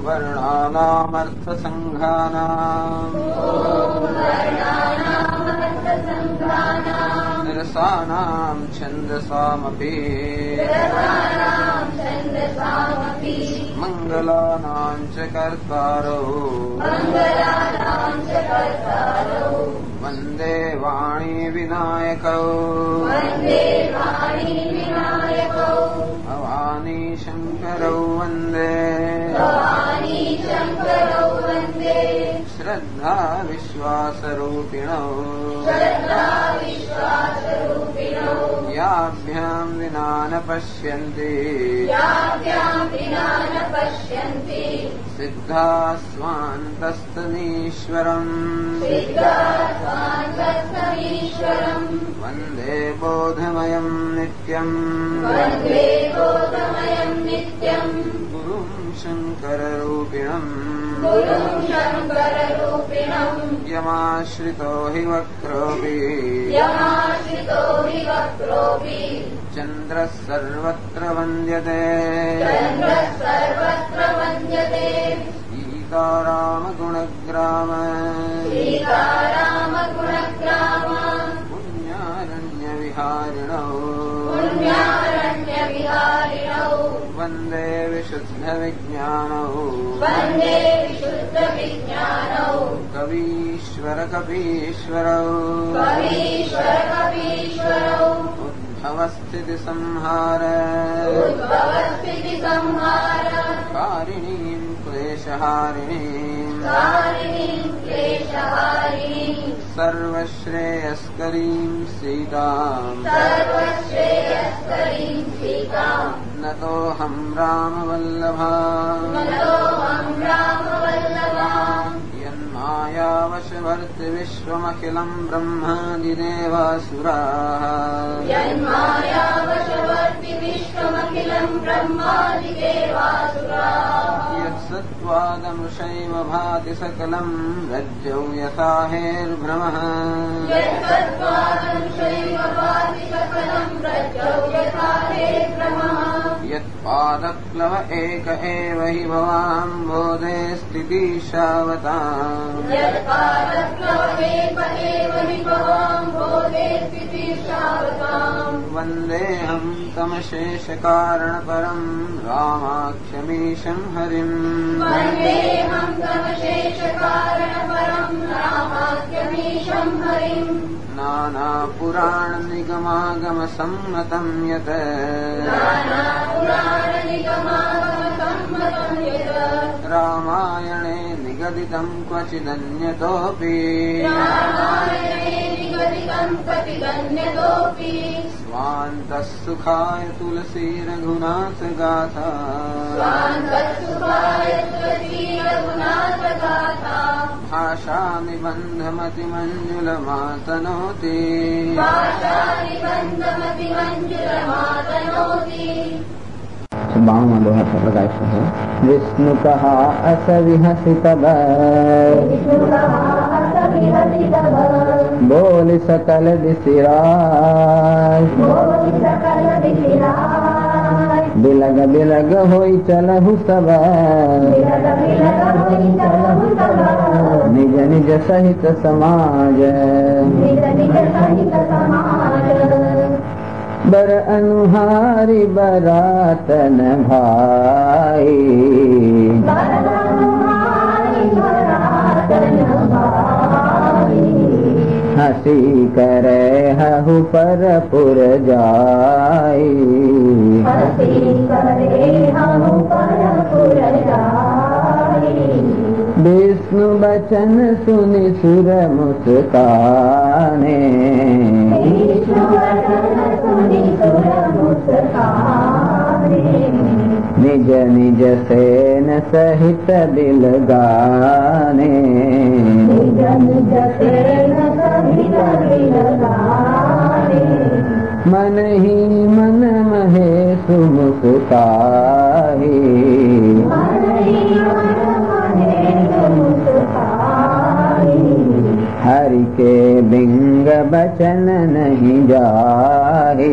वर्णानामर्थसङ्घानाम् निरसानां छन्दसामपि मङ्गलानां च कर्तारौ वन्दे वाणी विनायकौ भवानी शङ्करौ वन्दे श्रद्धा विश्वासरूपिणौ याभ्यां विना न पश्यन्ति सिद्धा स्वान्तस्तनीश्वरम् वन्दे बोधमयं नित्यम् गुरुं शङ्कररूपिणम् यमाश्रितो हि वक्रोऽपि चन्द्रः सर्वत्र वन्द्यते सीतारामगुणग्राम पुण्यारण्यविहारिणौ वन्दे विशुद्धविज्ञानौ कवीश्वर कपीश्वरौ उद्भवस्थितिसंहार कारिणीं क्लेशहारिणीं सर्वश्रेयस्करीं सीताम् नतोऽहं रामवल्लभा यन्मायावशवर्ति विश्वमखिलं ब्रह्मादिदेवासुराः यत्सत्त्वादमृषैव भाति सकलं रज्जौ यथा हेर्भ्रमः यत्पादप्लव एक एव हि भवाम्भोधे स्थितिशावताम् वन्देऽहं तमशेषकारणपरं रामाख्यमीशं हरिम् नानापुराणनिगमागमसम्मतं यत् रामायणे निगदितं क्वचिदन्यतोऽपि स्वान्तः सुखाय तुलसी रघुनाथ गाथा भाषा निबन्धमतिमञ्जुलमातनोति बाणों दोहा प्रकाश है। विष्णु कहा अस विहसी तब बोल सकल दिसिराज बिलग बिलग होई चलहु सब निज निज सहित समाज बर अनुहारी बरातन भाई हसी करे हहु पर पुर जाई विष्णु बचन सुनि सुर मुस्काने निज निज सेन सहित दिल गाने मन ही मन महेश मुस्काई हरि के बिंग बचन नहीं जाए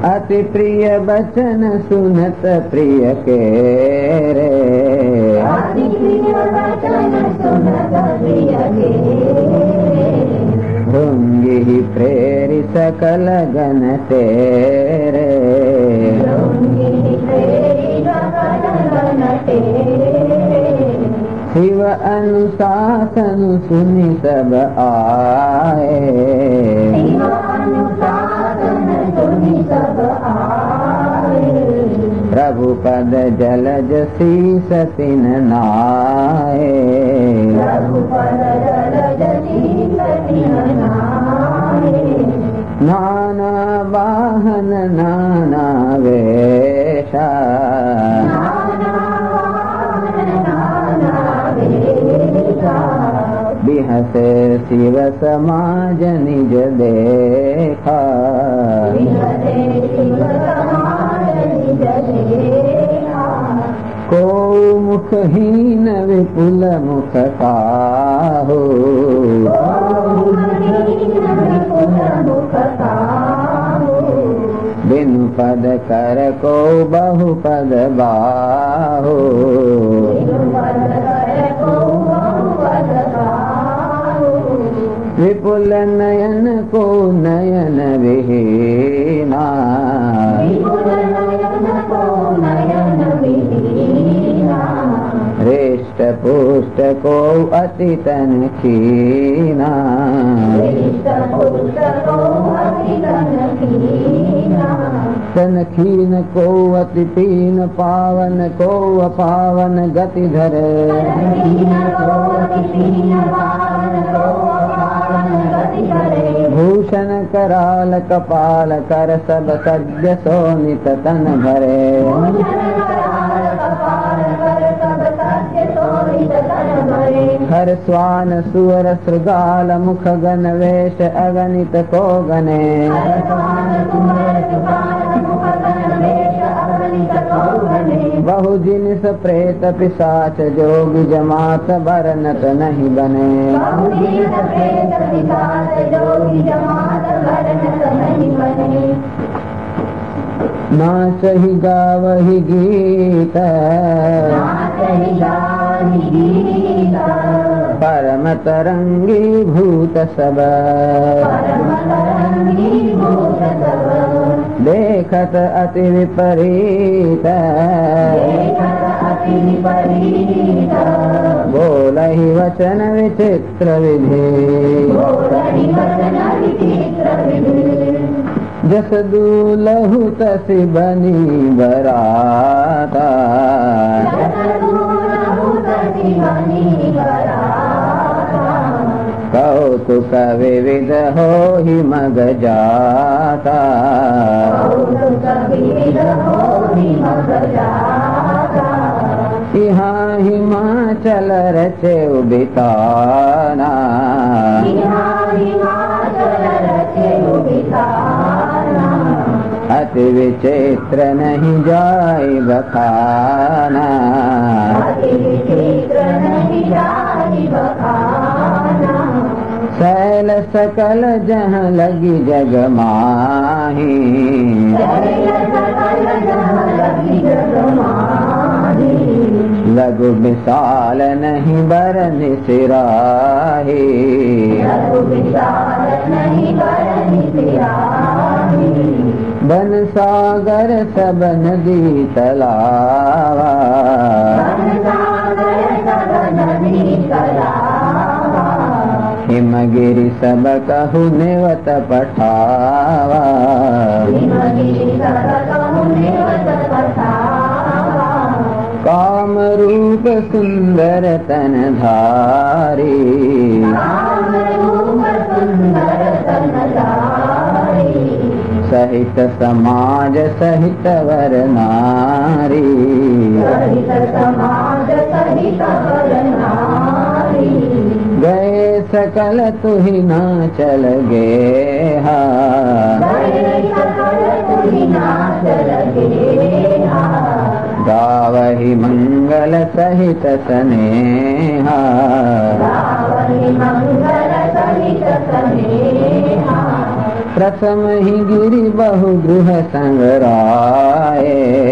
अति प्रिय बचन सुनत प्रिय के रे, अति प्रिय बचन सुनत प्रिय के भृंगी प्रेरि सकल गण तेरे, शिव अनुशासन सुनि सब आए, प्रभु पद जलज शीस तिन नाए, नाना वाहन नाना वेशा, बिहसे शिव समाज निज देखा, को मुखहीन विपुल मुख काहू, बिनु पद कर को बहु पद बाहु, विपुल नयन को नयन विहीना, हृष्ट पुष्ट को अति तन खीना, तन खीन को अति पीन, पावन को अपावन गति धर, भूषण कराल कपाल कर सब सज्ज सोनित तन भरे, हर स्वान सुअर श्रृगाल मुख गण वेश अगणित को गणे, बहु जिनिस प्रेत पिशाच जोगी जमात बरनत नहीं बने, नाच ही गावही गीत, परम तरंगी भूत सब, देखत अति विपरीत, बोलहि वचन विचित्र विधि, जस दूलहु तसि बनी बराता, कौतुक विविध हो ही मग जाता, यहाँ हिमाचल रचे बिताना, अति विचित्र नहीं जाय बखाना, शैल सकल जहाँ लगी जग माही, लघु विशाल नहीं बरन सिराही, बन सागर सब नदी तलावा, हिमगिरि सब कहु नेवत पठावा, काम रूप सुंदर तन धारी, सहित समाज सहित वर नारी, गए सकल तुहि ना चल गे हा, गावहि मंगल सहित स्नेहा, प्रथम ही गिरी बहु गृह संगराए,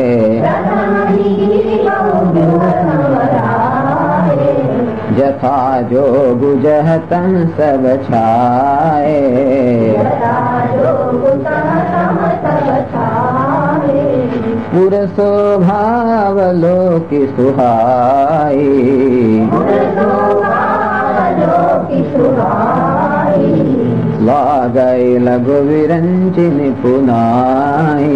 जथा जोग जहतन सब छाए, पुरसो भावलोकि सुहाई, लागई लघु विरंचिन पुनाई,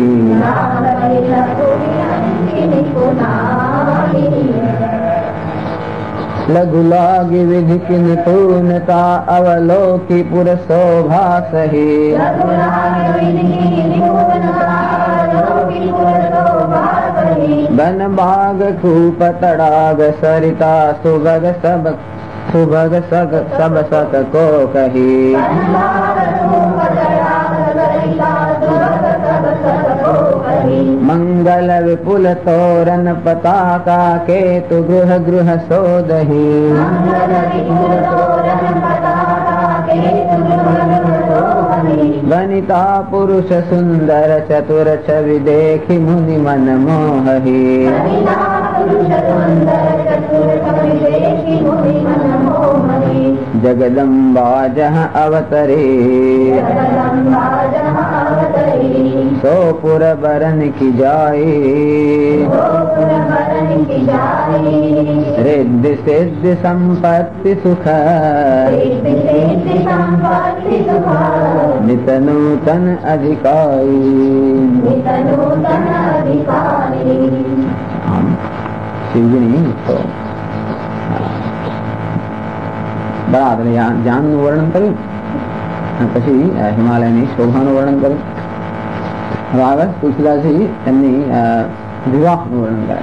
लघु लागी विधि की निपुणता अवलोकी पुरशोभा सही, बन बाग खूप तड़ाग सरिता सुभग सब सत को कही, मंगल विपुल तोरण पताका केतु गृह गृह सोदही, वनिता पुरुष सुंदर चतुर छवि देखी मुनि मन मोहही, जगदम्बा जहाँ अवतरे सो पुर बरन की जाए, रिद्धि सिद्धि संपत्ति सुख नित नूतन अधिकारी। શિવજીની તો બરાબર જાનનું વર્ણન કર્યું અને પછી હિમાલયની શોભાનું વર્ણન કર્યું. હવે આગળ તુલસીદાસજી એમની વિવાહનું વર્ણન કરે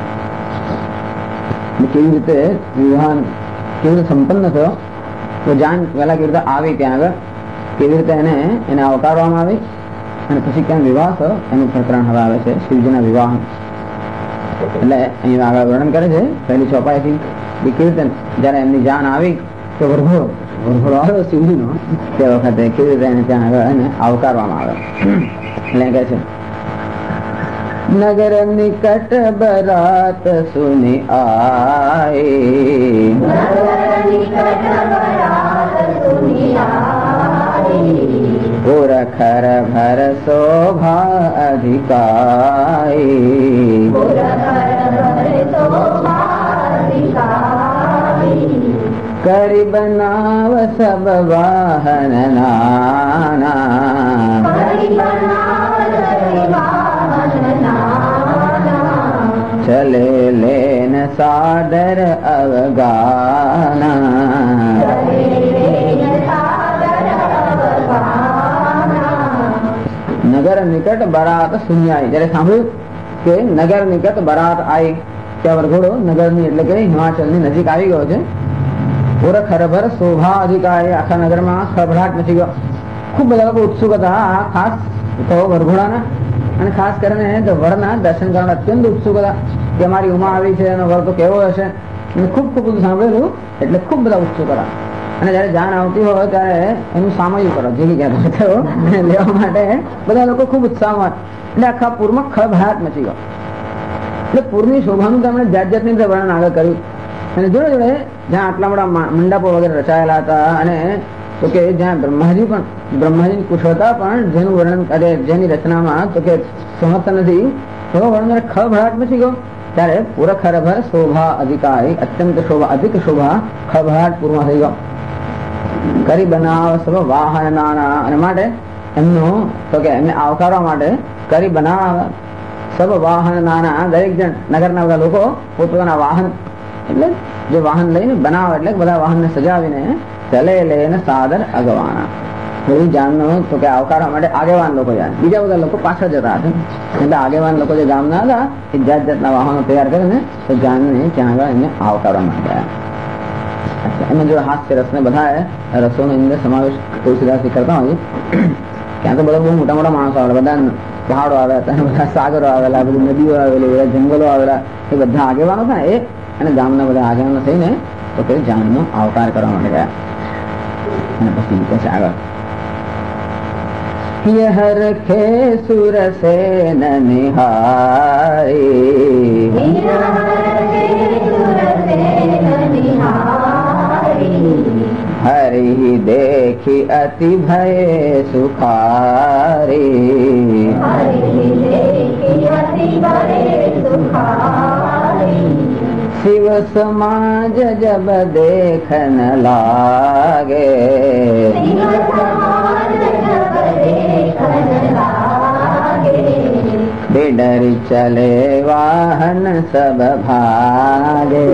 કેવી રીતે વિવાહ કેવી રીતે સંપન્ન થયો. તો જાન પહેલા કેવી રીતે આવી ત્યાં આગળ કેવી રીતે એને આવકારવામાં આવી અને પછી ક્યાં વિવાહ થયો એનું પ્રકરણ હવે આવે છે શિવજીના વિવાહ. એટલે અહીં આગળ વર્ણન કરે છે પહેલી ચોપાઈથી કેવી રીતે જયારે એમની જાન આવી તો વરઘોડો આવ્યો શિવજીનો તે વખતે કેવી રીતે એને ત્યાં આગળ એને આવકારવામાં આવે. એટલે કહે છે નગર નિકટ બરાત સુની આએ, પુરખર ભર શોભા અધિકાય, કરી બનાવ સબ વાહન નાના, ચલે લેન સાદર અવગાના, નગર નિકટ બરાત સુન્યાય. જયારે સાંભળ્યું કે નગર નિકટ બરાત આવી ત્યાં વરઘોડો નગરની એટલે કે હિમાચલની નજીક આવી ગયો છે. પૂરે ખરભર શોભા અધિકારી આખા નગરમાં ખળભળાટ મચી ગયો. ખૂબ બધા લોકો ઉત્સુક હતા આ ખાસ તો વરઘોડાના અને ખાસ કરીને વરના દર્શન કરવાના અત્યંત ઉત્સુક હતા કે અમારી ઉમા આવી છે એનો વર તો કેવો હશે. ખૂબ બધું સાંભળેલું એટલે ખૂબ બધા ઉત્સુક હતા. અને જયારે જાન આવતી હોય ત્યારે એનું સામયું કરો જેવી ક્યાં લેવા માટે બધા લોકો ખૂબ ઉત્સાહમાં. એટલે આખા પૂરમાં ખળભળાટ મચી ગયો. એટલે પૂરની શોભાનું તેમણે જાત જાતની રીતે વર્ણન આગળ કર્યું. અને જોડે જોડે જ્યાં આટલા મોટા મંડપો વગેરે રચાયેલા હતા અને તો કે જ્યાં બ્રહ્માજીની કુશળતા પણ જેનું વર્ણન કરે જેની રચનામાં તો કે સમર્થ નથી એવો વર્ણન ખળભળાટ મચી ગયો. ત્યારે પૂરા ખરભર શોભા અધિકારી અત્યંત શોભા અધિક શોભા ખળભળાટ પૂરમાં થઈ ગયો. કરી બનાવ સબ વાહન નાના અને માટે એમનો તો કે એમને આવકારવા માટે કરી બનાવ સબ વાહન નાના દરેક જણ નગરના બધા લોકો પોતપોતાના વાહન એટલે જે વાહન લઈને બનાવ એટલે બધા વાહનને સજાવીને ચલે લઈને સાદર અગવાના બધી જાનનો તો કે આવકારવા માટે આગેવાન લોકો જાય. બીજા બધા લોકો પાછળ જતા હતા. એટલે આગેવાન લોકો જે ગામના હતા એ જાત જાતના વાહનો તૈયાર કરીને તો જાનને ત્યાં આગળ એમને આવકારવા માટે ગયા. એમાં જો હાસ્ય રસને બધા રસોનો અંદર સમાવેશ તુલસીદાસજી કરતા હોય. ત્યાં તો બધા બહુ મોટા મોટા માણસો આવેલા, બધા પહાડો આવ્યા, બધા સાગરો આવેલા, બધી નદીઓ આવેલી, બધા જંગલો આવેલા, એ બધા આગેવાનો હતા એ અને ગામના બધા આગેવાનો થઈને તો તે જાનનો આવકાર કરવા માટે ગયા. અને પછી કહે છે આગળ यहर खे सुर से न निहारी हरि देखी अति भय सुखारी शिव समाज जब देखन लागे बिडर चले वाहन सब भागे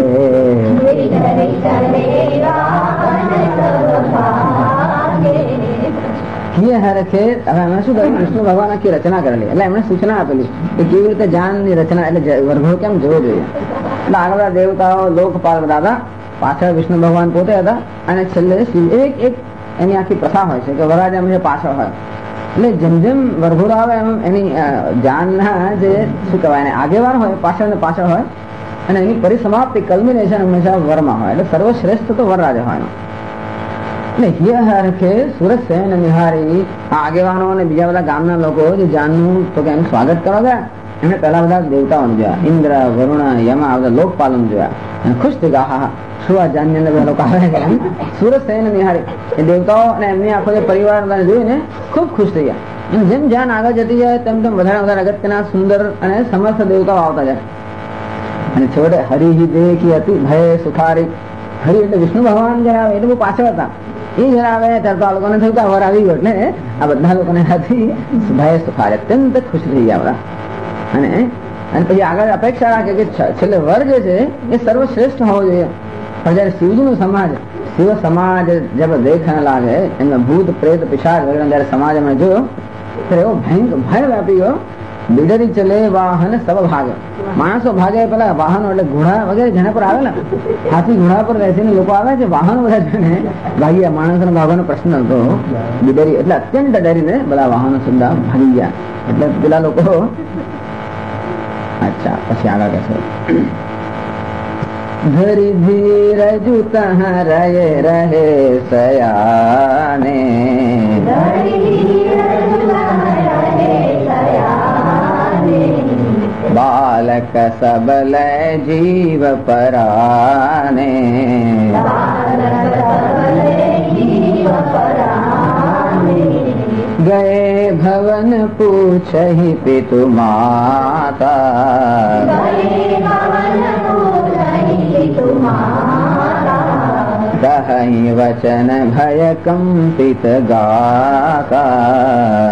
હરખે હવે અમે શું કર્યું, વિષ્ણુ ભગવાન આખી રચના કરેલી, એટલે એમણે સૂચના આપેલી કે કેવી રીતે જાનની રચના એટલે વરઘોડો કેમ જવો જોઈએ. એટલે આગળ દેવતાઓ લોકપાલ બધા હતા, પાછળ વિષ્ણુ ભગવાન પોતે હતા, અને છેલ્લે એક એક એની આખી પ્રથા હોય છે કે વરરાજા હંમેશા પાછળ હોય. એટલે જેમ જેમ વરઘોડો આવે એમ એની જાનના જે શું કહેવાય એને આગેવાન હોય પાછળ ને પાછળ હોય, અને એની પરિસમાપ્તિ કલ્મિનેશન હંમેશા વરમાં હોય. એટલે સર્વશ્રેષ્ઠ તો વરરાજા હોય. એટલે હરખે સુરત સેન નિહારી આ આગેવાનો અને બીજા બધા ગામના લોકો જે જાનનું તો કે એનું સ્વાગત કરવા ગયા, એમણે પહેલા બધા દેવતાઓને જોયા, ઇન્દ્ર વરુણ યમા બધા લોકપાલન જોયા, અને ખુશ થઈ ગયા. હા શું આ જાનની અંદર બધા લોકો આવે. સુરત સેન નિહારી એ દેવતાઓ અને એમની આખો જે પરિવાર જોઈને ખૂબ ખુશ થઈ ગયા. અને જેમ જાન આગળ જતી જાય તેમ તેમ વધારે અગત્યના સુંદર અને સમર્થ દેવતાઓ આવતા જાય. અને છેવટે હરિ દેખી હતી ભય સુખારી. હરિ એટલે વિષ્ણુ ભગવાન જયારે આવે એટલે બહુ પાછળ હતા, એ જરા આવે ત્યારે તો આ લોકોને થયું કે વર આવી ગયો. એટલે આ બધા લોકોને ભય સુખારે અત્યંત ખુશ થઈ ગયા. અને પછી આગળ અપેક્ષા રાખે કે છેલ્લે વર જે છે એ સર્વશ્રેષ્ઠ હોવો જોઈએ. પણ જયારે શિવજીનો સમાજ શિવ સમાજ જબ દેખને લાગે, એમના ભૂત પ્રેત પિશાચ વગેરે જયારે સમાજ એમણે જોયો ત્યારે એવો ભય વ્યાપી ગયો. બિડરી ચલે વાહન સબ ભાગે. માણસો ભાગે પેલા વાહનો એટલે ઘોડા વગેરે જેના પર આવે ને, હાથી ઘોડા પર બેસીને લોકો આવે છે, વાહનો બધા જોઈને ભાગ્યા. માણસોને ભાગવાનો પ્રશ્ન હતો. બિડરી એટલે અત્યંત ડરીને બધા વાહનો સુદ્ધા ભાગી ગયા. એટલે પેલા લોકો અચ્છા પછી આગળ કહે છે ધરી ધીરજ તહાં રહે રહે સયાને बालक सबल जीव पराने गए भवन पूछहि पितु माता कहहि वचन भय कंपित गाता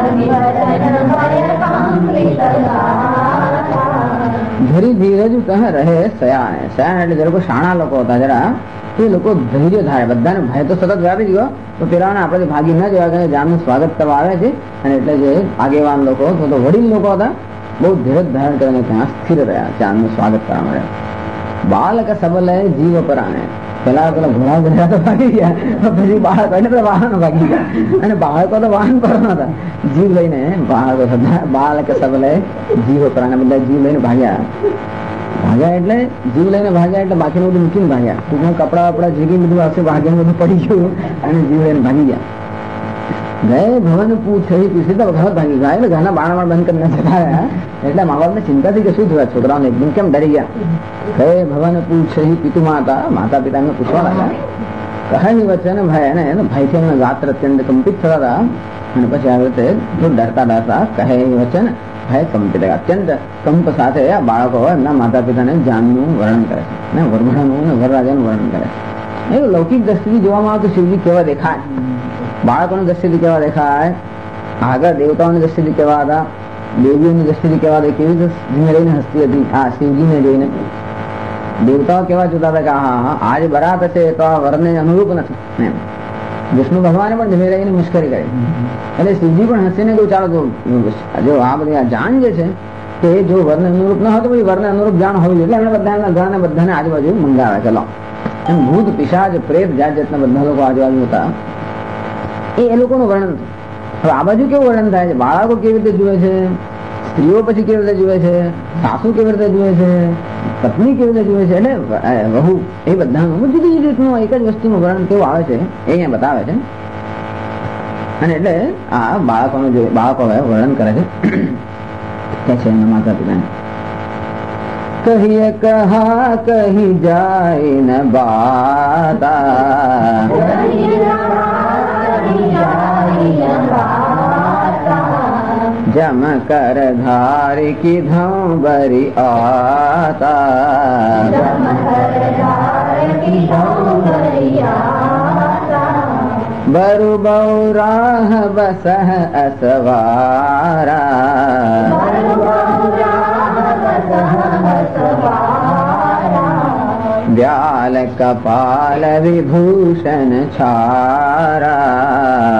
ધરી ધીરજ કહ રહે સયાને. સયાન એટલે જે લોકો શાણા લોકો હતા જરા એ લોકો ધૈર્ય ધારે. બધાને ભય તો સતત વ્યાપી ગયો, તો પેલાને આપણે ભાગી ન જવા કે જાનનું સ્વાગત કરવા આવે છે. અને એટલે જે આગેવાન લોકો તો વડીલ લોકો હતા બહુ ધીરજ ધારણ કરીને ત્યાં સ્થિર રહ્યા, જાનનું સ્વાગત કરવા મળ્યા. બાળક સબલે જીવ પરાને. પેલા ઘોડા ગયા તો ભાગી ગયા, પછી બાળક એટલે વાહનો ભાગી ગયા, અને બાળકો તો વાહન પર હતા જીવ લઈને. બાળકો બાળક સબલે જીવ પરાને બધા જીવ લઈને ભાગ્યા. એટલે જીવ લઈને ભાગ્યા એટલે બાકીનું બધું મૂકીને ભાગ્યા. ટૂંકમાં કપડા વપડા જીગી બધું આવશે ભાગ્યા બધું પડી ગયું અને જીવ લઈને ભાગી ગયા. ગયે ભવન પૂછે સીધા ઘર ભાગી ગયા. એટલે ઘરના બાણા બંધ કરીને જતા રહ્યા. એટલે મા બાપને ચિંતા થઈ કે શું થયું છોકરાઓને એકદમ કેમ ડરી ગયા. ગયે ભવન પૂછે પિતુ માતા પિતા એમને પૂછવા લાગ્યા. કહે વચ્ચે ભાઈ એને ભાઈથી એમના ગાત્ર અત્યંત કંપિત થતા હતા. અને પછી આવી રીતે ડરતા કહે વચ્ચે ભાઈ કંપિત અત્યંત કંપ સાથે આ બાળકો એમના માતા પિતાને જાનનું વર્ણન કરે છે, ને વરઘોડાનું ને વરરાજાનું વર્ણન કરે છે. એવું લૌકિક દ્રષ્ટિથી જોવામાં આવે તો શિવજી કેવા દેખાય, બાળકોની દ્રષ્ટિથી કેવા દેખાય, આગળ દેવતાઓની દ્રષ્ટિથી કેવા હતા, દેવીઓની દ્રષ્ટિથી કેવા હતા, કેવી રીતે ધીમે રહીને હસતી હતી આ શિવજીને જોઈને. દેવતાઓ કેવા જોતા હતા કે હા આજ બરાત છે તો આ વરને અનુરૂપ નથી. વિષ્ણુ ભગવાને પણ ધીમે રહીને મુશ્કેલી કરી. એટલે શિવજી પણ હસીને કહ્યું ચાલો જો આ બધી આ જાન જે છે કે જો વરને અનુરૂપ ન હોય તો પછી વરને અનુરૂપ જાણ હોવી જોઈએ. એટલે એમણે બધાને આજુબાજુ મંગાવે. ચલો એમ ભૂત પિશાચ પ્રેત જાત જાતના બધા લોકો આજુબાજુ હતા. એ લોકોનું વર્ણન છે. હવે આ બાજુ કેવું વર્ણન થાય છે, બાળકો કેવી રીતે જુએ છે, સ્ત્રીઓ પછી કેવી રીતે જુએ છે, સાસુ કેવી રીતે જુએ છે, પત્ની કેવી રીતે જુએ છે, એટલે વહુ એ બધાનું જુદી જુદી રીતનું એક જ વસ્તુનું વર્ણન કેવું આવે છે એ અહીંયા બતાવે છે. અને એટલે આ બાળકોનું જો બાળકો વર્ણન કરે છે કે છે એમના માતા પિતાને કહીએ કહા કહી જાય ન બાતા જમ કર ધારી કીધો બરી આતા બરુ બૌરાહ બસહ અસવારા વ્યાલ કપાલ વિભૂષણ છારા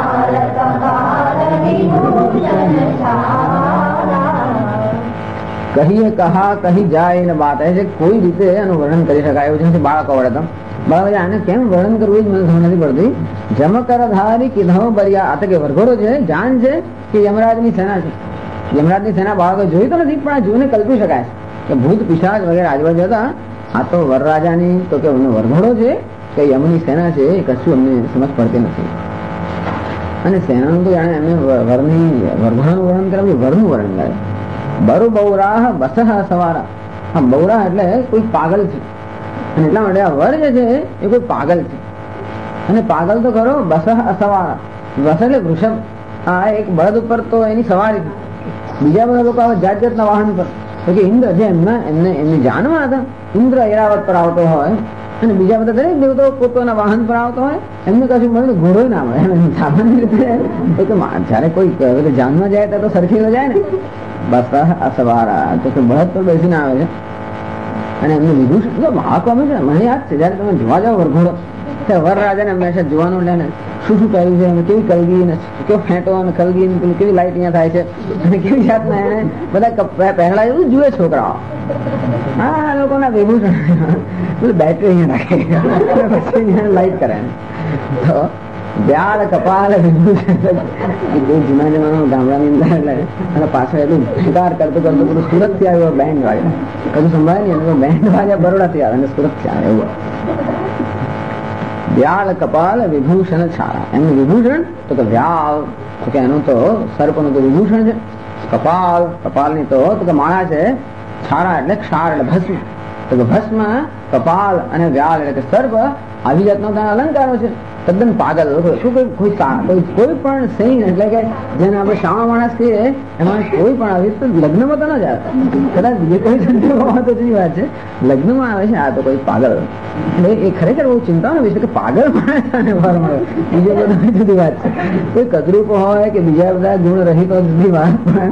કહીએ કહા કહી જાય ને વાત છે કોઈ રીતે એનું વર્ણન કરી શકાય એવું છે બાળકો વડે તો બાળકો આને કેમ વર્ણન કરવું જ મને સમજ નથી પડતી જમ કર ધારી કીધો બરિયા આ તો કે વરઘોડો છે જાન છે કે યમરાજની સેના છે યમરાજની સેના બાળકો જોઈ તો નથી પણ આ જોઈને કલ્પી શકાય કે ભૂત પિશાચ વગેરે આજુબાજુ હતા આ તો વરરાજાની તો કે વરઘોડો છે કે યમની સેના છે એ કશું અમને સમજ પડતી નથી અને સેનાનું તો જાણે એમને વરઘોડાનું વર્ણન કરે વરનું વર્ણન કરે બરુ બૌરાહ બસહ સવારા આ બૌરાહ એટલે કોઈ પાગલ છે અને એટલા માટે આ વર જે છે એ કોઈ પાગલ છે અને પાગલ તો ખરો બસહ અસવારા બસ એટલે વૃષભ આ એક બળદ ઉપર તો એની સવારી છે બીજા બધા લોકો આવે જાત જાતના વાહન પર તો કે ઇન્દ્ર જે એમની જાનમાં હતા ઇન્દ્ર ઐરાવત પર આવતો હોય અને બીજા બધા દરેક દેવતાઓ પોતાના વાહન પર આવતો હોય એમને કશું મળે ઘોડો ના મળે સામાન્ય રીતે જયારે કોઈ જાનમાં જાય તો સરખી જાય ને બસ અસવારા તો બળદ પર બેસીને આવે છે અને એમને વિભૂષણ મહાકો અમે છે મને યાદ છે જયારે તમે જોવા જાઓ વરઘોડો ત્યારે વરરાજાને હંમેશા જોવાનું લે ને શું શું કર્યું છે કેવી કલગી ને કેવો ફેંટો અને કલગી કેવી લાઈટ અહીંયા થાય છે અને કેવી જાતના એને બધા પહેલા એવું જુએ છોકરાઓ હા લોકોના વિભૂષણ બેટરી અહીંયા રાખે પછી લાઈટ કરે તો વ્યાળ કપાલ વિભૂષણ જૂના જમાનામાં ગામડાની અંદર અને પાછળ એટલું શિકાર કરતો બધું સુરત થી આવ્યો બેન્ડ વાગ્યા કશું સંભાળે નહીં બેન્ડ વાગ્યા બરોડા થી આવે અને સુરત થી આવે એવું વ્યાળ કપાલ વિભૂષણ છારા એમનું વિભૂષણ તો કે વ્યાળ તો કે એનું તો સર્પનું તો વિભૂષણ છે કપાલ ની તો કે માળા છે છારા એટલે ક્ષાર એટલે ભસ્મ તો કે ભસ્મ કપાલ અને વ્યાળ એટલે કે સર્પ આવી જાતનો ત્યાં અલંકારો છે તદ્દન પાગલ શું કોઈ પણ સિંહ એટલે કે જેને આપણે શામા માણસ કહીએ એમાં કોઈ પણ આવી તો લગ્નમાં તો ન જાય કદાચ બીજે કોઈ સંજોગોમાં તો જુદી વાત છે લગ્નમાં આવે છે આ તો કોઈ પાગલ એટલે એ ખરેખર બહુ ચિંતાનો વિષય કે પાગલ માણસ વર મળે બીજો બધો જુદી વાત છે કોઈ કદરૂપ હોય કે બીજા બધા ગુણ રહી તો જુદી વાત પણ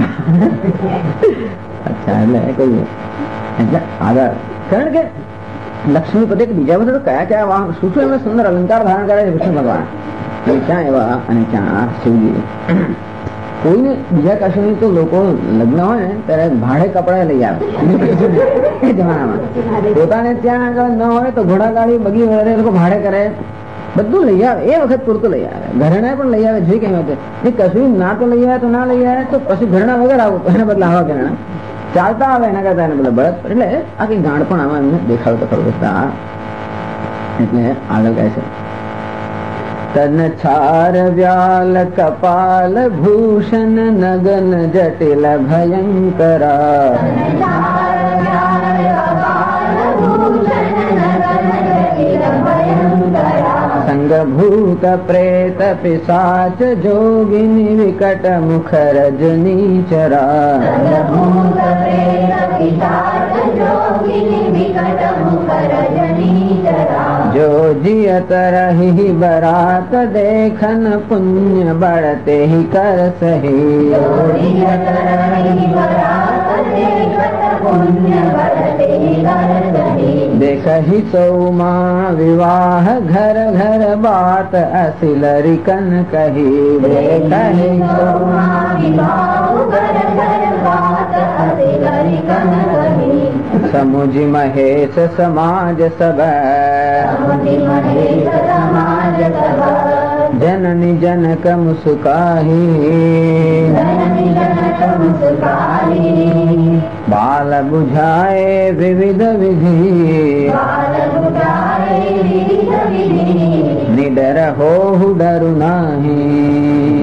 અચ્છા એટલે કોઈ એટલે આગળ કારણ કે લક્ષ્મીપતિ બીજા બધા તો કયા કયા વાહન શું શું એમને સુંદર અલંકાર ધારણ કરે છે વિષ્ણુ ભગવાન અને ક્યાં એવા અને ક્યાં શિવજી કોઈને બીજા કશું તો લોકો લગ્ન હોય ને ત્યારે ભાડે કપડા લઈ આવે એ જમાનામાં પોતાને ત્યાં આગળ ન હોય તો ઘોડાગાડી બગી વગેરે લોકો ભાડે કરે બધું લઈ આવે એ વખત પૂરતું લઈ આવે ઘરેણા પણ લઈ આવે જોઈ કઈ વખતે કશું ના તો લઈ આવે તો ના લઈ આવે તો પછી ઘરેણા વગર આવું એના બદલે આવા ઘરેણા ચાલતા આવે એના કરતા એને બધા બળદ એટલે આ કઈ ગાંડ પણ આમાં એમને દેખાવ તો ખરું એટલે આગળ કહે છે તન છાર વ્યાલ કપાલ ભૂષણ નગન જટિલ ભયંકર સંગભૂત પ્રેત પિશાચ જોગિની વિકટ મુખ રજની ચરા जो जियत रही बरात देखन पुण्य बढ़ते ही कर सही देख ही सौमा विवाह घर घर बात असिल रिकन कही देख ही सौमा समुझ महेश समाज सब जननी जनक मुस्काही बाल बुझाए विविध विधि निडर हो डरु नाही,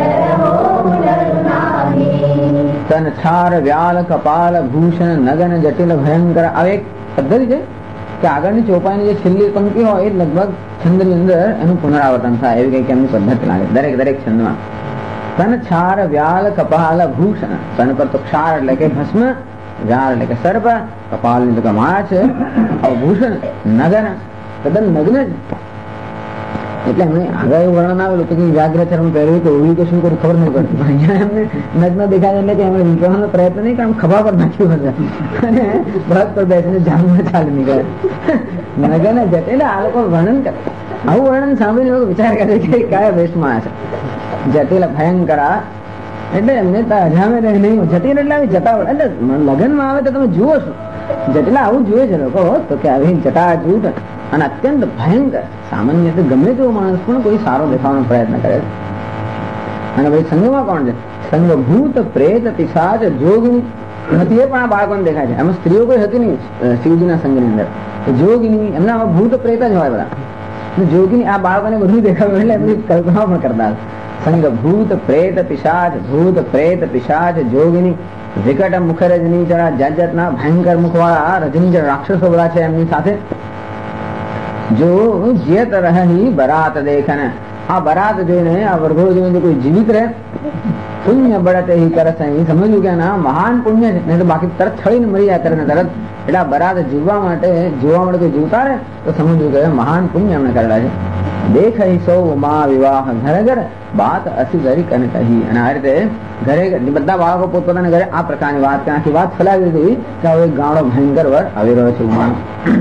તન છાર વ્યાલ કપાલ ભૂષણ નગન જટિલ ભયંકર. આ એક પદ્ધતિ છે કે આગળની ચોપાઈની જે છેલ્લી પંક્તિ હોય એ લગભગ છંદની અંદર એનું પુનરાવર્તન થાય એવી કઈક એમની પદ્ધતિ લાગે દરેક છંદમાં. તન છાર વ્યાલ કપાલ ભૂષણ. તન પર તો ક્ષાર એટલે કે ભસ્મ, વ્યાલ એટલે કે સર્પ, કપાલ ની તો કે માછ, ભૂષણ નગન તદ્દન નગ્ન જ. એટલે એમને આગળ એવું વર્ણન આવેલું કે વ્યાઘ્રચરણ પહેર્યું તો ઓળ્યું કે શું કર્યું ખબર નહીં પડતી. અહીંયા એમને નગ્ન દેખાય એટલે કે એમને વીંટવાનો પ્રયત્ન નહીં કારણ ખભા પર નાખ્યું હતું અને બળદ પર બેસીને જામમાં ચાલી નીકળે. નગન જ એટલે આ લોકો વર્ણન કરે. આવું વર્ણન સાંભળીને લોકો વિચાર કરે કે કયા વેશમાં છે. જટિલ ભયંકર એટલે એમને અજામે નહીં. જટિલ એટલે આવી જટાવડ એટલે લગ્નમાં આવે તો તમે જુઓ છો જટિલા આવું જોઈએ છે લોકો તો કે આવી જટાજૂટ અને અત્યંત ભયંકર. સામાન્ય ગમે તેવો માણસ પણ કોઈ સારો દેખાવાનો પ્રયત્ન કરે છે. અને ભાઈ સંઘમાં કોણ છે? સંઘ ભૂત પ્રેત પિશાચ જોગિની હતી એ પણ આ બાળકોને દેખાય છે. એમાં સ્ત્રીઓ કોઈ હતી નહીં શિવજીના સંઘની અંદર. જોગિની એમના ભૂત પ્રેત જ હોય બધા. જોગિની આ બાળકોને બધું દેખાયું એટલે એમની કલ્પના પણ કરતા. સંઘ ભૂત પ્રેત પિશાચ, ભૂત પ્રેત પિશાચ જોગિની વિકટ મુખ રજની જરા જાત જાતના ભયંકર મુખવાળા રજની રાક્ષસો બધા છે એમની સાથે. જો જેત રહી બરાત દેખને. આ બરાત જોઈને આ વરઘોડો જોઈને કોઈ જીવિત રહે પુણ્ય બળતે હિ કરસ. સમજવું કે ના મહાન પુણ્ય છે નહીં તો બાકી તરત છળીને મરી જાય તરત. એટલે આ બરાત જીવવા માટે કોઈ જીવતા રહે તો સમજવું કે મહાન પુણ્ય એમણે કરેલા છે. દેખ સૌ મા વિવાહ ઘરે ઘર બાત અસી દરી કને કહી. અને આ રીતે ઘરે બધા બાળકો પોતપોતાના ઘરે આ પ્રકારની વાત આખી વાત ફેલાવી દીધી કે હવે ગાળો ભયંકર વર આવી રહ્યો છે ઉમાનો.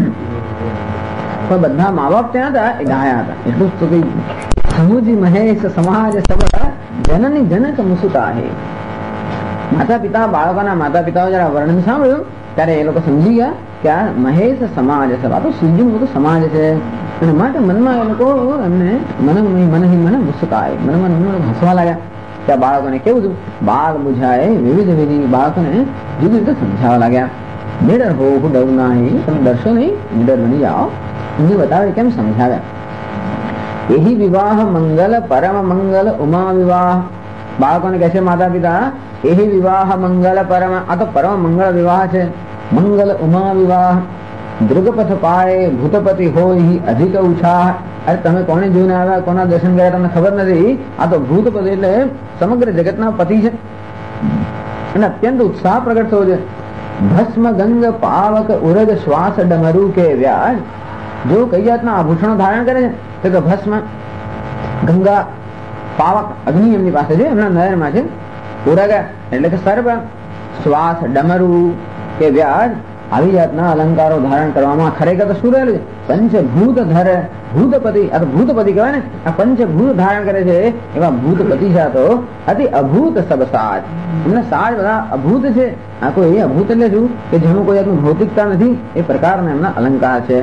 પણ બધા મા બાપ ત્યાં હતા એ ગાયા હતા. એટલું જ તો કઈ સમૂજી મહેશ સમાજ સબ જનની જનક મુસુતા હે. માતા પિતા બાળકોના માતા પિતાઓ જયારે વર્ણન સાંભળ્યું ત્યારે એ લોકો સમજી ગયા કે આ મહેશ સમાજ સબ આ તો શિવજી નું બધું સમાજ છે. અને માટે મનમાં એ લોકો એમને મને મુસુકાય મનમાં હસવા લાગ્યા. ત્યાં બાળકોને કેવું હતું બાળ બુઝાય વિવિધ વિધિ બાળકોને જુદી રીતે સમજાવવા લાગ્યા. નિડર હો ડરું નહીં તમે ડરશો નહીં નિડર બની જાઓ. એમને બતાવે કેમ સમજાવ્યા. એહી વિવાહ મંગલ પરમ મંગલ ઉમા વિવાહ. બાળકોને કહે છે માતા પિતા એહી વિવાહ મંગલ પરમ. આ તો પરમ મંગળ વિવાહ છે. મંગલ ઉમા વિવાહ. દૃગપથ પાય ભૂતપતિ હોય અધિક ઉછાહ. અરે તમે કોને જોઈને આવ્યા કોના દર્શન કર્યા તમને ખબર નથી. આ તો ભૂતપતિ એટલે સમગ્ર જગતના પતિ છે અને અત્યંત ઉત્સાહ પ્રગટ થયો છે. ભસ્મ ગંગ પાવક ઉરજ શ્વાસ ડમરુ કે વ્યાજ. જો કઈ જાતના આભૂષણો ધારણ કરે છે તો ભસ્મ ગંગા પાવક અગ્નિ એમની પાસે છે એમના નયનમાં છે. ઉરગ એટલે કે સર્પ, શ્વાસ ડમરુ કે વ્યાજ આવી જાતના અલંકારો ધારણ કરવામાં ખરેખર તો શું રહેલું છે પંચભૂત ધર ભૂતપતિ. આ તો ભૂતપતિ કહેવાય ને. આ પંચભૂત ધારણ કરે છે એવા ભૂતપતિ છે. તો અતિ અભૂત સબ સાજ. એમના સાજ બધા અભૂત છે. આ કોઈ અભૂત એટલે શું કે જેનું કોઈ જાતનું ભૌતિકતા નથી એ પ્રકારના એમના અલંકાર છે.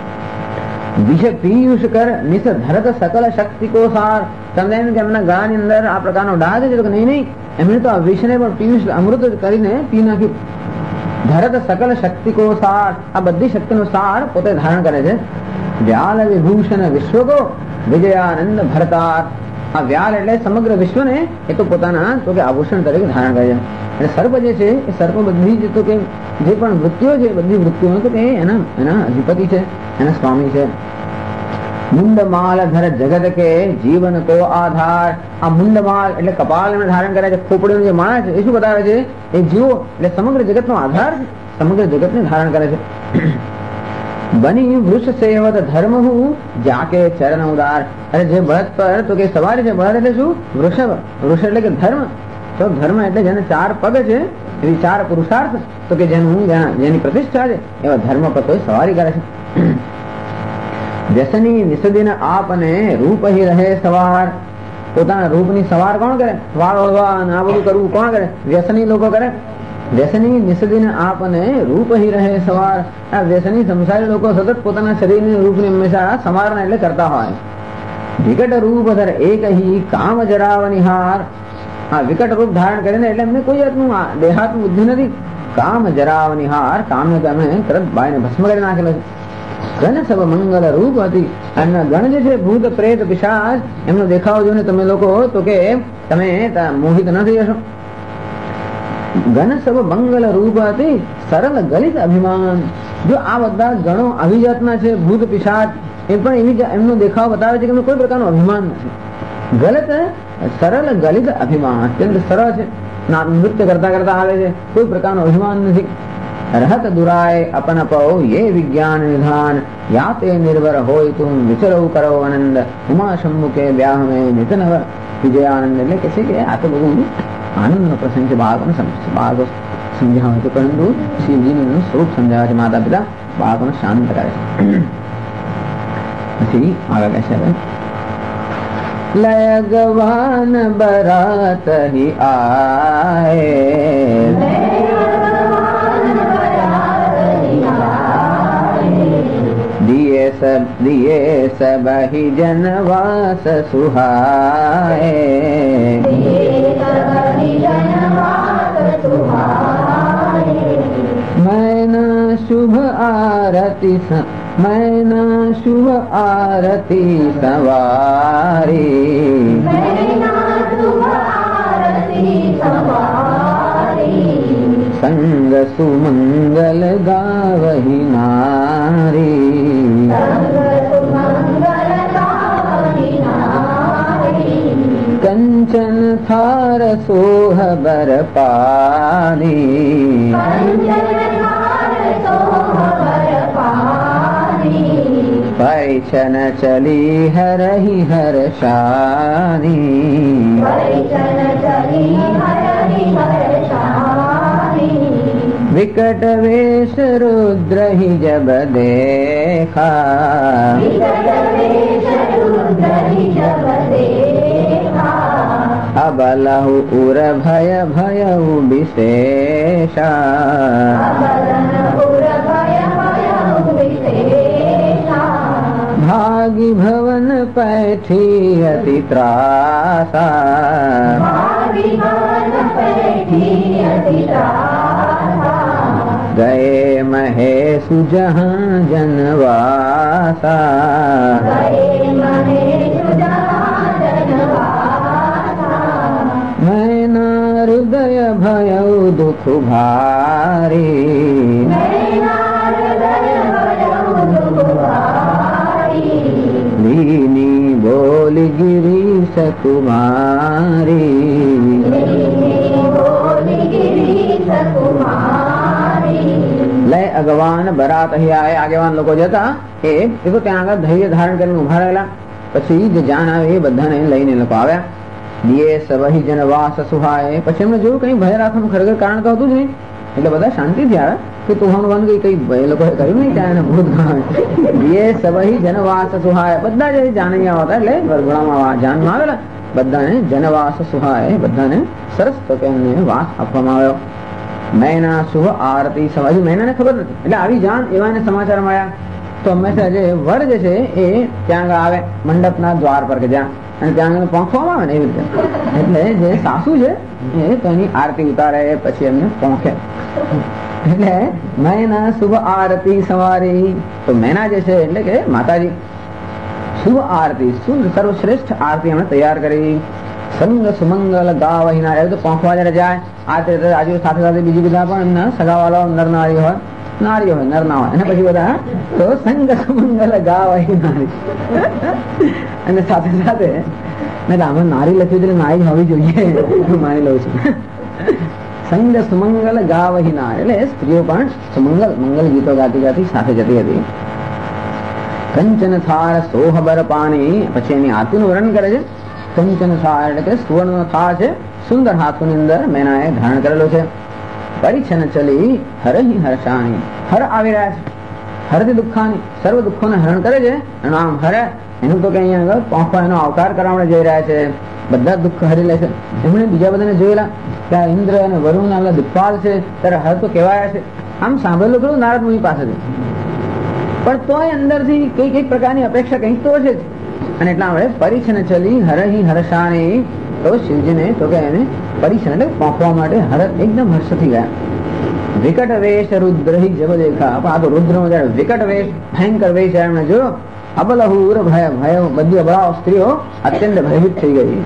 વિષ પિયુષ કર નિસ ધરત સકલ શક્તિ કો સાર. તમને એમ કે એમના ગળાની અંદર આ પ્રકારનો ડાઘ છે તો નહીં એમણે તો આ વિષને પણ પિયુષ અમૃત કરીને પી નાખ્યું. ધરત સકલ શક્તિ કો સાર. આ બધી શક્તિનો સાર પોતે ધારણ કરે છે. વ્યાલ વિભૂષણ વિશ્વ કો વિજયાનંદ ભરતાર. આ વ્યાલ એટલે સમગ્ર વિશ્વને એ તો પોતાના તો કે આભૂષણ તરીકે ધારણ કરે છે. એટલે સર્પ જે છે એ સર્પ બધી તો કે જે પણ વૃત્તિઓ છે બધી વૃત્તિઓ તો કે એના અધિપતિ છે એના સ્વામી છે. મુંડમાલ ધર જગત કે જીવન કો આધાર. આ મુંડમાલ એટલે કપાલ એમણે ધારણ કર્યા છે. ખોપડીનો જે માળા છે એ શું બતાવે છે એ જીવો એટલે સમગ્ર જગતનો આધાર છે. સમગ્ર જગતને ધારણ કરે છે. બની વૃષ સેવત ધર્મ હું જાકે ચરણ ઉદાર. અરે જે બળદ પર તો કે સવારી છે. બળદ એટલે શું વૃષભ. વૃષ એટલે કે ધર્મ. તો ધર્મ એટલે જેને 4 પગ છે એવી 4 પુરુષાર્થ તો કે જેની પ્રતિષ્ઠા છે એવા ધર્મ પર કોઈ સવારી કરે છે. વ્યસની નિષદિન આપને રૂપ હિ રહે સવાર. પોતાના રૂપની સવાર કોણ કરે? વાળ ઓળવા અને આ બધું કરવું કોણ કરે? વ્યસની લોકો કરે. વ્યસની નિષદિન આપને રૂપ હિ રહે સવાર. આ વ્યસની સંસારી લોકો સતત પોતાના શરીરની રૂપની હંમેશા સંવારના એટલે કરતા હોય. વિકટ રૂપ ધર એક હિ કામ જરાવ નિહાર. આ વિકટ રૂપ ધારણ કરીને એટલે એમને કોઈ જાતનું દેહાત્મ બુદ્ધિ નથી. કામ જરાવ નિહાર. કામને તમે તરત બાયને ભસ્મ કરી નાખેલો છે. ઘન સબ મંગલ રૂપ હતી. અને ગણ જે છે ભૂત પ્રેત પિશાચ એમનો દેખાવ જોઈને તમે લોકો તો કે તમે મોહિત ન થઈ જશો. ઘન સબ મંગલ રૂપ હતી સરળ ગલિત અભિમાન. જો આ બધા ગણો આવી જાતના છે ભૂત પિશાચ એ પણ એવી એમનો દેખાવ બતાવે છે કે એમનો કોઈ પ્રકારનું અભિમાન નથી. ગલત સરળ ગલિત અભિમાન અત્યંત સરળ છે. નૃત્ય કરતા કરતા આવે છે, કોઈ પ્રકારનો અભિમાન નથી. રહત દુરાય અપન પૌ ये विज्ञान निधान याते निर्भर होय तुम विचरव કરો આનંદ ઉમા સમ્મુખે બ્યાહ મે નિતનવ વિજયાનંદ. એટલે કે છે કે આ તો બધું આનંદનો પ્રસંગ છે. બાળકોને સમજાવે છે, પરંતુ શિવજીનું સ્વરૂપ સમજાવે છે. માતા પિતા બાળકોને શાંત કરે છે. પછી આગળ કહે છે લય ગવાન બરાત હી આએ दिए सब ही जनवास सुहाए. मैना शुभ आरती सवारी. संग सुमंगल गावही नारी. कंचन थार सोह बर पानी. पैछन चली हरहि हर्षानी. विकट वेश रुद्र ही जब देखा. अब लहु उर भय भय विशेषा. भागी भवन पैठी अति त्रासा. गए महेशु जहाँ जनवासा. मैना हृदय भय दुख भारी. लीनी बोल गिरीश कुमारी. લય અગવાન બરાત અહીં આવે. આગેવાન લોકો જતા એ દેખો ત્યાં આગળ ધૈર્ય ધારણ કરીને ઉભા રહેલા. પછી જે જાન આવે એ બધાને લઈને લોકો આવ્યા. દિયે સબહી જનવાસ સુહાય. પછી એમને જોયું કઈ ભય રાખવાનું ખરેખર કારણ તો હતું જ નહીં, એટલે બધા શાંતિથી આવે કે તુહાનું વન કઈ એ લોકો કર્યું નહીં ત્યાં ભૂત ગણાવે. દિયે સબહી જનવાસ સુહાય. બધા જે જાનૈયા હતા એટલે વરઘોડામાં જાનમાં આવેલા બધાને જનવાસ સુહાય, બધાને સરસ તો કે એમને વાસ આપવામાં આવ્યો. મૈના શુભ આરતી સવાજી. મૈનાને ખબર નથી એટલે આવી જાણ એવા એને સમાચાર મળ્યા. તો હંમેશા જે વર જે છે એ ત્યાં આવે મંડપના દ્વાર પર કે જ્યાં અને ત્યાં પહોંચવામાં આવે ને એવી રીતે. એટલે જે સાસુ છે એ તો એની આરતી ઉતારે પછી એમને પહોંચે. એટલે મૈના શુભ આરતી સવારી. તો મૈના જે છે એટલે કે માતાજી શુભ આરતી સર્વશ્રેષ્ઠ આરતી એમણે તૈયાર કરી. સંગ સુમંગલ ગાવહીના. એ તો પહોંચવા જયારે જાય આરતી આજુ સાથે સાથે બીજી બધા પણ એમના સગાવાળો નર નારી હોય, નારી હોય નર ના હોય અને પછી બધા તો સંગ સુમંગલ ગાવહી નારી. અને સાથે સાથે આમાં નારી લખ્યું એટલે નારી હોવી જોઈએ હું માની લઉં છું. સંગ સુમંગલ ગાવહી નારી એટલે સ્ત્રીઓ પણ સુમંગલ મંગલ ગીતો ગાતી ગાતી સાથે જતી હતી. કંચન થાર સોહબર પાણી. પછી એની આરતીનું વર્ણન કરે છે. કંચન થાર એટલે કે સુવર્ણનો થાળ છે, સુંદર હાથોની અંદર મેનાએ ધારણ કરેલો છે. પરિછન ચલી હરહિ હર્ષાણી. હર આવી રહ્યા છે. હરથી દુઃખાની. સર્વ દુઃખોને હરણ કરે છે. એનું આમ હરે એનું તો કે અહીંયા આગળ પહોંચવા એનો અવતાર કરવા જઈ રહ્યા છે. બધા દુઃખ હરી લે છે. એમણે બીજા બધાને જોયેલા કે ઇન્દ્ર અને વરુણ આટલા દિક્પાલ છે ત્યારે હર તો કહેવાયા છે. આમ સાંભળેલું ખરું નારદ મુનિ પાસેથી, પણ તોય અંદરથી કઈક એક પ્રકારની અપેક્ષા કંઈક તો છે જ. અને એટલા આપણે પરિછન ચલી હરહિ હર્ષાણી. તો શિવજીને તો કે એને પરિછન એટલે પહોંચવા માટે હર એકદમ હર્ષથી ગયા. વિકટ વેશ રુદ્ર જબ દેખા. આ તો રુદ્ર નો જયારે વિકટ વેશ, ભયંકર વેશ એમણે જોયો. અબલહુર ભય ભય, બધી અબળાઓ સ્ત્રીઓ અત્યંત ભયભીત થઈ ગઈ.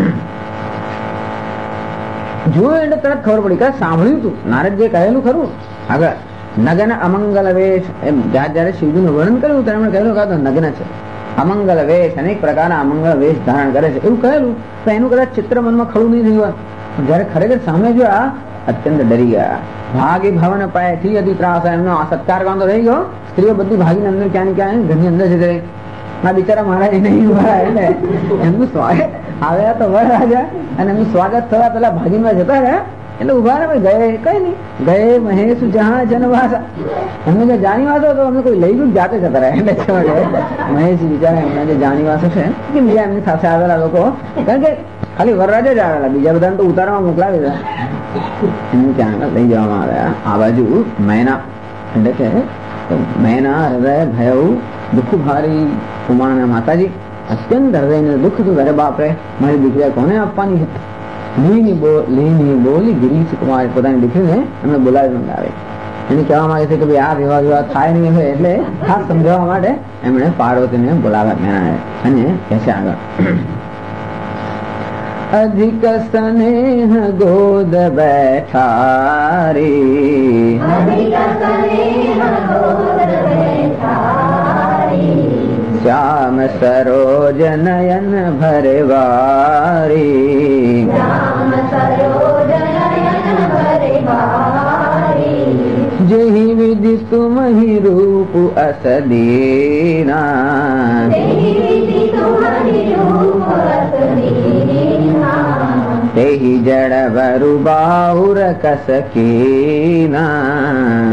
જોયું એટલે તરત ખબર પડી કે સાંભળ્યું તું નારદજીએ કહેલું ખરું આગળ. નગન અમંગલ વેશ એમ જયારે શિવજી નું વર્ણન કર્યું ત્યારે એમણે કહેલું કે નગ્ન છે, અમંગલ વેશ, અનેક પ્રકારના અમંગલ વેશ ધારણ કરે છે એવું કહેલું. તો એનું કદાચ ચિત્ર મનમાં ખડું નહીં થયું. જયારે ખરેખર સામે જોયા અત્યંત ડરી ગયા. ભાગી ભવન પાય થી અતિ ત્રાસ, એમનો આ સત્કાર કાંતો રહી ગયો. સ્ત્રીઓ બધી ભાગીને અંદર ક્યાં ક્યાં ઘરની અંદર જતી રહી. ના બિચારા મહારાજ નહીં ઉભા, એટલે એમનું સ્વાગત આવ્યા તો વરરાજા અને એમનું સ્વાગત થવા પેલા ભાગીમાં જતા રહ્યા એટલે ઉભા રહ્યા. ગયે કઈ નહીં, ગયે મહેશ જહા જનવાસા. એમને જે જાનીવાસો હતો અમને કોઈ લઈ ગયું જાતે જતા રહ્યા. એટલે મહેશ બિચારા એમના જે જાનીવાસો છે કે બીજા એમની સાથે આવેલા લોકો, કારણ કે ખાલી વરરાજા જ આવેલા, બીજા બધાને તો ઉતારવા મોકલાવી દીધા. એમને ત્યાં લઈ જવામાં આવ્યા. આ બાજુ મૈના એટલે કે મૈના હૃદય ભયવ દુઃખ ભારી. ઉમાના માતાજી અત્યંત હૃદય દુઃખ હતું. અરે બાપરે, મારી દીકરી કોને આપવાની છે? લીની બોલી ગિરીશ કુમાર પોતાની દીકરીને એમને બોલાવી મંગાવે. એને કહેવા માંગે છે કે ભાઈ આ વિવાહ થાય નહીં હોય, એટલે ખાસ સમજાવવા માટે એમણે પાર્વતીને બોલાવ્યા મેનાએ. અને કહે છે આગળ, અધિક સ્નેહ ગોદ બેઠારી, શ્યામ સરોજ નયન ભરવારી, જેહી વિધિ તુમહી રૂપ અસદીના, તેહી જડ વરુ બાહુર કસકીના.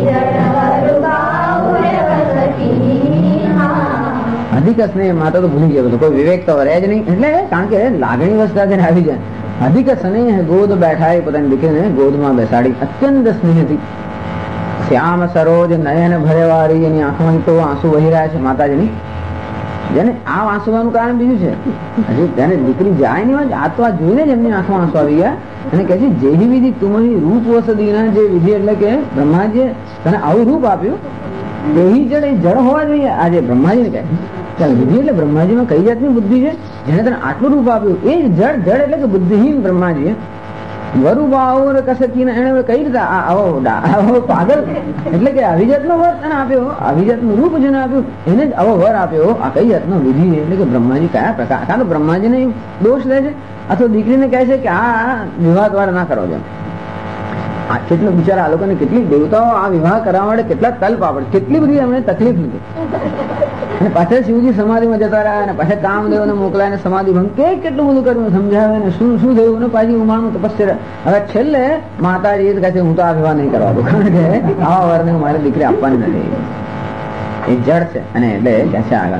અધિક સ્નેહ માતા તો ભૂલી ગયો, કોઈ વિવેક તો રહે જ નહીં. એટલે કારણ કે લાગણી વસ્તા જેને આવી જાય. અધિક સ્નેહ ગોદ બેઠા, પોતાની દીકરીને ગોદમાં બેસાડી અત્યંત સ્નેહથી. શ્યામ સરોજ નયન ભરેવારી, એની આંખમાં તો આંસુ વહી રહ્યા છે માતાજીની. જેને આ આંસુવાનું કારણ બીજું છે, હજી તેને દીકરી જાય નહીં હોય આ તો આ જોઈને જ એમની આંખમાં આંસુ આવી ગયા. અને કહે છે જેહી વિધિ તુમરી રૂપ વસદીના, જે વિધિ એટલે કે બ્રહ્માજીએ તને આવું રૂપ આપ્યું. તેહી જડ, એ જડ હોવા જોઈએ. આજે બ્રહ્માજીને કહે વિધિ એટલે બ્રહ્માજીમાં કઈ જાતની બુદ્ધિ છે જેને તને આટલું રૂપ આપ્યું? એ જડ જડ એટલે કે બુદ્ધિહીન બ્રહ્માજી. વરુ બાઉર કસકીને એને કઈ રીતે આવો પાગલ એટલે કે આવી જાતનો વર તને આપ્યો, આવી જાતનું રૂપ જેને આપ્યું એને જ આવો વર આપ્યો. આ કઈ જાતનો વિધિ એટલે કે બ્રહ્માજી કયા પ્રકાર? કાં તો બ્રહ્માજીને દોષ લે છે અથવા દીકરીને કહે છે કે આ વિવાહ દ્વારા ના કરો. જેમ આ કેટલું બિચારા આ લોકોને કેટલી દેવતાઓ આ વિવાહ કરવા માટે કેટલા તલ્પ આપડે, કેટલી બધી એમને તકલીફ લીધી. અને પાછળ શિવજી સમાધિમાં જતા રહ્યા અને પાછા કામદેવને મોકલાય સમાધિ ભંગ કેટલું બધું કર્યું, સમજાવે ને શું શું થયું ને પાછી ઉમાનું તપસ્યા. હવે છેલ્લે માતાજી કહે છે હું તો આ વિવાહ નહીં કરવા દઉં, કારણ કે આવા વરને મારી દીકરી આપવાની નથી. એ જડ છે. અને એટલે કહે છે આગળ,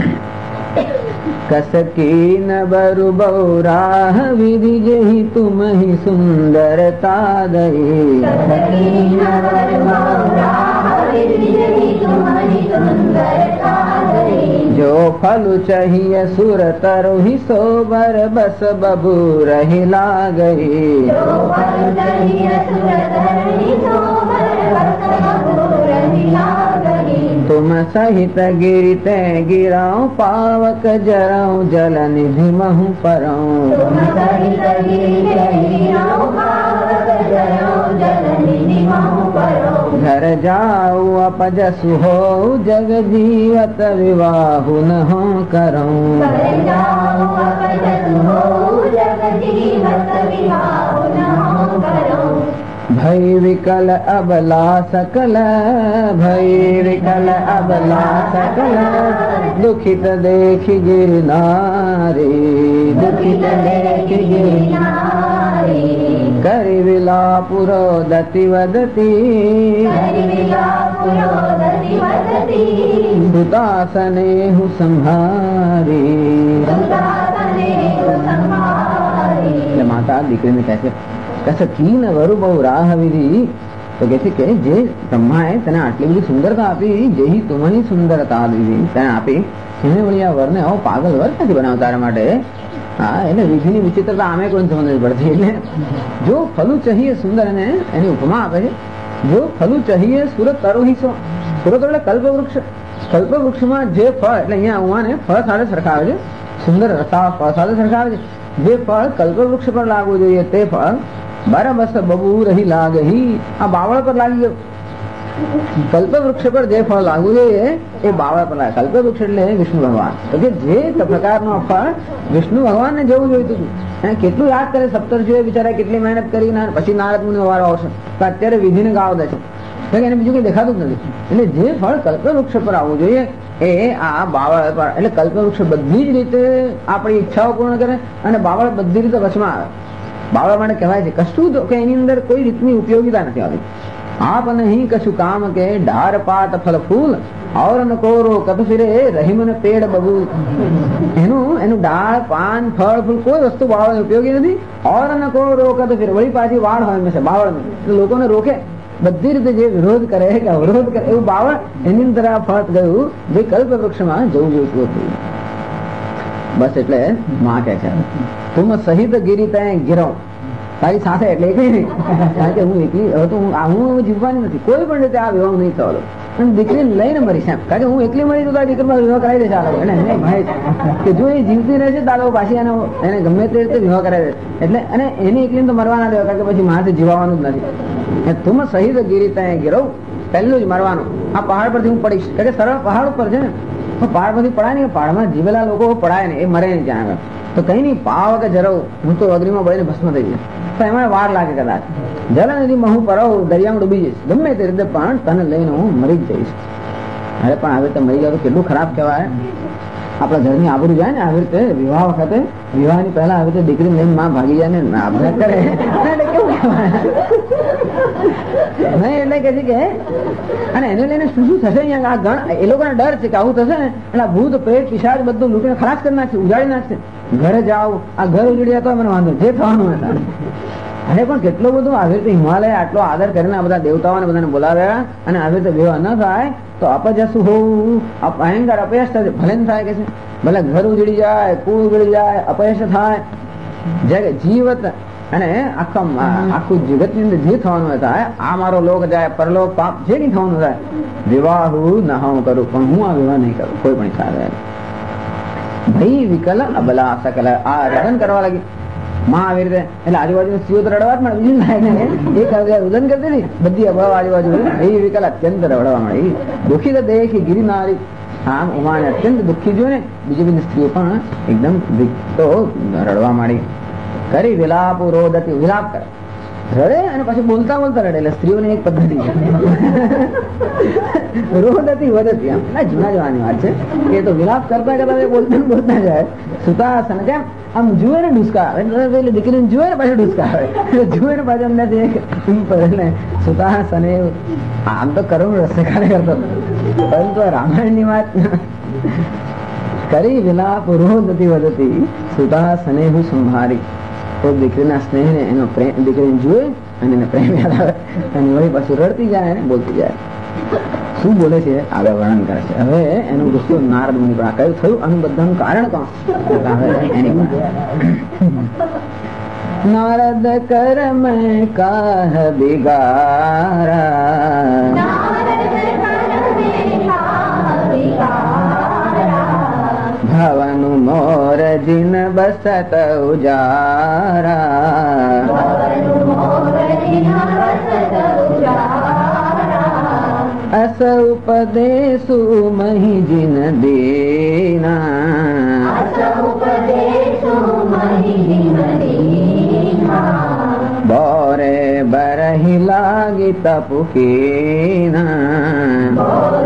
कसकी न बरु बहुराह विधि जही तुम ही सुंदरता दई, जो फल चाहिए सुर तरु ही सोबर बस बबू रही ला गई, तुम सहित गिरते गिराऊं पावक जराऊं जल निधि महु पराऊं, घर जाऊ अपजसु हो जग जीवत विवाहु न हो करूं, भई विकल अबला सकल, भई विकल अबला सकल, दुखित देखि गिरनारी, दुखित देखि गिरनारी, करि विलापुरो दति वदति, सुतासनेहु संहारी. माता दीकरी ने कैसे કસકીન વરુ બહુ રાહ વિધિ, તો કે છે કે જે બ્રહ્માએ તને આટલી બધી સુંદરતા આપી, જેહી તુમની સુંદરતા દીધી તને આપી, એને વળી આ વરને આવો પાગલ વર નથી બનાવ તારા માટે. હા, એટલે વિધિની વિચિત્રતા આમે કોઈ સમજ પડતી. એટલે જો ફલું ચાહીએ સુંદર, અને એની ઉપમા આપે છે જો ફલું ચાહીએ સુરત તરો હિસ્સો. સુરત એટલે કલ્પવૃક્ષ. કલ્પવૃક્ષમાં જે ફળ, એટલે અહીંયા ઉમાને ફળ સાથે સરખાવે છે, સુંદર રસા ફળ સાથે સરખાવે છે. જે ફળ કલ્પવૃક્ષ પર લાગવું જોઈએ તે ફળ બરબસ બબુ રહી લાગહી, આ બાવળ પર લાગી ગયું. કલ્પવૃક્ષ પર જે ફળ લાગવું જોઈએ એ બાવળ પર લાગે. કલ્પવૃક્ષ એટલે વિષ્ણુ ભગવાન. તો કે જે પ્રકારનો ફળ વિષ્ણુ ભગવાનને જવું જોઈતું હતું, એને કેટલું યાદ કરે. સપ્તર્ષિઓએ બિચારા કેટલી મહેનત કરી, પછી નારદ મુનિનો વારો આવશે તો અત્યારે વિધિને ગાવ દે છે, એને બીજું કઈ દેખાતું જ નથી. એટલે જે ફળ કલ્પવૃક્ષ પર આવવું જોઈએ એ આ બાવળ પર, એટલે કલ્પવૃક્ષ બધી જ રીતે આપણી ઈચ્છાઓ પૂર્ણ કરે અને બાવળ બધી રીતે વચમાં આવે. બાવળ માટે કહેવાય છે કશું તો કે એની અંદર કોઈ રીતની ઉપયોગિતા નથી આવતી. આપ નહીં કશું કામ કે ડાર પાત ફલ ફૂલ और न कोरो कत फिरे रहीम ने पेड़ बबूल. એનું ડાળ પાન ફળ ફૂલ કોઈ વસ્તુ બાવળ ઉપયોગી નથી. और न कोरो कत फिरे, વળી પાછી વાળ હોય હંમેશા બાવળ, લોકોને રોકે બધી રીતે, જે વિરોધ કરે કે અવરોધ કરે એવું બાવળ એની અંદર આ ફળ ગયું જે કલ્પવૃક્ષમાં જવું જોઈતું હતું. બસ એટલે માં કે છે તુમ સહિત ગીરી ત્યાં ગીરવ, તારી સાથે એટલે એકલી નહીં, કારણ કે હું એકલી હું જીવવાની નથી, કોઈ પણ રીતે આ વિવાહ નહીં થવાનો. અને દીકરીને લઈને મરીશ એમ, કારણ કે હું એકલી મળી તો દીકરીમાં વિવાહ કરાવી દેશે આ લોકો. એને ભાઈ કે જો એ જીવતી રહેશે તો પાછી એને ગમે તે રીતે વિવાહ કરાવી દે. એટલે અને એને એકલી તો મરવા ના દેવા, કારણ કે પછી મારાથી જીવવાનું જ નથી. તુમ સહિત ગીરી ત્યાં ગીરવ, પહેલું જ મરવાનું. આ પહાડ પરથી હું પડીશ, કારણ કે સરળ પહાડ ઉપર છે ને, પહાડ પરથી પડાય નહીં, પહાડમાં જીવેલા લોકો પડાય ને, એ મરે નહીં ત્યાં આગળ. તો કઈ નહીં પાવ કે જરવ, હું તો અગ્નિમાં બળીને ભસ્મ થઈ જઈશ, તો એમાં વાર લાગે કદાચ. જલનદીમાં હું પરવ, દરિયામાં ડૂબી જઈશ, ગમે તે રીતે પણ તને લઈને હું મરી જ જઈશ. અરે પણ આવી રીતે મરી જાવ તો કેટલું ખરાબ કહેવાય. આપણા ઘરની આબરૂ જાય ને આવી રીતે. વિવાહ વખતે, વિવાહની પહેલા આવી રીતે દીકરી લઈને માં ભાગી જાય ને આપઘાત કરે એટલે કેવું કહેવાય નહીં. એટલે કે છે કે અને એને લઈને શું શું થશે અહીંયા, આ ગણ એ લોકોને ડર છે કે આવું થશે ને એટલે ભૂત પ્રેત પિશાચ બધું લૂંટીને ખલાસ કરી નાખશે, ઉજાડી નાખશે. ઘરે જાઓ, આ ઘર ઉજળી જાય તો મને વાંધો, જે થવાનું હતા. અરે પણ કેટલું બધું આવી રીતે હિમાલય આટલો આદર કરીને આ બધા દેવતાઓને બધાને બોલાવ્યા અને આવી રીતે વિવાહ ન થાય તો અપજસ હોવું, ભયંકર અપયશ થાય. ભલે ન થાય કે છે, ભલે ઘર ઉજળી જાય, કુળ ઉજળી જાય, અપયશ થાય, જીવત અને આખું જગત ની અંદર જે થવાનું થાય, આ મારો લોક જાય, પરલોક પાપ જે કઈ થવાનું થાય, વિવાહ ન હું કરું, પણ હું આ વિવાહ નહીં કરું કોઈ પણ સાથે. ભાઈ વિકલ અબલા સકલ, આ રડન કરવા લાગી માં આવી રીતે. એટલે આજુબાજુ સ્ત્રીઓ તો રડવા જ મળે, બીજું એક રુદન કરતી હતી બધી અભાવ આજુબાજુ. એ વિકલ અત્યંત રડવા મળે, દુઃખી તો દેખી ગિરિનારી. આમ ઉમાને અત્યંત દુઃખી જોઈને બીજી બધી સ્ત્રીઓ પણ એકદમ તો રડવા માંડી. કરી વિલાપ રોદતી, વિલાપ કરે, રડે અને પછી બોલતા બોલતા રડે. એટલે સ્ત્રીઓની એક પદ્ધતિ રોદતી વધતી. આમ ના જૂના જવાની વાત છે કે તો વિલાપ કરતા કરતા બોલતા બોલતા જાય. સુતાસન કેમ આમ જુએ ને ઢુસકા આવે, એટલે દીકરીને જુએ ને પાછું ઢુસકા આવે, જુએ ને પાછું અંદરથી એટલે સુતાસન. આમ તો કરુણ રસ્તે કાઢે કરતો, પરંતુ રામાયણ ની વાત કરી વિલાપ રોદતી વધતી સુતાસને હું સંભારી. તો દીકરીના સ્નેહ ને એનો પ્રેમ, દીકરીને જુએ અને એને પ્રેમ યાદ આવે અને વળી પાછું રડતી જાય અને બોલતી જાય. શું બોલે છે આગળ વર્ણન કરે છે. હવે એનો ગુસ્સો નારદ મુનિ પર કયું થયું, આનું બધાનું કારણ કોણ? એની નારદ કર્મ કાહ બિગારા, ભવન મોર જીન બસત ઉજારા, અસ ઉપદેશુ મહી જીન દેના, બોરે બરહી લાગી તપુકીના,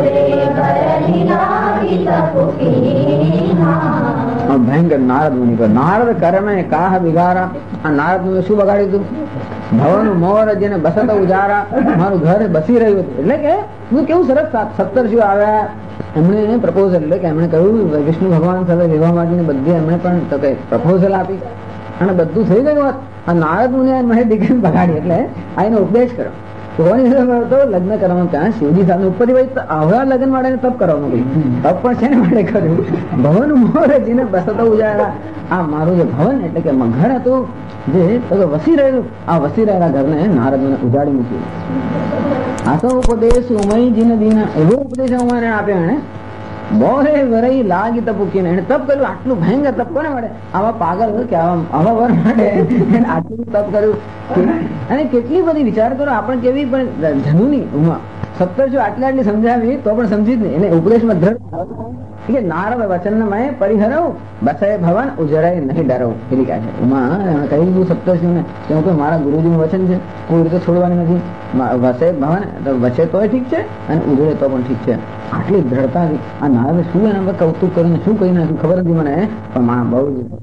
ભયંકર નારદ મુનિ પર. નારદ કર્મે કાહ બિગારા, આ નારદ મુનિ શું બગાડ્યું હતું? ભવન મોર જેને બસત ઉજારા, મારું ઘર બસી રહ્યું હતું. એટલે કે કેવું સરસ સપ્તર્ષિઓ આવ્યા, એમણે પ્રપોઝલ, એટલે કે એમણે કહ્યું વિષ્ણુ ભગવાન સાથે વિવાહ માટેની બધી એમણે પણ તો કઈ પ્રપોઝલ આપી અને બધું થઈ ગયું. આ નારદ મુનિ મારી દીકરીને બગાડી, એટલે આ એનો ઉપદેશ કર્યો. કોની તો લગ્ન કરવાનું ત્યાં શિવજી સામે ઉપર હવે લગ્ન માટે તપ કરવાનું કઈ તપ પણ છે ને માટે કર્યું. ભવન મોર જેને બસતો ઉજાડા, આ મારું જે ભવન એટલે કે ઘર હતું જે વસી રહેલું, આ વસી રહેલા ઘરને નારદ મને ઉજાડી મૂક્યું. આ તો ઉપદેશ ઉમય જીન દીન, એવો ઉપદેશ ઉમાને આપ્યો એને. બોરે વરઈ લાગી તપ ઉકીને એને તપ કર્યું. આટલું ભયંકર તપ કોને મળે? આવા પાગલ કે આવા વર મળે આટલું તપ કર્યું. અને કેટલી બધી વિચાર કરો, આપણે કેવી પણ ધનુની ઉમા 17 આટલી સમજાવી તો પણ સમજી જ નહીં. એને ઉપદેશમાં દ્રઢ કે નારદ વચન મેં પરિહરવ બસે ભવન ઉજરાય નહીં ડરવ. પેલી કહે છે ઉમા કહી દીધું સપ્તર્ષિઓને કે હું તો મારા ગુરુજીનું વચન છે, કોઈ રીતે છોડવાની નથી. વસે ભવન તો વચે તોય ઠીક છે અને ઉજળે તો પણ ઠીક છે. આટલી દ્રઢતાથી આ નારદે શું એના પર કૌતુક કરીને શું કહી નાખ્યું ખબર નથી મને, પણ માં બહુ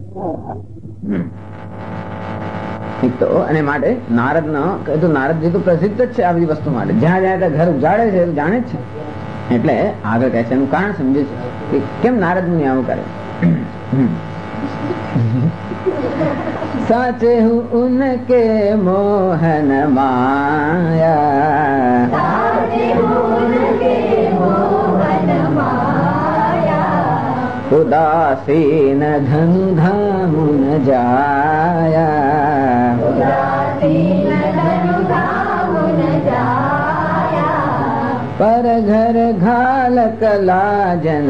તો. અને માટે નારદ નો નારદજી તો પ્રસિદ્ધ જ છે આ બધી વસ્તુ માટે. જ્યાં જાય ત્યાં ઘર ઉજાડે છે, જાણે જ છે. એટલે આગળ કહે છે એનું કારણ સમજે છે કે કેમ નારદ મુનિ આવું કરે. સાચે હું ઉનકે મોહન માયા, ઉદાસીન ધન ધામુન જાયા, પર ઘર ઘાલ કલા જન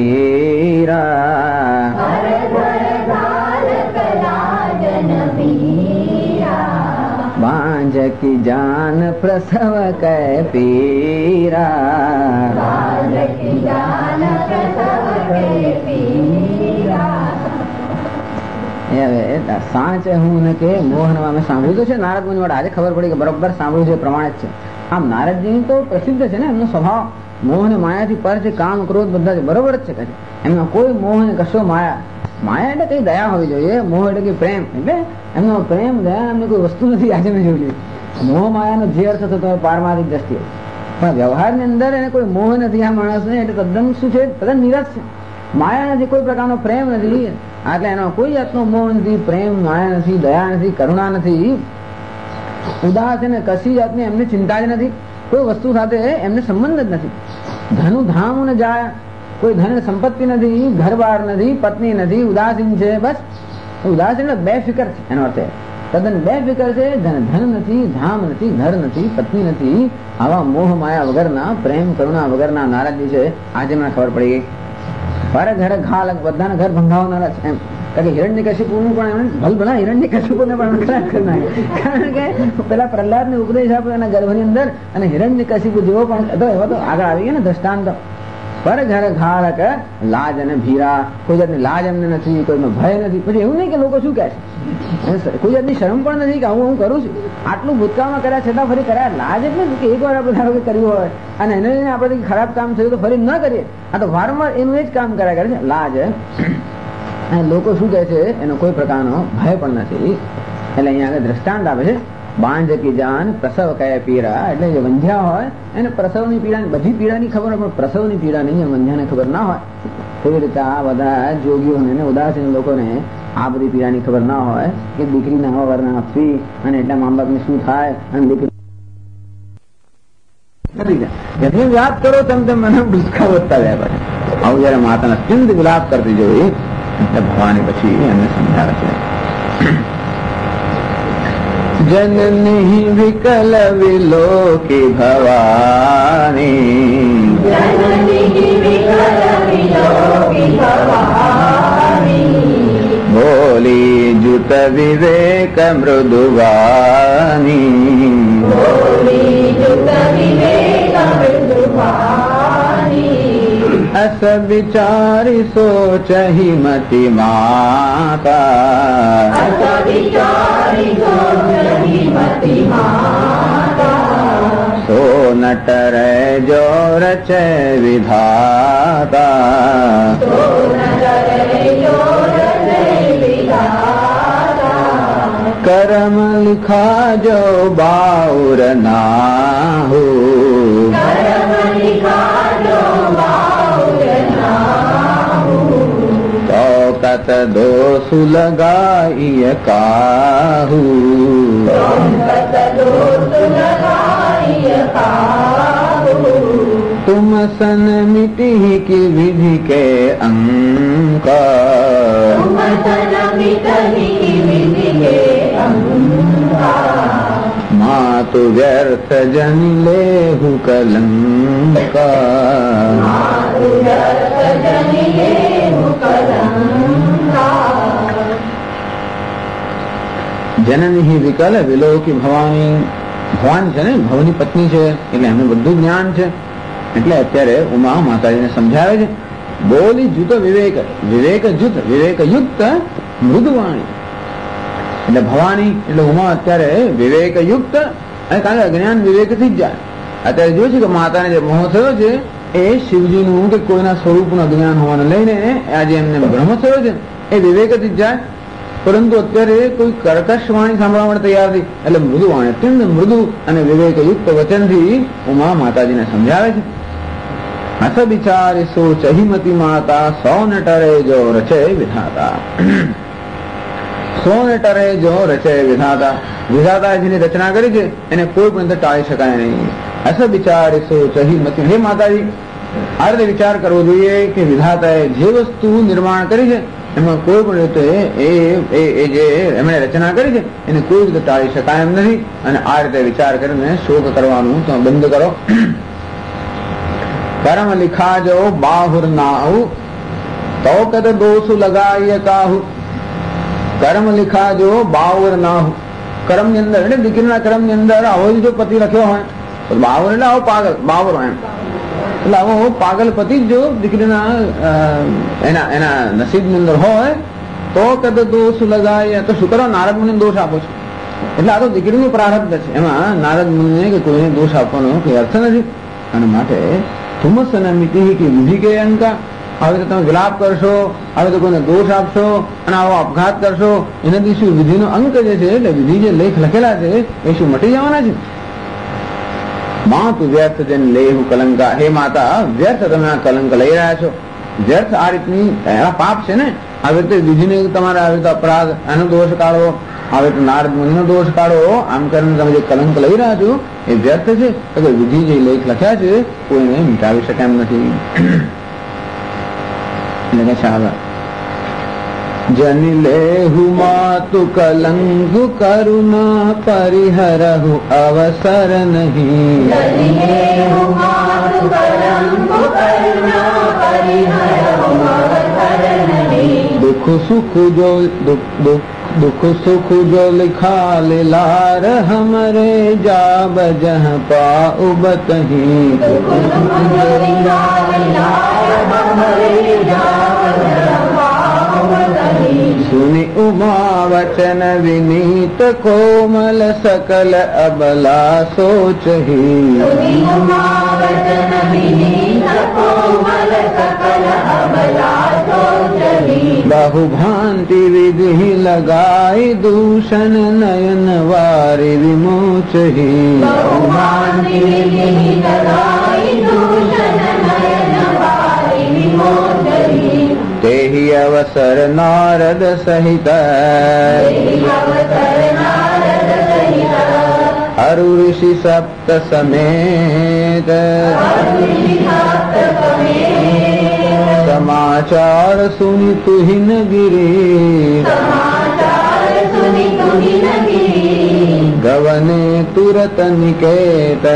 ભીરા, बांझ की जान प्रसव कै पीरा, સાચ હું ને કે મોહન અમે સાંભળ્યું તો છે નારદ મુનિ વાળા. આજે ખબર પડી કે બરોબર સાંભળ્યું છે, પ્રમાણે જ છે. આમ નારદજી તો પ્રસિદ્ધ છે ને, એમનો સ્વભાવ મોહ ને માયાથી પર છે, કામ ક્રોધ બધા બરોબર જ છે. એમનો કોઈ મોહ ને કશો માયા. માયા એટલે કઈ દયા હોવી જોઈએ, મોહ એટલે કે પ્રેમ. એટલે એમનો પ્રેમ દયા એમને કોઈ વસ્તુ નથી. આજે મેં જોયું મોહ માયાનો જે અર્થ થતો હોય પારમાર્થિક દ્રષ્ટિએ, પણ વ્યવહારની અંદર એને કોઈ મોહ નથી આ માણસને. એટલે તદ્દન શું છે, તદ્દન નિરસ છે. માયા નથી, કોઈ પ્રકારનો પ્રેમ નથી. એટલે એનો કોઈ જાતનો મોહ નથી, પ્રેમ માયા નથી, દયા નથી, કરુણા નથી. ઉદાસ અને કશી જાતની એમને ચિંતા જ નથી. કોઈ વસ્તુ સાથે એમને સંબંધ જ નથી. ધનુ ધામ ને જાય, કોઈ ધન સંપત્તિ નથી, ઘર બાર નથી, પત્ની નથી, ઉદાસીન છે. બસ ઉદાસીન એટલે બેફિકર છે. એનો અર્થ તદ્દન બેફિકર છે. ધન નથી, ધામ નથી, ઘર નથી, પત્ની નથી. આવા મોહ માયા વગરના, પ્રેમ કરુણા વગરના નારદજી છે. આજે મને ખબર પડી ગઈ. પર ઘર ઘાલ, બધાના ઘર ભંગાવનારા છે એમ. કારણ કે હિરણ્યકશિપુનું પણ ભલભલા હિરણ્યકશિપુને પણ ખરાબ કરી નાખ્યો. કારણ કે પેલા પ્રહલાદ ને ઉપદેશ આપ્યો એના ગર્ભની અંદર, અને હિરણ્યકશિપુ જેવો પણ એવો તો આગળ આવી ગયા ને દ્રષ્ટાંત. પર ઘર ઘાલક લાજ અને ભીરા, કોઈ જાતની લાજ એમને નથી, કોઈનો ભય નથી. પછી એવું નહીં કે લોકો શું કહે છે, કોઈ જાતની શરમ પણ નથી કે હું કરું છું. આટલું ભૂતકાળમાં કર્યા છતાં ફરી કર્યા. લાજ એટલે કે એક વાર આપણે ધારો કે કર્યું હોય અને એને લઈને આપણે ખરાબ કામ થયું તો ફરી ન કરીએ. આ તો વારંવાર એનું એ જ કામ કર્યા કરે છે. લાજ અને લોકો શું કહે છે એનો કોઈ પ્રકારનો ભય પણ નથી. એટલે અહીંયા આગળ દ્રષ્ટાંત આપે છે. બાંજ કી જાન પ્રસવ કયા પીરા, એટલે જે વંધ્યા હોય એને પ્રસવની પીડા, બધી પીડાની ખબર હોય પણ પ્રસવની પીડા નહીં, વંધ્યાને ખબર ના હોય. તેવી રીતે આ બધા જોગીઓને ઉદાસીન લોકોને આ બધી પીડાની ખબર ના હોય કે દીકરીને આવા વરના આપવી અને એટલા મા બાપને શું થાય. અને દીકરી વાત કરો તમે મને ડુસકા વધતા ગયા. પછી આવું જયારે માતાના અત્યંત વિલાપ કરતી જોઈ એટલે ભવાની પછી એમને સમજાવે છે. जननी विकल विलोकी भवानी, बोली जुत विवेक मृदुवानी, अस विचारी सोचहि मति माता, सो नट रे जो रचे विधाता, कर्म लिखा जो बाउर नाहु, तो कत दोषु लगाइय काहू, तुम सन मिटी की विधि के अंक, मान માતુ વ્યર્થ જન લેહુ કલંકા. જનની વિકલ વિલોકી ભવાની. ભગવાન છે ને ભવની પત્ની છે એટલે એમને બધું જ્ઞાન છે. એટલે અત્યારે ઉમા માતાજીને સમજાવે છે. બોલી જુત વિવેક, વિવેક જુત, વિવેક યુક્ત મૃદુવાણી. એટલે ભવાની એટલે ઉમા અત્યારે વિવેક યુક્ત, અને કારણ કે અજ્ઞાન વિવેકથી જ જાય. અત્યારે જોયું છે કે માતાને જે મોહ થયો છે એ શિવજીનું કે કોઈના સ્વરૂપનું અજ્ઞાન હોવાને લઈને આજે એમને ભ્રમ થયો છે એ વિવેકથી જ જાય. પરંતુ અત્યારે કોઈ કર્કશ વાણી સાંભળવા માટે તૈયાર નથી. એટલે મૃદુ વાણી, અત્યંત મૃદુ અને વિવેકયુક્ત વચનથી ઉમા માતાજીને સમજાવે છે. અથ બિચારી સો ચહિમતી માતા, સો ન ટરે જો રચે વિધાતા. સો ન ટરે જો રચે વિધાતા. વિધાતા જેની રચના કરી છે એને કોઈ પણ ટાળી શકાય નહીં. અથ બિચારી સો ચહિમતી. હે માતાજી, આ રીતે વિચાર કરવો જોઈએ કે વિધાતાએ જે વસ્તુ નિર્માણ કરી છે એમાં કોઈ પણ રીતે એ જે એમણે રચના કરી છે એને કોઈ રીતે ટાળી શકાય એમ નથી. અને આ રીતે વિચાર કરીને શોક કરવાનું તો બંધ કરો. કર્મ લિખા જો બાહુર નાહુ, તો કદ દોષ લગાય કાહુ. કર્મ લિખા જો બાહુર નાહુ. કર્મ ની અંદર એટલે દીકરીના કર્મ ની અંદર આવો જો પતિ લખ્યો હોય તો બાહુર એટલે આવો પાગલ, બાવર હોય એમ. એટલે આવો પાગલ પતિ જો દીકરીના એના નસીબ ની અંદર હોય તો કદ દોષ લગાય. તો શું કરો? નારદ મુનિને દોષ આપો છો. એટલે આ તો દીકરીનું પ્રારબ્ધ છે. એમાં નારદ મુનિને કે કોઈને દોષ આપવાનો કોઈ અર્થ નથી. અને માટે તુમસ મિતિ કે વિધિ કે અંકા. હવે તો તમે વિલાપ કરશો, હવે તો કોઈને દોષ આપશો અને આવો આપઘાત કરશો, એનાથી શું વિધિનો અંક જે છે એટલે વિધિ જે લેખ લખેલા છે એ શું મટી જવાના છે? માતુ વ્યર્થ જન લેહુ કલંકા. હે માતા, વ્યર્થ તમે આ કલંક લઈ રહ્યા છો. વ્યર્થ આ રીતની પાપ છે ને. આવી રીતે વિધિને તમારે આવી રીતે અપરાધ એનો દોષ કાઢો, આવી રીતે નારદ મુનિનો દોષ કાઢો, આમ કરીને તમે જે કલંક લઈ રહ્યા છો એ વ્યર્થ છે. તો વિધિ જે લેખ લખ્યા છે કોઈને મિટાવી શકે એમ નથી. જની લેહુ માતુ કલંકુ કરુણા પરિહરહુ અવસર નહીં. દુઃખ સુખ જો दुख सुख जो लिखा लार हमरे जाब जह पाउबत ही. सुनि उमा वचन विनीत कोमल सकल अबला सोच ही. बहु भांति विधि लगाई दूषण नयन वारि विमोच ही. तेहि अवसर नारद सहित अरु ऋषि सप्त समेत समाचार सुनि तुहि न गिरी. गवने तुरत निकेत.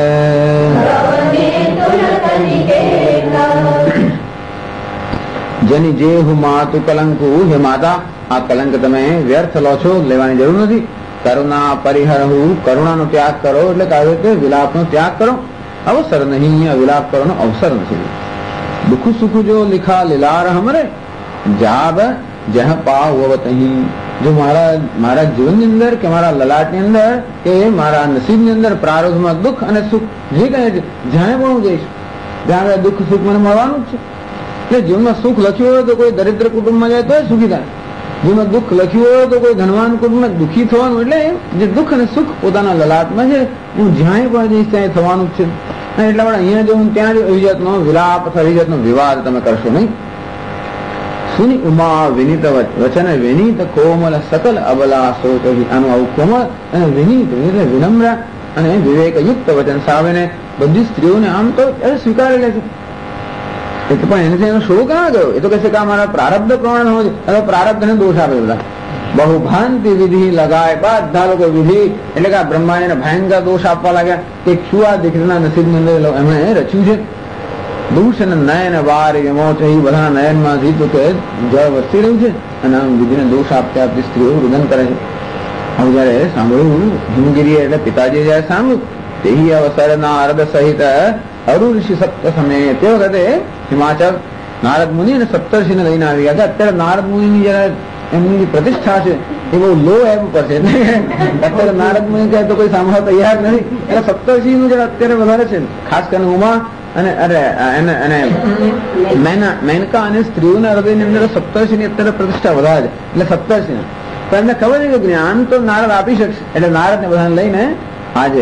जनि जेहु मातु कलंकु. हे माता, આ કલંક તમે વ્યર્થ લો છો, લેવાની જરૂર નથી. કરુણા પરિહરહુ. કરુણાનો ત્યાગ કરો એટલે કહે છે વિલાપનો ત્યાગ કરો. અવસર નહીં, વિલાપ કરવાનો અવસર નથી. દુઃખ સુખ જો લિખા લીલાર હમરે જાબ જહ પાવત અહીં. જો મારા જીવનની અંદર કે મારા લલાટની અંદર કે મારા નસીબની અંદર પ્રારબ્ધમાં દુઃખ અને સુખ જે કહે છે જ્યાં પણ હું જઈશ ત્યાં દુઃખ સુખ મને મળવાનું જ છે. એટલે જીવનમાં સુખ લખ્યું હોય તો કોઈ દરિદ્ર કુટુંબમાં જાય તો સુખી થાય. જીવનમાં દુઃખ લખ્યું હોય તો કોઈ ધનવાન કુટુંબમાં દુઃખી થવાનું. એટલે જે દુઃખ અને સુખ પોતાના લલાટમાં છે હું જ્યાં પણ જઈશ ત્યાં થવાનું જ છે. એટલા માટે અહીંયા જો હું ત્યાં જ આવી જાતનો વિલાપ અથવા આવી જાતનો વિવાદ તમે કરશો નહીં. સુનિ ઉમા વિનીત વચન વિનીત કોમલ સકલ અબલા સોચ. આનું આવું કોમળ અને વિનીત એટલે વિનમ્ર અને વિવેકયુક્ત વચન સાવેને બધી સ્ત્રીઓને આમ તો સ્વીકારી લે છે. એટલે પણ એનાથી એનો શોક ના ગયો. એ તો કહે છે કે આ મારા પ્રારબ્ધ પ્રમાણે હોય છે. પ્રારબ્ધને દોષ આપે. બહુભાંતિ વિધિ લગાય, બધા લોકો વિધિ એટલે કે આ બ્રહ્માને ભયંકર દોષ આપવા લાગ્યા કે શું આ દીકરીના નસીબની અંદર એમણે રચ્યું છે. દૂષણ નયન વાર યમો છે, એ બધા નયનમાંથી તો કે જળ વરસી રહ્યું છે અને આમ વિધિને દોષ આપતી આપતી સ્ત્રીઓ રુદન કરે છે. હવે જયારે સાંભળ્યું હિમગીરી એટલે પિતાજી જયારે સાંભળ્યું તે અવસર નારદ સહિત અરુ ઋષિ સપ્ત સમયે તે વખતે હિમાચલ નારદ મુનિ અને સપ્તર્ષિને લઈને આવી ગયા. અત્યારે નારદ મુનિની જયારે એમની પ્રતિષ્ઠા છે એ બહુ લો એમ પર છે. અત્યારે નારદ મુનિ કહે તો કોઈ સાંભળવા તૈયાર નથી, એટલે સપ્તર્ષિ નું જરા અત્યારે વધારે છે, ખાસ કરીને ઉમા અને મેનકા અને સ્ત્રીઓના હૃદયની અંદર સપ્તર્ષિની અત્યારે પ્રતિષ્ઠા વધારે છે, એટલે સપ્તર્ષિ. તો એમને ખબર છે કે જ્ઞાન તો નારદ આપી શકશે, એટલે નારદ ને બધાને લઈને આજે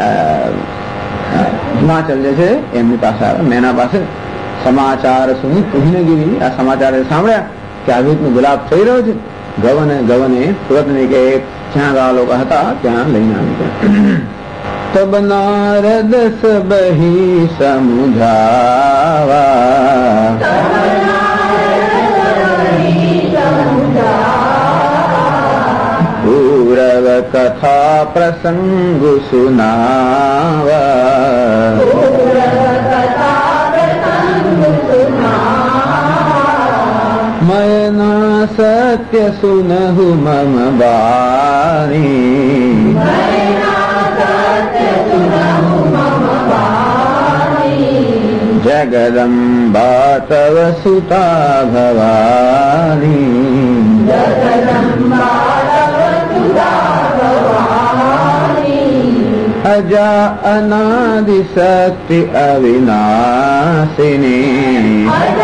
હિમાચલ જે છે એમની પાસે આવે, મેના પાસે. સમાચાર સુની કુહિનગીરી આ સમાચાર સાંભળ્યા કે આવી રીતનું ગુલાબ થઈ રહ્યો છે. ગવને તુરત નહીં કે જ્યાં આ લોકો હતા ત્યાં લઈને આવી ગયા. તબ નારદ સબહી સમુઝાવા, પૂરવ કથા પ્રસંગ સુનાવા, મયના સત્ય સુનહુ મમ બાણી, જગદંબા તવ સુતા ભવાની, અજા અનાદિ શક્તિ અવિનાશિની,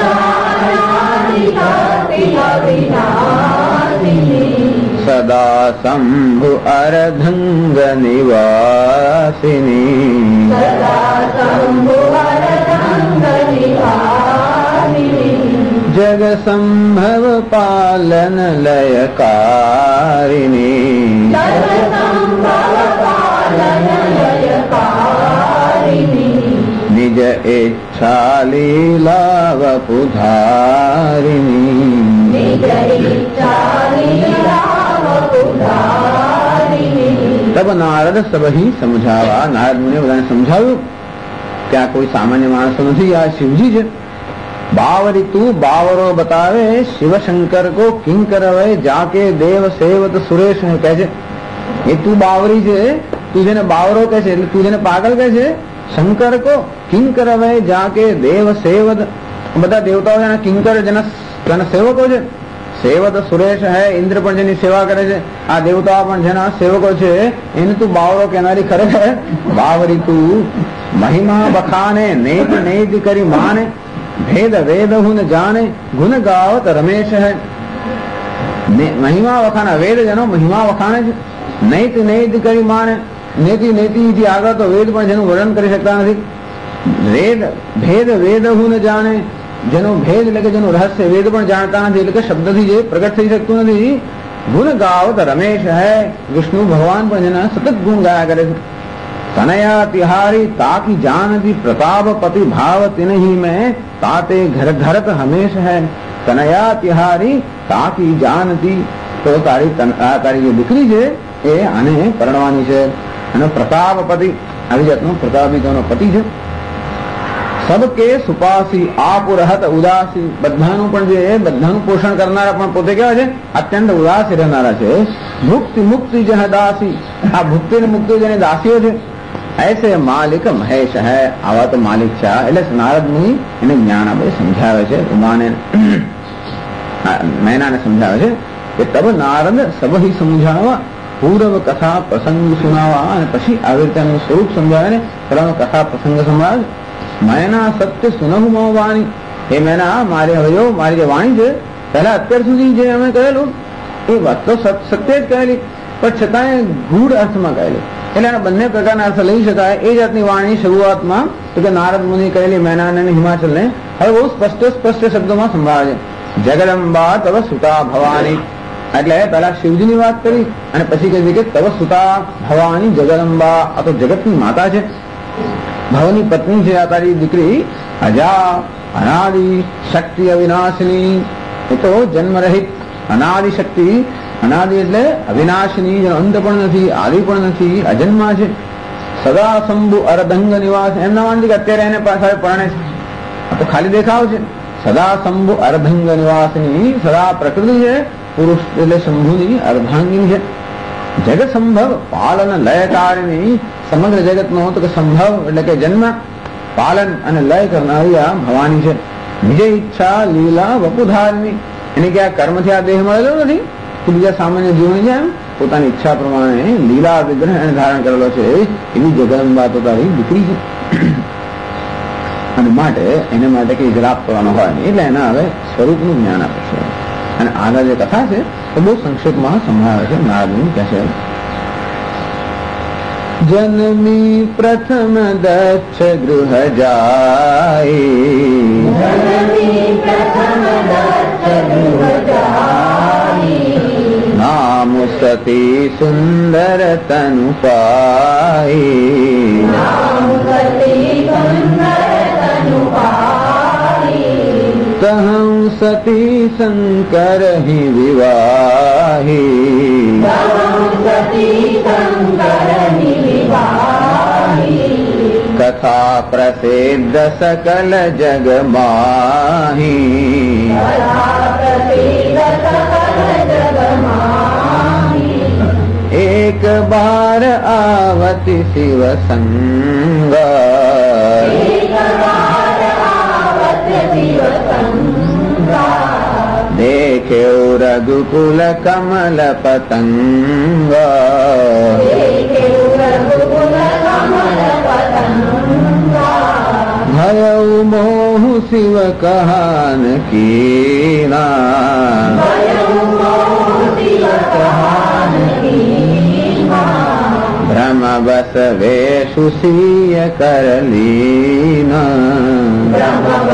સદા શંભુ અર્ધંગ નિવાસિની, જગ સંભવ પાલન લયકારિણી, નિજ ઈચ્છા લીલા વપુધારિણી, તબ નારદ સબહી સમજાવા, નારદ મુનિએ બધાને સમજાવ્યું કે આ કોઈ સામાન્ય માણસો નથી, આ શિવજી છે. बावरी तू बावरो बतावे शिव शंकर को किंकर वे जाके देव सेवत सुरेश ने कहे छे ये तू बावरी छे, तू जेने बावरो कहे छे तू जेने पागल कहे छे, शंकर को किंकर वे जाके देव सेवत બધા દેવતાઓ એના કિંકર જેના સેવકો છે. સેવત સુરેશ હે, ઇન્દ્ર પણ જેની સેવા કરે છે, આ દેવતાઓ પણ જેના સેવકો છે એને તું બાવરો કહેનારી ખરેખર બાવરી તું મહિમા બખાને નેત નેત કરી માને, भेद वेद हुन जाने गुण गावत रमेश है. महिमा वखाना वेद जनो महिमा वखाने नैत नैत કરી માને, નેતિ નેતિ થી આગળ તો વેદ પણ જેનું વર્ણન કરી શકતા નથી. વેદ ભેદ વેદ હુન જાણે, જેનો ભેદ એટલે કે જેનું રહસ્ય વેદ પણ જાણતા નથી, એટલે કે શબ્દથી જે પ્રગટ થઈ શકતું નથી. ગુણ ગાવત રમેશ હૈ, વિષ્ણુ ભગવાન પણ જેના સતત ગુણ ગાયા કરે છે. तनया तिहारी ताकि जानती प्रताप पति भाव तिन्ही में ताते घर घरत हमेश है. तनया तिहारी ताकि जानती, तो तारी જે દીકરી છે એ આને પરણવાની છે. અને પ્રતાપ પતિ આવી જાતનો પ્રતાપિકાનો પતિ છે. સબકે સુપાસી આપુરહત ઉદાસી, બધાનું પણ જે બધાનું પોષણ કરનારા પણ પોતે કેવા છે અત્યંત ઉદાસી રહેનારા છે. ભુક્તિ મુક્તિ જહ દાસી, આ ભુક્તિ ને મુક્તિ જેને દાસીઓ છે. ऐसे मालिक महेश है, आवा तो मालिक છે. એટલે નારદ મુનિ એને જ્ઞાન આપે, સમજાવે છે. ઉમાને મેનાને સમજાવે છે કે તબ નારદ સબહી સમજાવવા, પૂર્વ કથા પ્રસંગ સુનાવા, અને પછી આવી રીતે સ્વરૂપ સમજાવે ને પેલાનો કથા પ્રસંગ સંભળાવે. મેના સત્ય સુનહુ મમ વાણી, એ મેના મારી હવે મારી જે વાણી છે પહેલા અત્યાર સુધી જે અમે કહેલું એ વાત તો સત્ય જ કહેલી, પણ છતાંય ગૂઢ અર્થમાં કહેલી. એટલે આના બંને પ્રકારના અર્થ લઈ શકાય. એ જાતની વાણી શરૂઆતમાં તો કે નારદ મુનિ કહેલી મેનાને હિમાચલને હવે બહુ સ્પષ્ટ શબ્દોમાં સંભળાવે છે. જગદંબા તવ સુતા ભવાની, એટલે પહેલા શિવજીની વાત કરી અને પછી કહી કે તવ સુતા ભવાની જગદંબા, આ તો જગતની માતા છે, ભવની પત્ની છે આ તારી દીકરી. અજા અનાદિ શક્તિ અવિનાશિની, એ તો જન્મરહિત અનાદિ શક્તિ અનાદિ એટલે અવિનાશની, જેનો અંત પણ નથી, આદિ પણ નથી, અજન્મા છે. સદા શંભુ અર્ધંગ નિવાસ, એમ ના માનતી કે અત્યારે એને પાછા પરણે છે, આ તો ખાલી દેખાવ છે. સદા શંભુ અર્ધંગ નિવાસની, સદા પ્રકૃતિ છે, પુરુષ એટલે શંભુની અર્ધાંગી છે. જગત સંભવ પાલન લયકારિણી, સમગ્ર જગત નો તો કે સંભવ એટલે કે જન્મ, પાલન અને લય કરનારી આ ભવાની છે. નિજ ઈચ્છા લીલા વપુધારિણી, એને કે આ કર્મથી આ દેહ મળેલો નથી કે બીજા સામાન્ય જીવની જેમ પોતાની ઈચ્છા પ્રમાણે લીલા વિગ્રહ એને ધારણ કરેલો છે. એવી જગદંબા તો તારી દીકરી છે. અને માટે એને માટે કઈ જરાપ કરવાનો હોય નહીં, એટલે એના હવે સ્વરૂપનું જ્ઞાન આપે છે. અને આગળ જે કથા છે એ બહુ સંક્ષેપમાં સંભળાવે છે. નારદની કહે છે, જન્મી પ્રથમ દક્ષ ગૃહ જાય, નામ સતી સુંદર તનુ પાઈ, કહું સતી શંકર હિ વિવાહી, કથા પ્રસિદ્ધ સકલ જગ માહી, એક બાર આવતી શિવ સંગ, દેખ્યો રઘુકુલ કમલ પતંગ, ભયઉ મોહ શિવ કહાન કીના, ભ્રમ બસ વેશુ સિય કરલીના,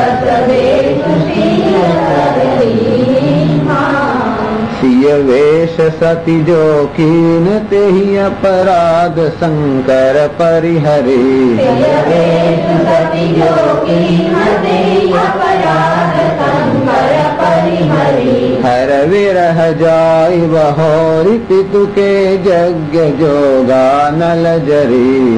સિય વેશ સતી જો કીન તેહી અપરાધ શંકર પરિહરી, હર વિરહ જાય બહોરી પિતુ કે જગ્ઞ જોગા નલ જરી,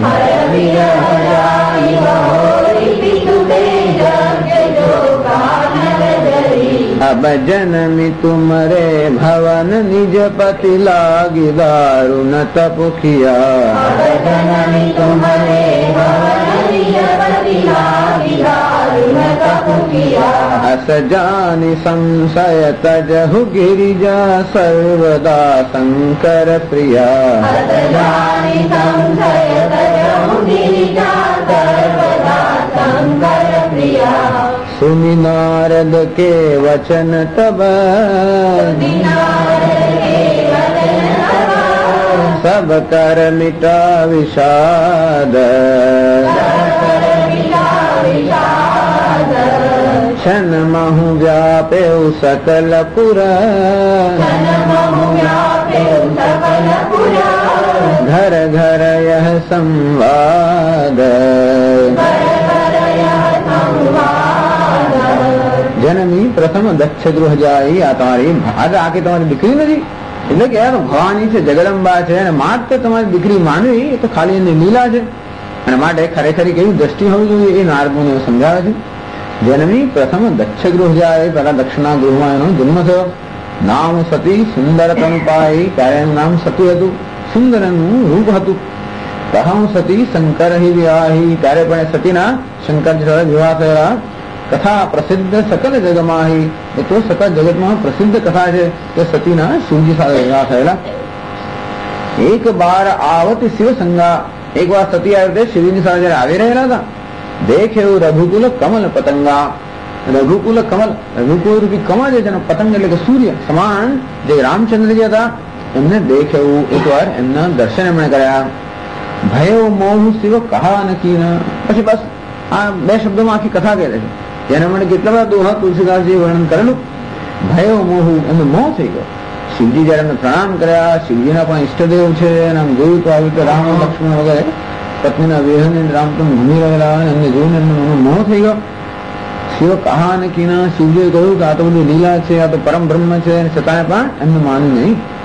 अब जनमी तुमरे भवन निज पति लागी दारुण तपुखिया, अस जानि संशय तजहु गिरिजा सर्वदा शंकर प्रिया, सुनि नारद के वचन तब सब कर मिटा विषाद, क्षण महु व्यापे सकल पुर, घर घर यह संवाद, જનમી પ્રથમ દક્ષ ગૃહ જાય, આ તમારી આજે આ કે તમારી દીકરી નથી, એટલે કે યાર ભવાની છે, જગદંબા છે, અને માત્ર તમારી દીકરી માનવી એ તો ખાલી એની લીલા છે. અને માટે ખરેખર કેવી દ્રષ્ટિ હોવી જોઈએ એ નારદમુનિ સમજાવે છે. જનમી પ્રથમ દક્ષ ગૃહ જાય, પહેલા દક્ષના ગૃહમાં એનો જન્મ થયો. નામ સતી સુંદર તનુ પાઈ, ત્યારે એનું નામ સતી હતું, સુંદર એનું રૂપ હતું. કહું સતી શંકર હિ વિવાહી, ત્યારે પણ સતીના શંકરજી સાથે વિવાહ થયેલા. કથા પ્રસિદ્ધ સકલ જગમાહી, એ તો સકલ જગતમાં પ્રસિદ્ધ કથા છે કે સતીના શિવજી સાથે વિવાહ થયેલા. એક બાર આવત શિવ સંગા, એક વાર સતી આવી રીતે શિવજી સાથે જયારે આવી રહેલા હતા, દેખ્યું રઘુકુલ કમલ પતંગા, રઘુકુલ કમલ, રઘુકુલ રૂપી કમળ છે, પતંગ એટલે કે સૂર્ય સમાન જે રામચંદ્રજી હતા એમને દેખ્યું. એક વાર એમના દર્શન એમણે કર્યા. ભયો મોહ શિવ કહા નકી, પછી બસ આ બે શબ્દોમાં આખી કથા કહે છે. જેના માટે કેટલા બધા દોહા તુલસીદાસજી વર્ણન કરેલું. ભયો મોહ, એમને મોહ થઈ ગયો. શિવજી જયારે એમને પ્રણામ કર્યા, શિવજીના પણ ઈષ્ટદેવ છે, અને આમ જોયું તો આવી રીતે રામ લક્ષ્મણ વગેરે પત્નીના વિહન રામચંદ્ર ઘૂમી રહેલા, અને એમને જોઈને એમને મોહ થઈ ગયો. શિવ કહા નકીના, શિવજીએ કહ્યું કે આ તો બધું લીલા છે, આ તો પરમ બ્રહ્મ છે, છતાંય પણ એમને માન્યું નહીં.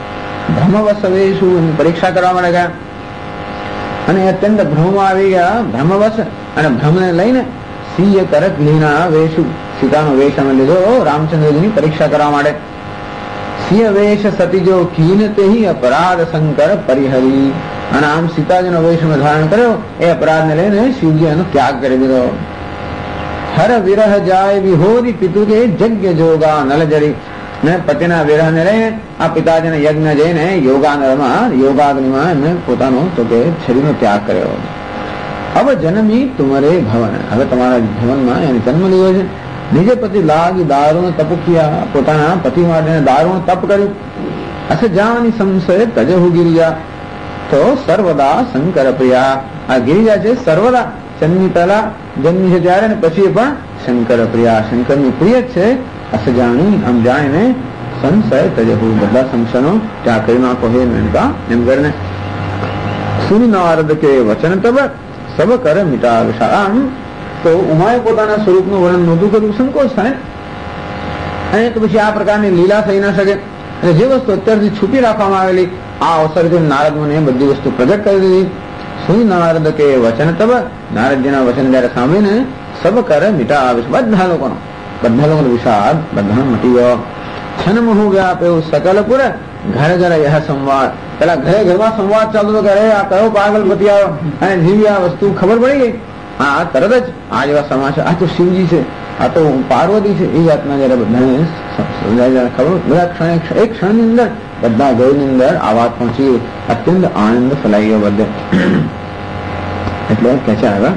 ભ્રમવશ વેશુ એની પરીક્ષા કરવા માટે ગયા અને અત્યંત ભ્રમમાં આવી ગયા. ભ્રમવશ અને ભ્રમને લઈને સિંહ કરક લીના વેશુ સીતાનો વેશ અમે લીધો રામચંદ્રજીની પરીક્ષા કરવા માટે. સિંહ વેશ સતીજો ખીન તેહી અપરાધ શંકર પરિહરી. અને આમ સીતાજીનો વેશ અમે ધારણ કર્યો એ અપરાધને લઈને શિવજી એનો ત્યાગ કરી દીધો. હર વિરહ જાય વિહોરી પિતુ કે જગ્ય જોગા નલજરી. ને પતિના વિરહને લઈને આ પિતાજીના યજ્ઞ જઈને યોગાગ્નિમાં એમને પોતાનો તો કે શરીરનો ત્યાગ કર્યો. હવે જન્મી તુમરે ભવન. હવે તમારા ભવનમાં એને જન્મ લીધો છે. નિજ પતિ લાગી દારૂણ તપ કિયા. પોતાના પતિ માટે દારૂણ તપ કર્યું. અસ જાની સંશય તજહુ ગિરિજા. તો સર્વદા શંકર પ્રિયા. આ ગિરિજા છે સર્વદા જન્મી પહેલા જન્મી છે ત્યારે ને પછી પણ શંકર પ્રિયા. શંકરની પ્રિય જ છે. અસ જાણી આમ જાણીને સંશય તજહુ બધા સંશયનો ત્યાગ કરી નાખો હે મેનકા એમ કરીને સુની નારદ કે વચન તબ સબ કર મિટા વિશાળ. આમ તો ઉમાએ પોતાના સ્વરૂપનું વર્ણન નહોતું કર્યું, સંકોચ થાય અને તો પછી આ પ્રકારની લીલા થઈ ના શકે. અને જે વસ્તુ અત્યારથી છુપી રાખવામાં આવેલી આ અવસરથી નારદ મને બધી વસ્તુ પ્રગટ કરી દીધી. સુની નારદ કે વચન તબ. નારદજીના વચન જયારે સાંભળીને સબ કર મિટા બધા લોકોનો વિષાદ બધા મટી ગયો. છન્મ હું ગયા પેવું સકલ પુર ઘર ઘર યહ સંવાદ. પેલા ઘરે ઘરમાં સંવાદ ચાલતો હતો કે અરે આ કયો પાગલ પતિ આવ્યો અને જીવી આ વસ્તુ ખબર પડી ગઈ. હા તરત જ આ જેવા સમાચાર આ તો શિવજી છે, આ તો પાર્વતી છે, એ જાતના જયારે બધાને ખબર બધા એક ક્ષણની અંદર બધા ગૌની અંદર આ વાત પહોંચી. અત્યંત આનંદ ફેલાઈ ગયો બધે. એટલે કે છે આગળ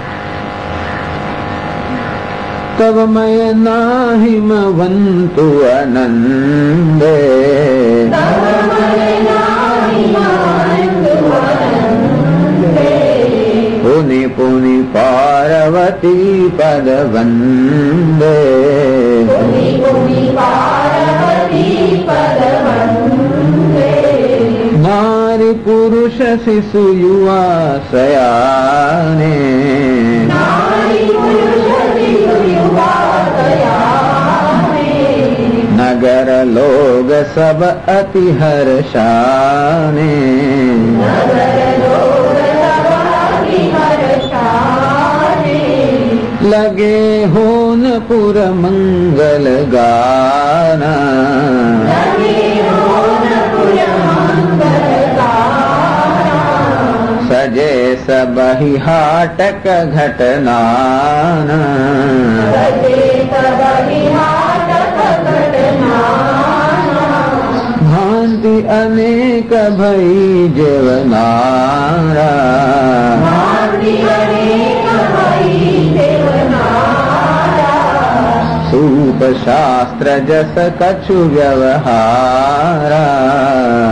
તબ મય નાહિમવંતુ આનંદે પુનિ પુનિ પાર્વતી પદ વંદે. નારી પુરુષ શિશુ યુવા સયાને નગર લોગ સબ અતિ હર્ષાને. લગે હોન પુર મંગલ ગાના. સજે સબહી હાટક ઘટનાના. ભાંતિ અનેક ભઈ જેવનારા. સૂપ શાસ્ત્ર જસ કછુ વ્યવહારા.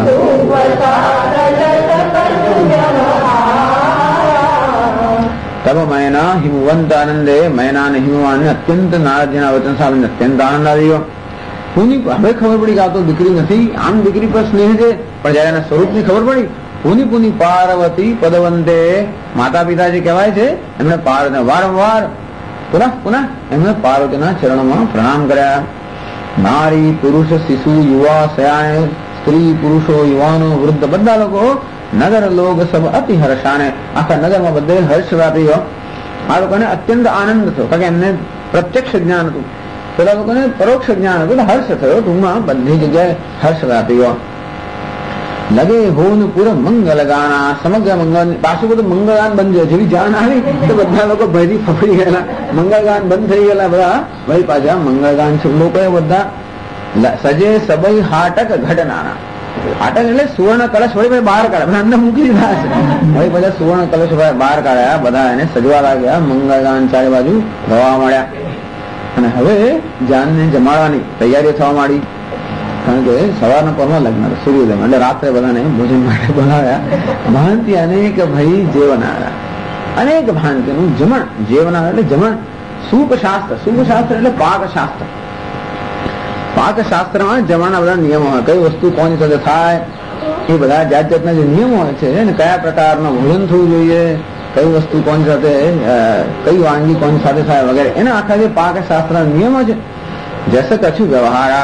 તબ મયના હિમવંત આનંદે. મયના અને હિમવાન અત્યંત નારદજીના વચન સાંભળીને અત્યંત આનંદ આવ્યો. પુની હવે ખબર પડી કે આ તો દીકરી નથી, આમ દીકરી પર સ્નેહ છે, પણ જયારે એના સ્વરૂપની ખબર પડી પુની પુની પાર્વતી પદવંતે. માતા પિતાજી કહેવાય છે એમણે પાર્વતી વારંવાર પુનઃ એમણે પાર્વતીના ચરણોમાં પ્રણામ કર્યા. નારી પુરુષ શિશુ યુવા સયાણે સ્ત્રી પુરુષો યુવાનો વૃદ્ધ બધા લોકો નગર લોગ સબ અતિ હર્ષાને. આખા નગરમાં બધે હર્ષ વ્યાપી ગયો. આ લોકોને અત્યંત આનંદ થયો કારણ કે એમને પ્રત્યક્ષ જ્ઞાન હતું, પેલા લોકોને પરોક્ષ જ્ઞાન હતું, હર્ષ થયો. ટૂંકમાં બધી જગ્યાએ હર્ષ વ્યાપી ગયો. લગે હોન પુર મંગલ ગાના. સમગ્ર મંગળ પાછું બધું મંગળગાન બંધ છે. જેવી જાન આવી તો બધા લોકો ભયથી ફફડી ગયેલા. મંગળગાન બંધ થઈ ગયેલા બધા ભાઈ પાછા મંગળગાન છે. લોકોએ બધા સજે સબઈ હાટક ઘટનાના. હાટક એટલે સુવર્ણ કલશ વળી બહાર કાઢ્યા, અંદર મૂકી દીધા છે. ભાઈ બધા સુવર્ણ કલશ બહાર કાઢ્યા, બધા એને સજવા લાગ્યા. મંગળગાન ચારે બાજુ ગવા મળ્યા અને હવે જાનને જમાડવાની તૈયારીઓ થવા માંડી. કારણ કે સવારના પરમાં લગ્ન સૂર્યોદય એટલે રાત્રે બધાને ભોજન માટે બોલાવ્યા. ભાંતિ અનેક ભાઈ જેવનારા. અનેક ભાંતિનું જમણ. જેવનારા એટલે જમણ. સૂપશાસ્ત્ર. સૂપશાસ્ત્ર એટલે પાકશાસ્ત્ર. પાકશાસ્ત્રમાં જમણના બધા નિયમો હોય. કઈ વસ્તુ કોની સાથે થાય એ બધા જાત જાતના જે નિયમો હોય છે ને, કયા પ્રકારનું ભોજન થવું જોઈએ, કઈ વસ્તુ કોની સાથે, કઈ વાનગી કોની સાથે થાય વગેરે, એના આખા જે પાકશાસ્ત્રના નિયમો છે. જસ કછુ વ્યવહારા.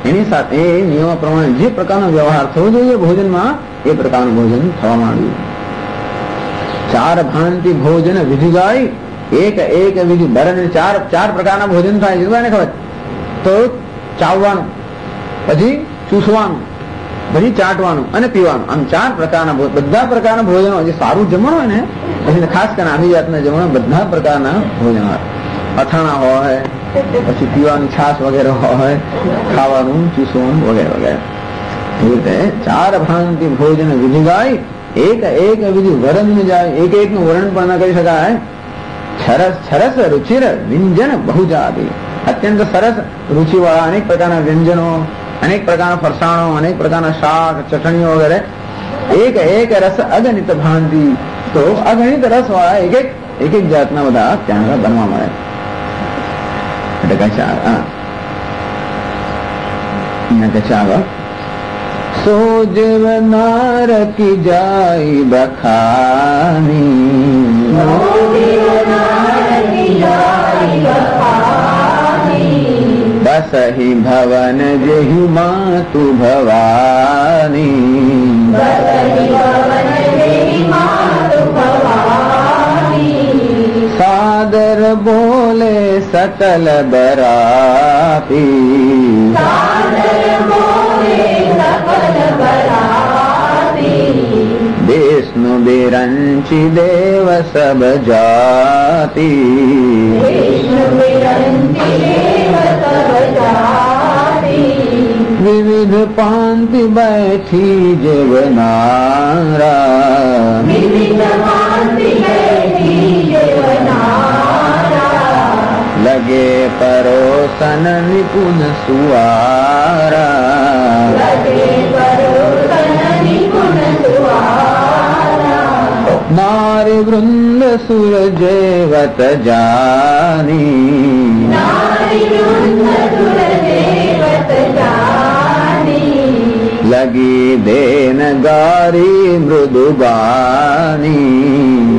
એની સાથે એ નિયમો પ્રમાણે જે પ્રકારનો વ્યવહાર થવો જોઈએ ભોજનમાં એ પ્રકારનું ભોજન થવા માંડ્યું. ચાર ભાંતિ ભોજન વિધિ ગાય એક એક વિધિ બરાબર. ચાર પ્રકારના ભોજન થાય છે ને ખબર તો ચાવવાનું, પછી ચૂસવાનું, પછી ચાટવાનું અને પીવાનું, આમ ચાર પ્રકારના બધા પ્રકારના ભોજનો. જે સારું જમણ હોય ને પછી ખાસ કરીને આવી જાતના જમણ બધા પ્રકારના ભોજન હોય. અથાણા હોય, પછી પીવાની છાશ વગેરે હોય, ખાવાનું ચૂસવાનું વગેરે વગેરે. એ રીતે ચાર ભાંતિ ભોજન વિધિ ગાય એક એક વિધિ વર્ણન જાય. એક એક નું વર્ણન પણ ન કરી શકાય. સરસ સરસ રુચિર વ્યંજન બહુજાતિ. અત્યંત સરસ રુચિવાળા અનેક પ્રકારના વ્યંજનો, અનેક પ્રકારના ફરસાણો, અનેક પ્રકારના શાક ચટણીઓ વગેરે. એક એક રસ અગણિત ભાંતિ. તો અગણિત રસ વાળા એક એક જાતના બધા ત્યાં બનવા મળે. એટલે કહે છે અહીંયા કહે છે આગળ સો જેવ નાર કી જાય બખાની બસ હિ ભવન જેહી માતુ ભવાની સાદર બોલે સકલ બરાતી દેશનો બેરંચી દેવ સબ જાતિ વિવિધ પાંતિ બેઠી જેવનારા લગે પરોસન નિપુન સુવારા નારી વૃંદ સુર જેવત જાની લગી દેન ગારી મૃદુબાની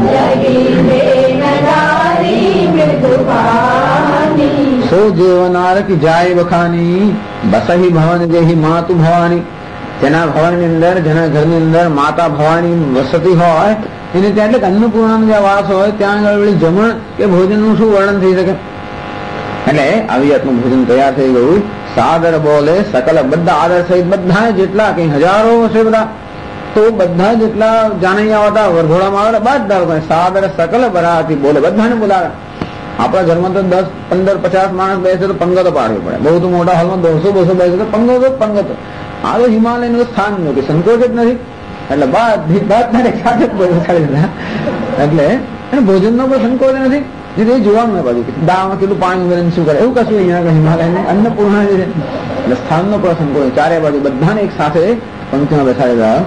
સો જેવનાર કી જાય બખાની બસહી ભવન જેહી માતુ ભવાની. જેના ભવનની અંદર, જેના ઘરની અંદર માતા ભવાની વસતી હોય એને ત્યાં એટલે અન્નપૂર્ણાનો જે વાસ હોય ત્યાં આગળ જમણ કે ભોજનનું શું વર્ણન થઈ શકે. એટલે આવી જાતનું ભોજન તૈયાર થઈ ગયું. સાદર બોલે સકલ બધા આદર સહિત બધા જેટલા કઈ હજારો હશે બધા, તો બધા જેટલા જાનૈયા હતા વરઘોડામાં આવે બધા સાદર સકલ બરાતી બોલે, બધાને બોલાવે. આપણા ઘરમાં તો 10, 15, 50 માણસ બેસે તો પંગતો પાડવી પડે. બહુ તો મોટા હોલમાં 200 બેસે તો પંગતો. આ તો હિમાલયનું સ્થાન નું કે સંકોચ જ નથી. એટલે બધા સાથે બેસાડી દીધા. એટલે ભોજનનો કોઈ સંકોચ નથી. એ જોવાનું બાજુ દાળમાં કેટલું પાણી ઉમેરીને શું કરે એવું કશું અહીંયા હિમાલયને અન્નપૂર્ણા જે છે એટલે સ્થાનનો પણ સંકોચ. ચારે બાજુ બધાને એક સાથે પંક્તિમાં બેસાડી દીધા.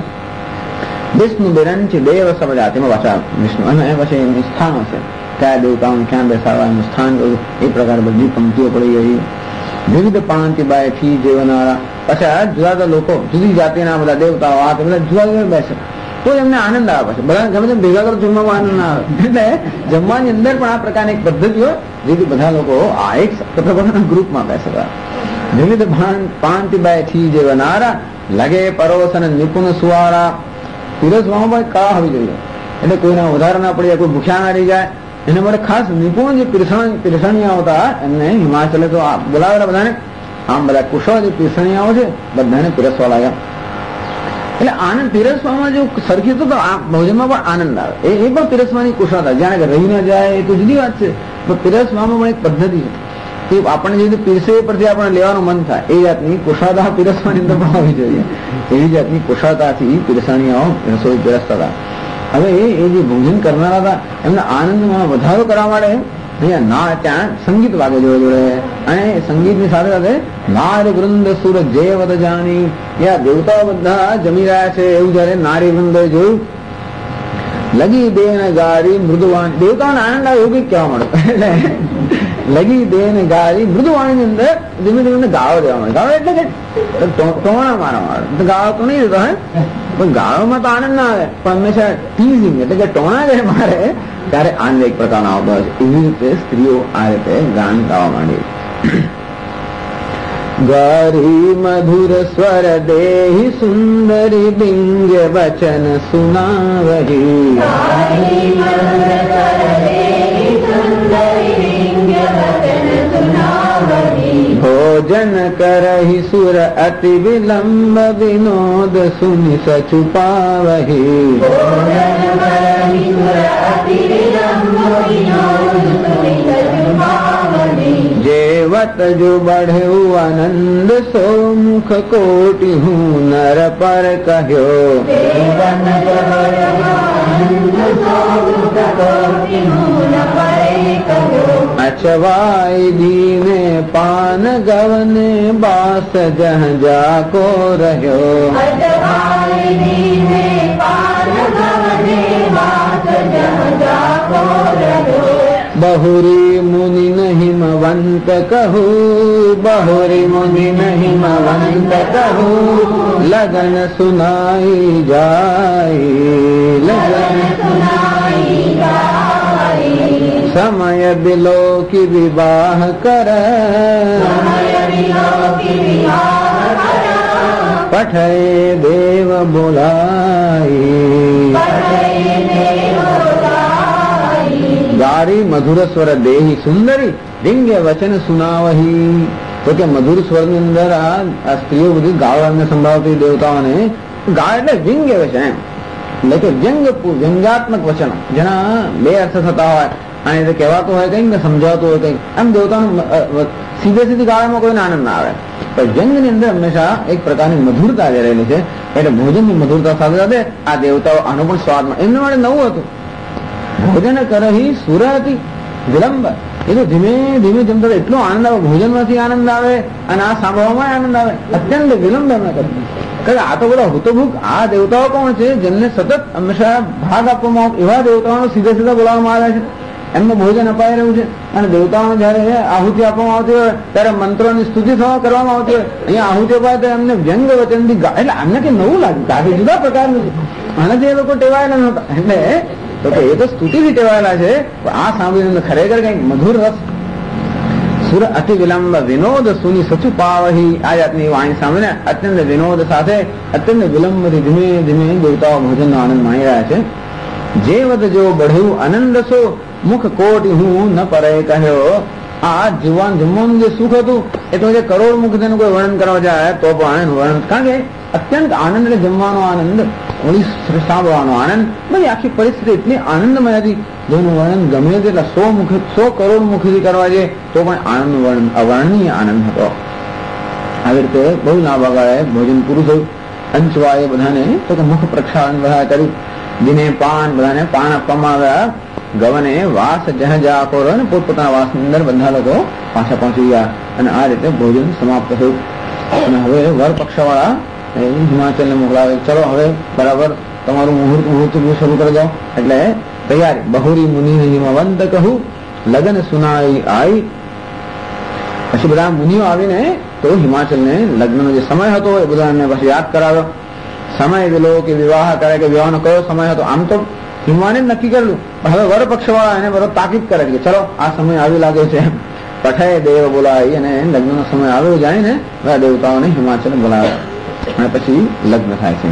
વિષ્ણુ બેરંચી દેવ સબ જાતિમાં પાછા વિષ્ણુ અને પછી એમનું સ્થાનો છે, કયા દેવતાઓને ક્યાં બેસાડવાનું સ્થાન કર્યું એ પ્રકાર બધી પંક્તિઓ પડી ગઈ. વિવિધ પાંતિ બાયથી જેવનારા પાછા જુદા જુદા લોકો, જુદી જાતિના બધા દેવતાઓ આ બધા જુદા જુદા બેસે તો એમને આનંદ આવે. છે બધા ગમે તેમ ભેગા કરો જમવામાં આનંદ આવે. એટલે જમવાની અંદર પણ આ પ્રકારની એક પદ્ધતિ હોય જેથી બધા લોકો આ એક ગ્રુપમાં બેસે. વિવિધ પાંતિ બાયથી જેવનારા લગે પરોસન નિપુણ સુવારા. પીરસવામાં પણ કળા હોવી જોઈએ. એટલે કોઈના વધારે ના પડે, કોઈ ભૂખ્યા ના રહી જાય એના માટે ખાસ નિપુણ જે પીરસણીયાઓ હતા એમને હિમાચલે તો બોલાવેલા બધાને. આમ બધા કુશળ જે પીરસણીયાઓ છે બધાને પીરસવા લાગ્યા. એટલે આનંદ પીરસવામાં જો સરખી તો આ ભોજનમાં પણ આનંદ આવે. એ પણ પીરસવાની કુશળતા. જાણે કે રહી ના જાય એ તો જુદી વાત છે, પણ પીરસવામાં પણ એક પદ્ધતિ છે. આપણને જે રીતે પીરસે એ પરથી આપણને લેવાનું મન થાય એ જાતની કુશળતા પીરસવાની અંદર પણ હોવી જોઈએ. એવી જાતની કુશળતાથી પીરસણીયાઓ રસોઈ પીરસતા હતા. હવે એ જે ભોજન કરનારા હતા એમના આનંદમાં વધારો કરવા માટે અહીંયા ના ત્યાં સંગીત વાગે જોડે જોડે, અને સંગીતની સાથે સાથે નારી વૃંદ સુર જેવત જાની. ત્યાં દેવતાઓ બધા જમી રહ્યા છે એવું જયારે નારી વૃંદે જોયું. લગી દેન ગારી મૃદુવાણી. દેવતાઓને આનંદ આવે એવું કઈક કહેવા મળે. એટલે લગી દેન ગારી મૃદુવાણીની અંદર ધીમે ધીમે ગાળો દેવા મળે. ગાળો એટલે કે ટોણા મારવા મળે. ગાળો તો નહીં દેતો હે, પણ ગાળોમાં તો આનંદ ના આવે, પણ હંમેશા ટીઝિંગ એટલે કે ટોણા જયારે મારે ત્યારે આનંદ એક પ્રકારનો આવતો હોય છે. એવી રીતે સ્ત્રીઓ આ રીતે ગાન ગાવા માંડી. गारी मधुर स्वर देहि सुंदरी दिव्य वचन सुनावही भोजन करहि सुर अति विलंब विनोद सुनि सचु पावही जेवत जो बढ़ऊ आनंद सो मुख कोटि हूँ नर पर कहो अचवाई दीने पान गवने बास जह जाको रहो बहुरी मुनि नहीं मवंत कहू बहुरी मुनि नहीं मवंत कहू लगन सुनाई जाई लगन समय बिलो की विवाह कर पठे देव बुलाई गारी मधुर स्वर देही सुंदरी दिव्य वचन सुनावही तो કે મધુર સ્વરની અંદર આ સ્ત્રીઓ બધી ગાવાને સંભળાવતી દેવતાઓને ગાય એટલે વ્યંગ્ય વચન એમ એટલે કે વ્યંગ્યાત્મક વચન જેના બે અર્થ થતા હોય અને એ કહેવાતું હોય કંઈક ને સમજાવતું હોય કંઈક આમ દેવતાનું સીધી ગાળામાં કોઈને આનંદ ના આવે પણ વ્યંગની અંદર હંમેશા એક પ્રકારની મધુરતા જે રહેલી છે એટલે ભોજનની મધુરતા સાથે સાથે આ દેવતાઓ આનો પણ સ્વાદમાં એમના માટે નવું હતું ભોજન કરહી સુરતી વિલંબ એ તો ધીમે ધીમે જમતા એટલો આનંદ આવે ભોજનમાંથી આનંદ આવે અને આ સાંભળવામાં આનંદ આવે અત્યંત વિલંબ એમના કરતા કારણ આ તો બધા હુતભૂક આ દેવતાઓ કોણ છે જેમને સતત હંમેશા ભાગ આપવામાં આવે એવા દેવતાઓને સીધા બોલાવવામાં આવ્યા છે એમનું ભોજન અપાઈ રહ્યું છે અને દેવતાઓને જયારે આહુતિ આપવામાં આવતી હોય ત્યારે મંત્રોની સ્તુતિ કરવામાં આવતી હોય અહીંયા આહુતિ અપાય તો એમને વ્યંગ વચનથી એટલે આમને કઈ નવું લાગ્યું કાફી જુદા પ્રકારનું છે આનાથી એ લોકો ટેવાયેલા નહોતા એટલે તો એ તો સ્તુતિથી ટેવાયેલા છે આ સાંભળીને ખરેખર કઈક મધુર રસ સુર અતિ વિલંબ વિનોદ સુની સચુ પાવહી આ જાતની વાણી સાંભળીને અત્યંત વિનોદ સાથે અત્યંત વિલંબથી ધીમે ધીમે દેવતાઓ ભોજનનો આનંદ માણી રહ્યા છે જે વધ જો બઢ્યું આનંદ સો મુખ કોટી હું ન પરે કહ્યો આ જીવન જમવાનું જે સુખ હતું એ તો જે કરોડ મુખ તેનું કોઈ વર્ણન કરવા જાય તો પણ વર્ણન કારણ કે અત્યંત આનંદ એટલે જમવાનો આનંદ સાંભળવાનો આનંદ બધી આખી પરિસ્થિતિ એટલી આનંદમય હતી જેનું વર્ણન ગમે તેટલા 100 કરોડ મુખથી કરવા જાય તો પણ આનંદનું વર્ણન અવર્ણનીય આનંદ હતો આવી રીતે બહુ લાંબા ગાળે ભોજન પૂરું થયું અંશવાએ બધાને તો કે મુખ પ્રક્ષાલન બધા કર્યું દિને પાન બધાને પાન આપવામાં આવ્યા ગવને વાસ જહજા કોરો ને પોતપોતાના વાસની અંદર બધા લોકો પાછા પહોંચી ગયા અને આ રીતે ભોજન સમાપ્ત થયું અને હવે વર પક્ષવાળા હિમાચલને મોકલાવે ચલો હવે બરાબર તમારું મુહૂર્ત શરૂ કરી દો એટલે તૈયારી બહુરી મુનિ હિમવંત કહું લગ્ન સુનાઈ આઈ પછી બધા મુનિઓ આવીને તો હિમાચલને લગ્નનો જે સમય હતો એ બધાને પછી યાદ કરાવ્યો સમય પેલો કે વિવાહ કરે કે વિવાહનો કયો સમય હતો આમ તો હિમાને નક્કી કરેલું પણ હવે વર પક્ષવાળા એને બરોબર તાકીદ કરે કે ચલો આ સમય આવી લાગે છે પઠાય દેવ બોલાવી અને લગ્નનો સમય આવ્યો જાણીને બધા દેવતાઓને હિમાચલ બોલાવે અને પછી લગ્ન થાય છે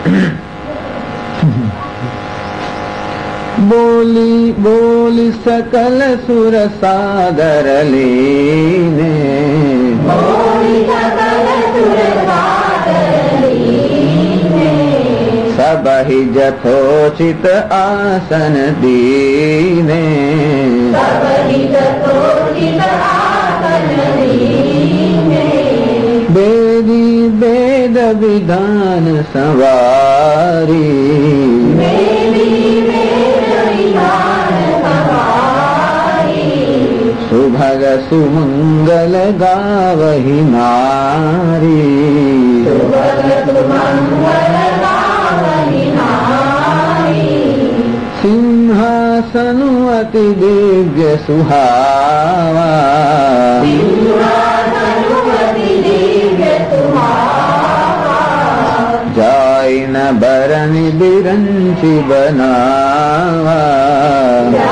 બોલી બોલી સકલ સુર સાદર લીને સબહિ જથોચિત આસન દીને બેદી વેદ વિધાન સવારી સુભગ સુમંગલ ગાવહી નારી સિંહાસન અતિ દિવ્ય સુહાવા જાયન બરની બિરંચી બનાવા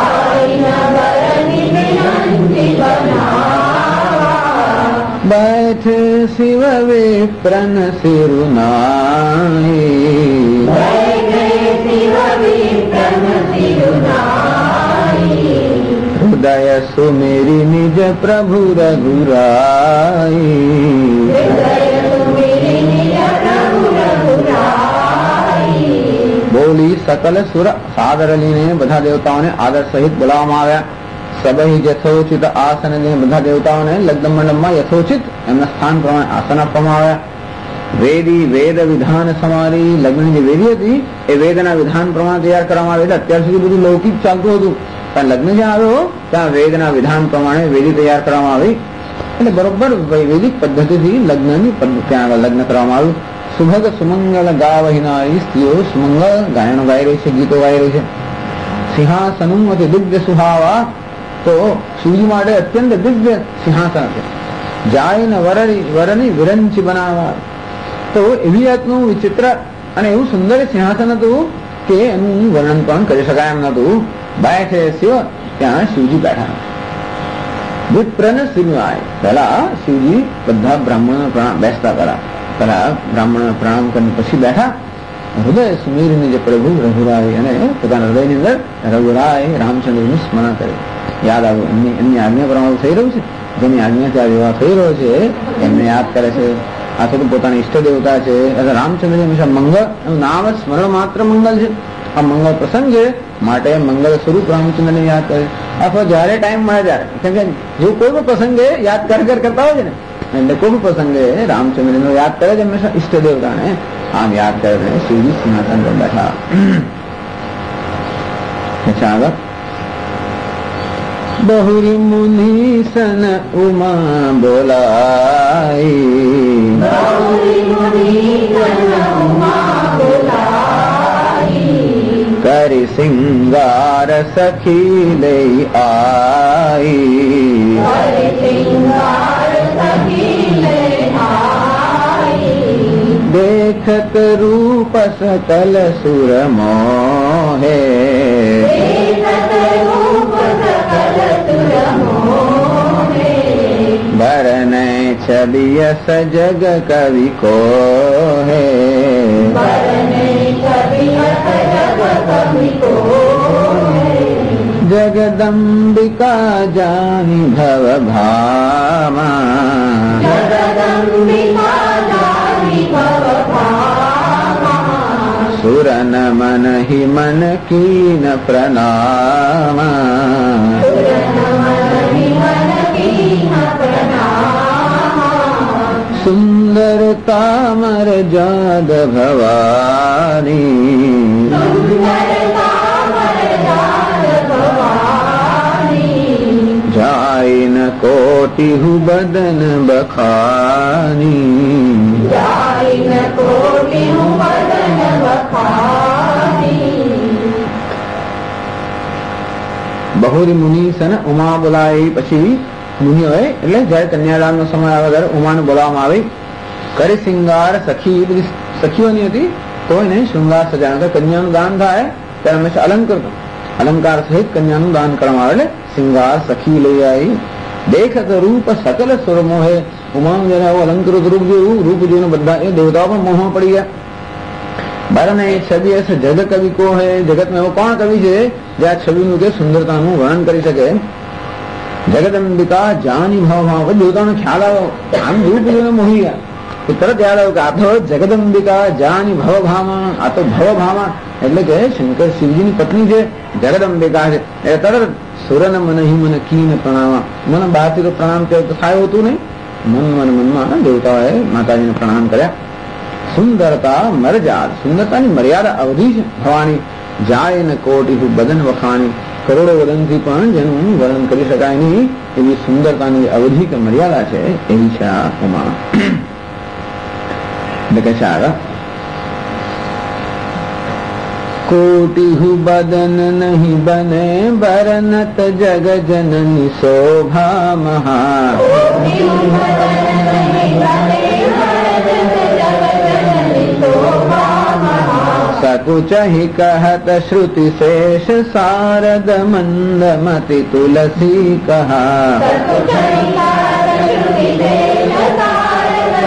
बैठे शिव विप्रन सिरुनाई, जय जय शिव विप्रन सिरुनाई, हृदय सुमेरी निज प्रभु रघुराई, हृदय सुमेरी निज प्रभु रघुराई। बोली सकल सुर सादर लीने બધા દેવતાઓને આદર સહિત બોલાવવામાં આવ્યા. સબહી યથોચિત આસન લઈને બધા દેવતાઓને લગ્ન મંડપમાં યથોચિત એમના સ્થાન પ્રમાણે આસન આપવામાં આવ્યા. વેદી વેદ વિધાન સમારી, લગ્નની જે વેદી હતી એ વેદના વિધાન પ્રમાણે તૈયાર કરવામાં આવી. અત્યાર સુધી બધું લૌકિક ચાલતું હતું, પણ લગ્ન જ્યાં આવ્યો ત્યાં વેદના વિધાન પ્રમાણે વેદી તૈયાર કરવામાં આવી. એટલે બરોબર વૈદિક પદ્ધતિથી લગ્નની ત્યાં આગળ લગ્ન કરવામાં આવ્યું. સુભગ સુમંગલ ગાવહિનારી, સ્ત્રીઓ સુમંગલ ગાયનો ગાઈ રહી છે, ગીતો ગાઈ રહી છે. સિંહાસનું અતિ દિવ્ય સુહાવા, તો શિવજી માટે અત્યંત દિવ્ય સિંહાસન છે. જાયન વરની વિરંચી બનાવવા, તો એવી જાતનું વિચિત્ર અને એવું સુંદર સિંહાસન હતું કે એનું વર્ણન પણ કરી શકાય એમ નતું. બેઠે શિવ, ત્યાં શિવજી બેઠા. વિપ્રન સિરુનાઈ, પહેલા શિવજી બધા બ્રાહ્મણો બેસતા પેલા બ્રાહ્મણો પ્રણામ કરીને પછી બેઠા. હૃદય સુમેરીને જે પ્રભુ રઘુરાય, અને પોતાના હૃદયની અંદર રઘુરાય રામચંદ્રનું સ્મરણ કરે. યાદ આવ્યું, એમની આજ્ઞા પ્રમાણે થઈ રહ્યું છે, જેની આજ્ઞાથી આ વિવાહ થઈ રહ્યો છે એમને યાદ કરે છે. આ તો પોતાના ઈષ્ટ દેવતા છે. રામચંદ્ર હંમેશા મંગળ, એનું નામ જ સ્મરણ માત્ર મંગલ છે. આ મંગળ પ્રસંગ છે માટે મંગળ સ્વરૂપ રામચંદ્રને યાદ કરે. અથવા જયારે ટાઈમ મળે ત્યારે, કેમ કે જો કોઈ પણ પ્રસંગે યાદ કરતા હોય છે ને, એટલે કોઈ પણ પ્રસંગે રામચંદ્રનો યાદ કરે છે હંમેશા ઈષ્ટ દેવતાને. આમ યાદ કરે શિવજી સિંહાસન પર બેઠા. આગળ બહુરી મુનિ સન ઉમા બોલાઈ, બહુરી મુનિ સન ઉમા બોલાઈ, કરી સિંગાર સખી લઈ આઈ, કરી સિંગાર સખી લઈ આઈ, देखत रूप सकल सुर मोहे, देखत रूप सकल सुर मोहे, बरने छबियस जग कवि को है, बरने छबियस जग कवि को है, जगदम्बिका जानी भव भामा, जगदम्बिका जानी भव भामा, सुरन मन ही मन कीन प्रणामा, सुरन मन ही मन कीन प्रणामा, सुंदरता मर जाद भवानी, सुंदरता मर्याद भवानी, जाइन कोटि बदन बखानी, जाइन कोटि बदन बखानी। બહુરી મુનિ સન ઉમા બોલાવી. પછી મુનિઓએ એટલે જયારે કન્યાદાનનો સમય આવે ત્યારે ઉમાને બોલાવવામાં આવી. કરી શિંગાર સખી, બધી સખીઓની હતી, તો એને શૃંગાર સજાનો. કન્યાનું દાન થાય ત્યારે હંમેશા અલંકાર સહિત કન્યાનું દાન કરવામાં આવે. એટલે શિંગાર સખી લઈ આવી. દેખત રૂપ સકલ સુર મોહે, ઉમાનું જયારે આવું અલંકૃત રૂપ જોયું, રૂપ જોઈને બધા એ દેવતાઓ પણ મોહમાં પડી ગયા. બરને છબી હશે જગ કવિ કો હે, જગતમાં એવો કોણ કવિ છે જે આ છબીનું કે સુંદરતાનું વર્ણન કરી શકે. જગદંબિકા જાની ભાવમાં, દેવતાનો ખ્યાલ આવ્યો, આમ રૂપ જોઈને મોહી ગયા. તો તરત યાદ આવ્યું કે આ તો જગદંબિકા જાની ભવભામાં, આ તો ભવભામાં એટલે કે શંકર શિવજીની પત્ની છે, જગદંબિકા છે. એ તરત સુરન મન હિ મન કીન પ્રણામા, મને બહારથી તો પ્રણામ તો થાય હોતું નહીં, મનમાં દેવતાઓએ માતાજીને પ્રણામ કર્યા. સુંદરતા મરજાદ, સુંદરતાની મર્યાદા અવધિ છે ભવાની. જાય ને કોટી બદન વખાણી, કરોડો વદનથી પણ જેનું વર્ણન કરી શકાય નહીં એવી સુંદરતાની અવધિ કે મર્યાદા છે, એવી છે આ ઉમા. એટલે કે છે આગળ, કોટી બદન નહીં બને બરનત જગ જનની શોભા મહા, સકુચ हि कहत श्रुति शेष शारद मंद मति तुलसी कहा, सकुच हि कहत श्रुति शेष शारद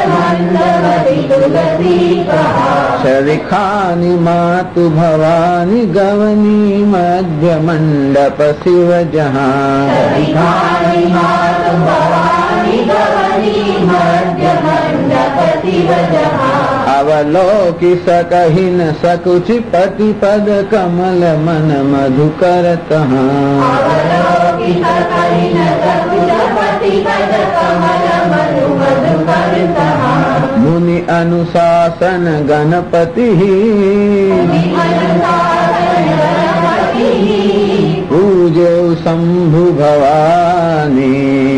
तुलसी कहा शरिखानि मातु भवानी गवनी मध्य मंडप शिव जहाँ शरिखानि मातु भवानी गवनी मध्य मंडप शिव जहाँ अवलोकि सकहि न सकुचि पति पद कमल मन मधुकर तहाँ अवलोकि सकहि न सकुच पति पद कमल मधु मधुकर तहाँ मुनि अनुशासन गणपति पूजे शंभु भवानी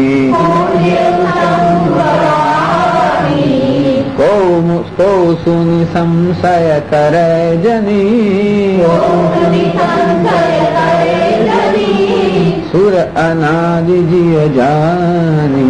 को सुनि संशय करे जनी सुर अनादि जिय जानी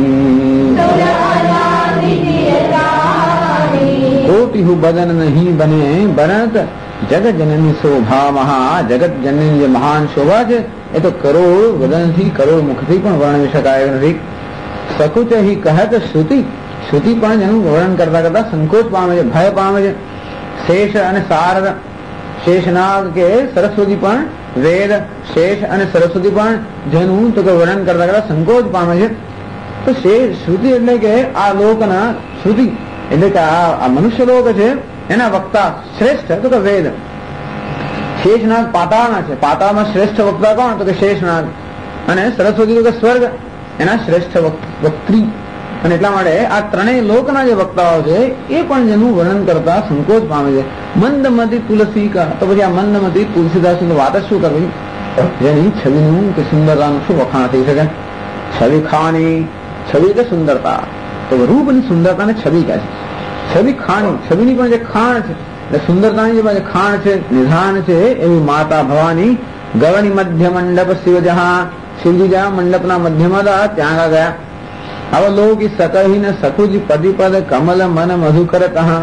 कोटिहु बदन नहीं बने बनत जगत जननी शोभा महा जगत जननी જે મહાન શોભા છે એ તો કરોડ વદનથી કરોડ મુખથી પણ વર્ણવી શકાય નથી. સકુચ હિ કહત શ્રુતિ શ્રુતિ પણ જેનું વર્ણન કરતા કરતા સંકોચ પામે છે, ભય પામે છે. શેષ અને શારદ શેષનાગ કે સરસ્વતી પણ વેદ શેષ અને સરસ્વતી પણ જેનું તો વર્ણન કરતા કરતા સંકોચ પામે છે. તો શ્રુતિ એટલે કે આ લોકના શ્રુતિ એટલે કે આ મનુષ્ય લોક છે એના વક્તા શ્રેષ્ઠ તો કે વેદ. શેષનાગ પાતાળના છે, પાતાળમાં શ્રેષ્ઠ વક્તા કોણ તો કે શેષનાગ, અને સરસ્વતી તો કે સ્વર્ગ એના શ્રેષ્ઠ વક્ત્રી. અને એટલા માટે આ ત્રણેય લોકના જે વક્તાઓ છે એ પણ જેનું વર્ણન કરતા સંકોચ પામે છે. મંદમતી તુલસી કા, તો પછી આ મંદમતી તુલસીદાસની વાત જ શું કરવી, જેની છબીનું કે સુંદરતાનું શું વખાણ થઈ શકે. છબી ખાની, છબી એટલે સુંદરતા, તો રૂપની સુંદરતાને છબી કહે છે. છબી ખાણી, છબીની પણ જે ખાણ છે એટલે સુંદરતાની જે ખાણ છે નિધાન છે એવી માતા ભવાની ગવની મધ્ય મંડપ શિવ જहाँ શિવજી જ્યાં મંડપના મધ્યમાં હતા ત્યાં ગયા. અવલોકી સકહી ને સખુજી પદીપદ કમલ મન મધુકર તહાં.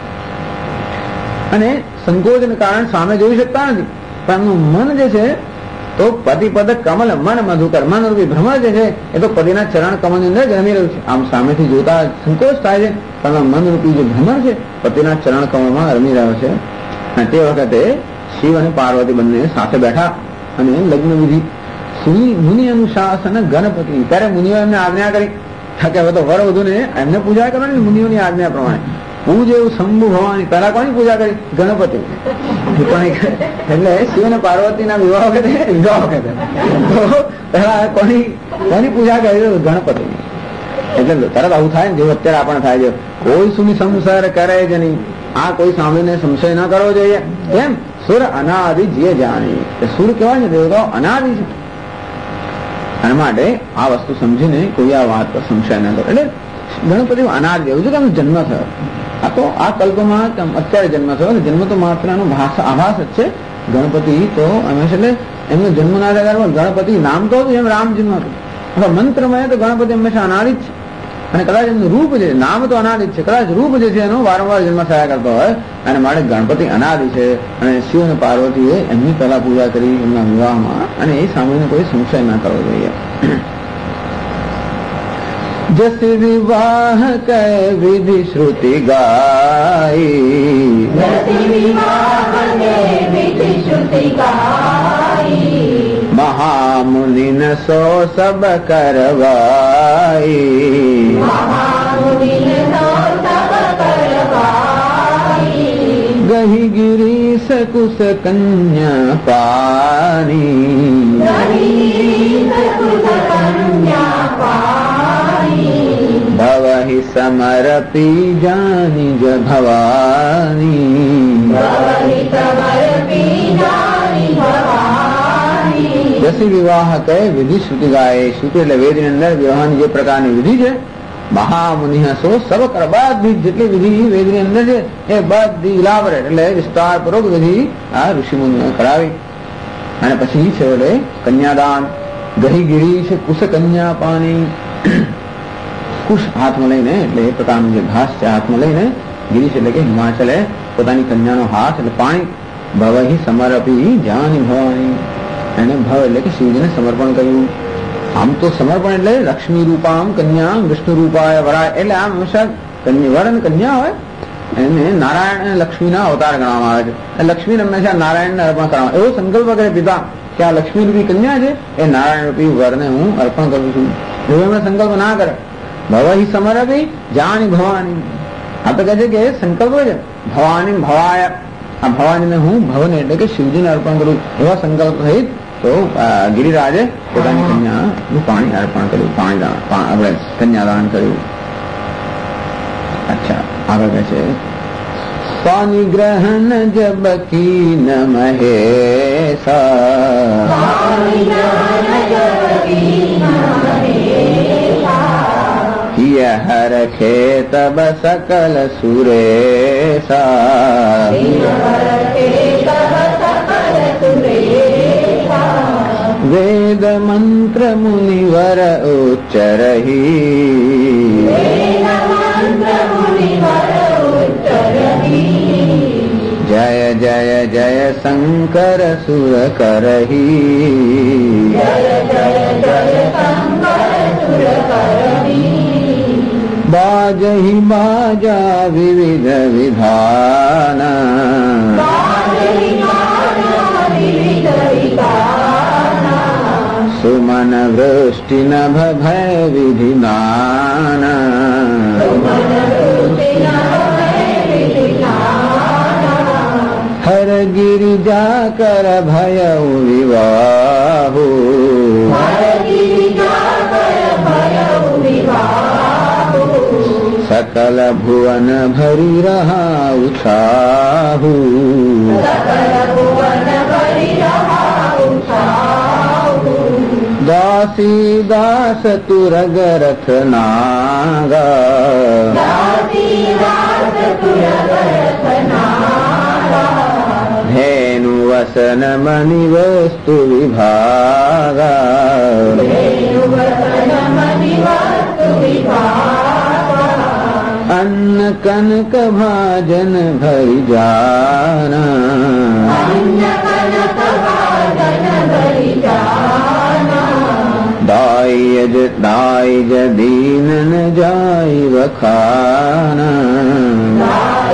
અને સંકોચને કારણે સામે જોઈ શકતા નથી પણ એમનું મન જે છે તો પતિપદ કમલ મન મધુકર, મન રૂપી ભ્રમર જે છે એ તો પતિના ચરણ કમલની અંદર જ રમી રહ્યું છે. આમ સામેથી જોતા સંકોચ થાય છે પણ મન રૂપી જે ભ્રમર છે પતિના ચરણ કમળમાં રમી રહ્યો છે. અને તે વખતે શિવ અને પાર્વતી બંને સાથે બેઠા અને લગ્ન વિધિ મુનિ અનુશાસન ગણપતિ. ત્યારે મુનિઓ એમને આજ્ઞા કરી કે હવે તો વર વધુને એમને પૂજા કરવાની મુનિઓની આજ્ઞા પ્રમાણે. પૂજે એવું શંભુ ભવાની, પહેલા કોની પૂજા કરી? ગણપતિ. એટલે શિવ અને પાર્વતીના વિવાહ વખતે તો પહેલા કોની પૂજા કરી? ગણપતિ. એટલે તરત આવું થાય ને જેવું અત્યારે આપણને થાય છે, કોઈ સુની સંસાર કરે જ નહીં. આ કોઈ સાંભળીને સંશય ન કરવો જોઈએ. કેમ? સુર અનાદિ જીએ જાણી. સુર કહેવાય ને દેવતાઓ અનાદિ છે. એના માટે આ વસ્તુ સમજીને કોઈ આ વાત પર સંશય ન કરે. એટલે ગણપતિ અનાદિ એવું છે કે એમનો જન્મ થયો, આ તો આ કલ્પમાં અત્યારે જન્મ થયો. જન્મ તો માત્ર એનો આભાસ જ છે. ગણપતિ તો હંમેશા એટલે એમનો જન્મના આધારે ગણપતિ નામ તો હતું જેમ રામજીનું હતું, અથવા મંત્રમય તો ગણપતિ હંમેશા અનાદિ જ છે. અને કદાચ એમનું રૂપ છે, નામ તો અનાદિ છે, કદાચ રૂપ જે છે એનો વારંવાર જન્મ થયા કરતો હોય અને માટે ગણપતિ અનાદિ છે. અને શિવ અને પાર્વતીએ એમની પહેલા પૂજા કરી એમના વિવાહમાં, અને એ સાંભળીને કોઈ સંશય ના કરવો જોઈએ. जस विवाह कै विधि श्रुति गाई, महामुनि न सो सब करवाई, गही गिरीश कुश कन्या पानी, भवहि समर्पी जानी ज भवानी, जैसे विवाह કહે વિધિ શ્રુતિ ગાય. શ્રુતિ એટલે વેદની અંદર વિવાહની જે પ્રકારની વિધિ છે, મહામુનિ સો સબ કર, બધી જેટલી વિધિ વેદની અંદર છે એ બધી ઇલાબરેટ એટલે વિસ્તારપૂર્વક વિધિ આ ઋષિમુનિઓએ કરાવી. અને પછી છે એટલે કન્યાદાન. ગહી ગિરી છે કુશ કન્યા પાણી, કુશ હાથમાં લઈને એટલે એ પ્રકારનું જે ઘાસ છે હાથમાં લઈને, ગિરીશ એટલે કે હિમાચલે પોતાની કન્યાનો હાથ એટલે પાણી. ભવહિ સમર્પી જાની ભવાની, એને ભવ એટલે કે શિવજીને સમર્પણ કર્યું. આમ તો સમર્પણ એટલે લક્ષ્મી રૂપામ કન્યા વિષ્ણુ રૂપાય વરાય, એટલે આમ હંમેશા વર અને કન્યા હોય એને નારાયણ અને લક્ષ્મીના અવતાર ગણવામાં આવે છે. લક્ષ્મીને હંમેશા નારાયણને અર્પણ કરવામાં એવો સંકલ્પ કરે પિતા કે આ લક્ષ્મી રૂપી કન્યા છે એ નારાયણ રૂપી વરને હું અર્પણ કરું છું. એવો એમણે સંકલ્પ ના કરે. ભવહિ સમરભી જાની ભવાની. આ તો કહે છે કે સંકલ્પ છે ભવાની ભવાય. આ ભવાનીને હું ભવને એટલે કે શિવજીને અર્પણ કરું એવા સંકલ્પ સહિત તો ગિરિરાજે પોતાની કન્યાનું પાણી અર્પણ કર્યું, આપણે કન્યાદાન કર્યું. અચ્છા, આગળ કહે છે પાણી ગ્રહણ જબ કી ન મહેસા હર ખે તબ સકલ સુરેશા વેદ મંત્ર મુનિવર ઉચ્ચરહી જય જય જય શંકર સુર કરહી બાજહી બાજા વિવિધ વિધાન સુમન વૃષ્ટિ નભ ભય વિધિનાન હર ગિરિજા કર ભય વિવાહુ સકલ ભુવન ભરી રહા ઉછાહુ દાસી દાસ તુરગ રથ નાગા ધેનુ વસન મની વસ્તુ વિભાગા અન્ન કનક ભાજન ભરી જાના દાય જ દીન ન જાય વખાના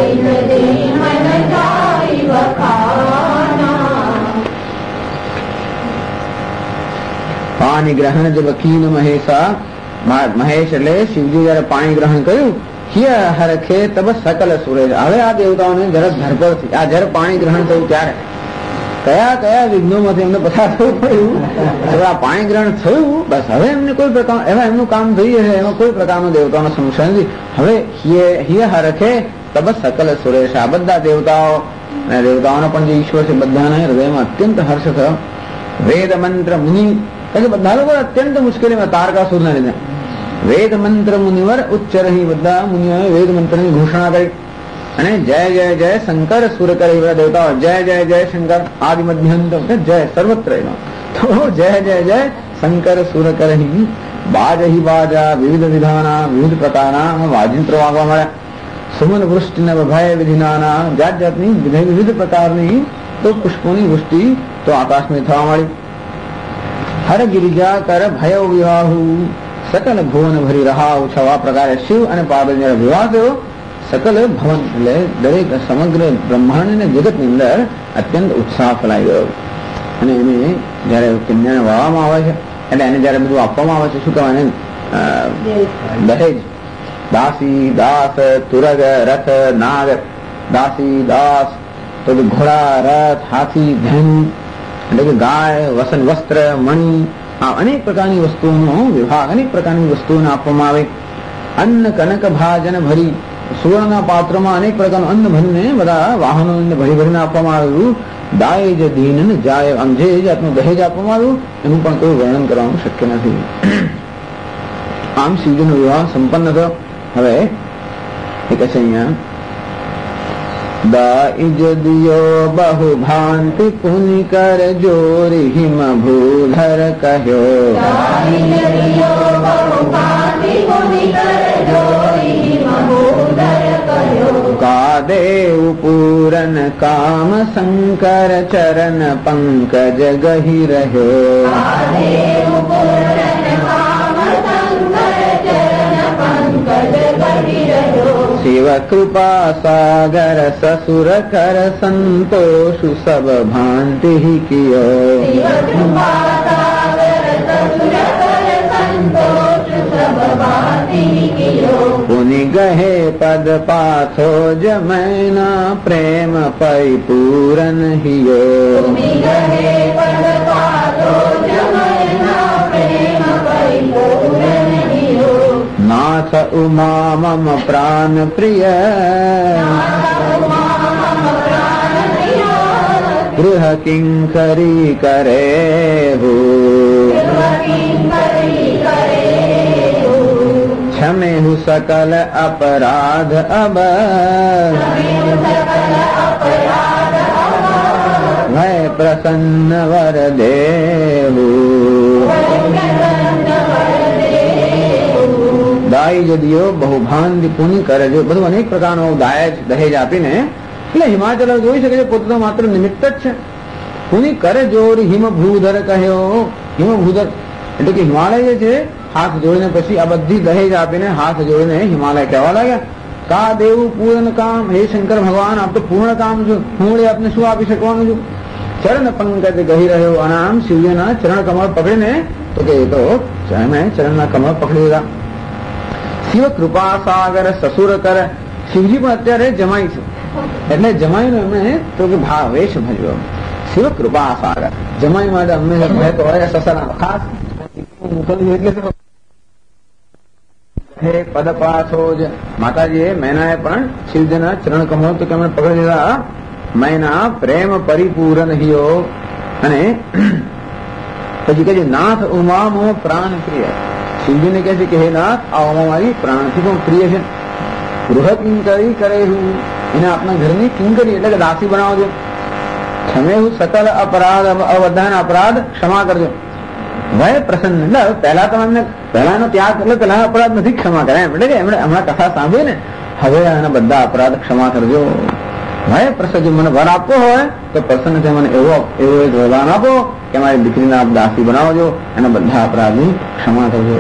પાણી ગ્રહણ જ વકીલ મહેશા. મહેશ એટલે શિવજી જયારે પાણી ગ્રહણ કર્યું હિય હરખે તબ સકલ સુરેશ. હવે આ દેવતાઓને જરા ધરપડથી આ જયારે પાણી ગ્રહણ થયું ત્યારે કયા કયા વિઘ્નોમાંથી એમને પસાર થવું પડ્યું. હવે આ પાણી ગ્રહણ થયું બસ હવે એમને કોઈ પ્રકાર એમાં એમનું કામ થઈ જશે, એમાં કોઈ પ્રકારનો દેવતાઓનો સંશય નથી. હવે હિય હરખે તબ સકલ સુરેશ. આ બધા દેવતાઓ અને દેવતાઓનો પણ જે ઈશ્વર છે બધાના હૃદયમાં અત્યંત હર્ષ થયો. વેદ મંત્ર મુનિ કે બધા લોકો અત્યંત મુશ્કેલીમાં તારકાસુરના લીધે વેદ મંત્ર મુનિવર ઉચ્ચરહી. બધા મુનિઓએ વેદ મંત્રની ઘોષણા કરી અને જય જય જય શંકર સુર કરે એવા દેવતાઓ જય જય જય શંકર આદિ મધ્યંત જય સર્વત્ર તો જય જય જય શંકર સુર કરહી. બાજહી બાજા વિવિધ વિધાના વિવિધ પ્રકારના વાજિંત્રો વાગવા મળ્યા. સુમન વૃષ્ટિ ન ભય વિધિનાના જાત જાતની વિવિધ પ્રકારની તો પુષ્પોની વૃષ્ટિ તો આકાશમાં થવા મળી. હર ગિરિજા કર ભય વિવાહુ સકલ ભુવન ભરી રહા ઉછવા પ્રકારે શિવ અને પાર્વતી જયારે વિવાહ થયો સકલ ભવન એટલે દરેક સમગ્ર બ્રહ્માંડ અને જગતની અંદર અત્યંત ઉત્સાહ ફેલાઈ ગયો. અને એને જયારે કન્યાને વાળવામાં આવે છે એટલે એને જયારે બધું આપવામાં આવે છે શું કહેવાય દહેજ. દાસી દાસ તુરગ રથ નાગ. દાસી દાસ તો ઘોડા રથ હાથી ધન એટલે કે ગાય વસન વસ્ત્ર મણિ આ અનેક પ્રકારની વસ્તુઓનો વિભાગ અનેક પ્રકારની વસ્તુઓને આપવામાં આવે. અન્ન કનક ભાજન ભરી સુવર્ણના પાત્રમાં અનેક પ્રકારનું અન્ન ભરીને બધા વાહનોને ભરી ભરીને આપવામાં આવ્યું. દાય જ દીન જાય આમ જે જાતનું દહેજ આપવામાં આવ્યું એનું પણ કોઈ વર્ણન કરવાનું શક્ય નથી. આમ શિવજીનો વિવાહ સંપન્ન થયો. હવે એ કહે છે અહીંયા દાઇજ દિયો બહુ ભાંતિ પુનિ કર જોરી હિમ ભૂધર કહ્યો કાદેવ પૂરન કામ શંકર ચરણ પંકજ ગહી રહ્યો શિવ कृपा सागर ससुर कर संतोषु सब भांति ही कियो। शिव कृपा सागर ससुर कर संतोष सब भांति ही कियो। पुनि गहे पद पाथो जमैना प्रेम परिपूरन हियो। पुनि गहे पद पाथो जमैना प्रेम परिपूरन हियो। नाथ उमा मम प्राण प्रिय गृह किंकरी करे हो। क्षमेहु सकल अपराध अब भय प्रसन्न वर देहु। દાઈ જદીઓ બહુભાંતિ પુણ્ય કરે છે, બધું અનેક પ્રકારનો દાય દહેજ આપીને, એટલે હિમાચલ જોઈ શકે છે પોતે તો માત્ર નિમિત્ત જ છે. પુણ્ય કરે જોર હિમ ભૂધર કહ્યો. હિમ ભૂધર એટલે કે હિમાલય જે છે હાથ જોડીને પછી આ બધી દહેજ આપીને હાથ જોડીને હિમાલય કહેવા લાગ્યા, કા દેવું પૂર્ણ કામ, હે શંકર ભગવાન આપ તો પૂર્ણ કામ છો, હું આપને શું આપી શકવાનું છું. ચરણ પંકજ ગહી રહ્યો અનામ શિવજીના ચરણ કમળ પકડીને, તો કે એ તો મેં ચરણના કમળ પકડી લીધા. શિવ કૃપા સાગર સસુર કર. શિવજી પણ અત્યારે જમાઈ છે, એટલે જમાઈનો એમણે તો કે ભાવેશ ભજ્યો. શિવ કૃપા સાગર જમાઈ માટે હંમેશા ભય તો હોય સસરા ખાસ એટલે હે પદપાથો જ. માતાજીએ મૈનાએ પણ શિવજીના ચરણ કમળ તો કેમણે પકડી લીધા. મૈના પ્રેમ પરિપૂર્ણ હિયો. અને પછી કહે છે નાથ ઉમામો પ્રાણ પ્રિય. શિવજી ને કહે છે કે હે નાથ આ અમારી પ્રાણથી પણ પ્રિય છે. ગૃહ કિંકરી કરે હું, એને આપના ઘરની કિંકરી એટલે કે દાસી બનાવજો. ક્ષમે હું સકલ અપરાધ બધાના અપરાધ ક્ષમા કરજો. ભય પ્રસન્ન એટલે પહેલા તમે એમને પહેલાનો ત્યાગ એટલે પહેલા અપરાધ નથી ક્ષમા કરે એમ, એટલે કે એમણે હમણાં કથા સાંભળી ને હવે એના બધા અપરાધ ક્ષમા કરજો. ભય પ્રસન્ન મને વર આપવો હોય તો પ્રસન્ન છે મને એવો એક વરદાન આપો કે મારી દીકરીને આપ દાસી બનાવજો, એના બધા અપરાધની ક્ષમા કરજો.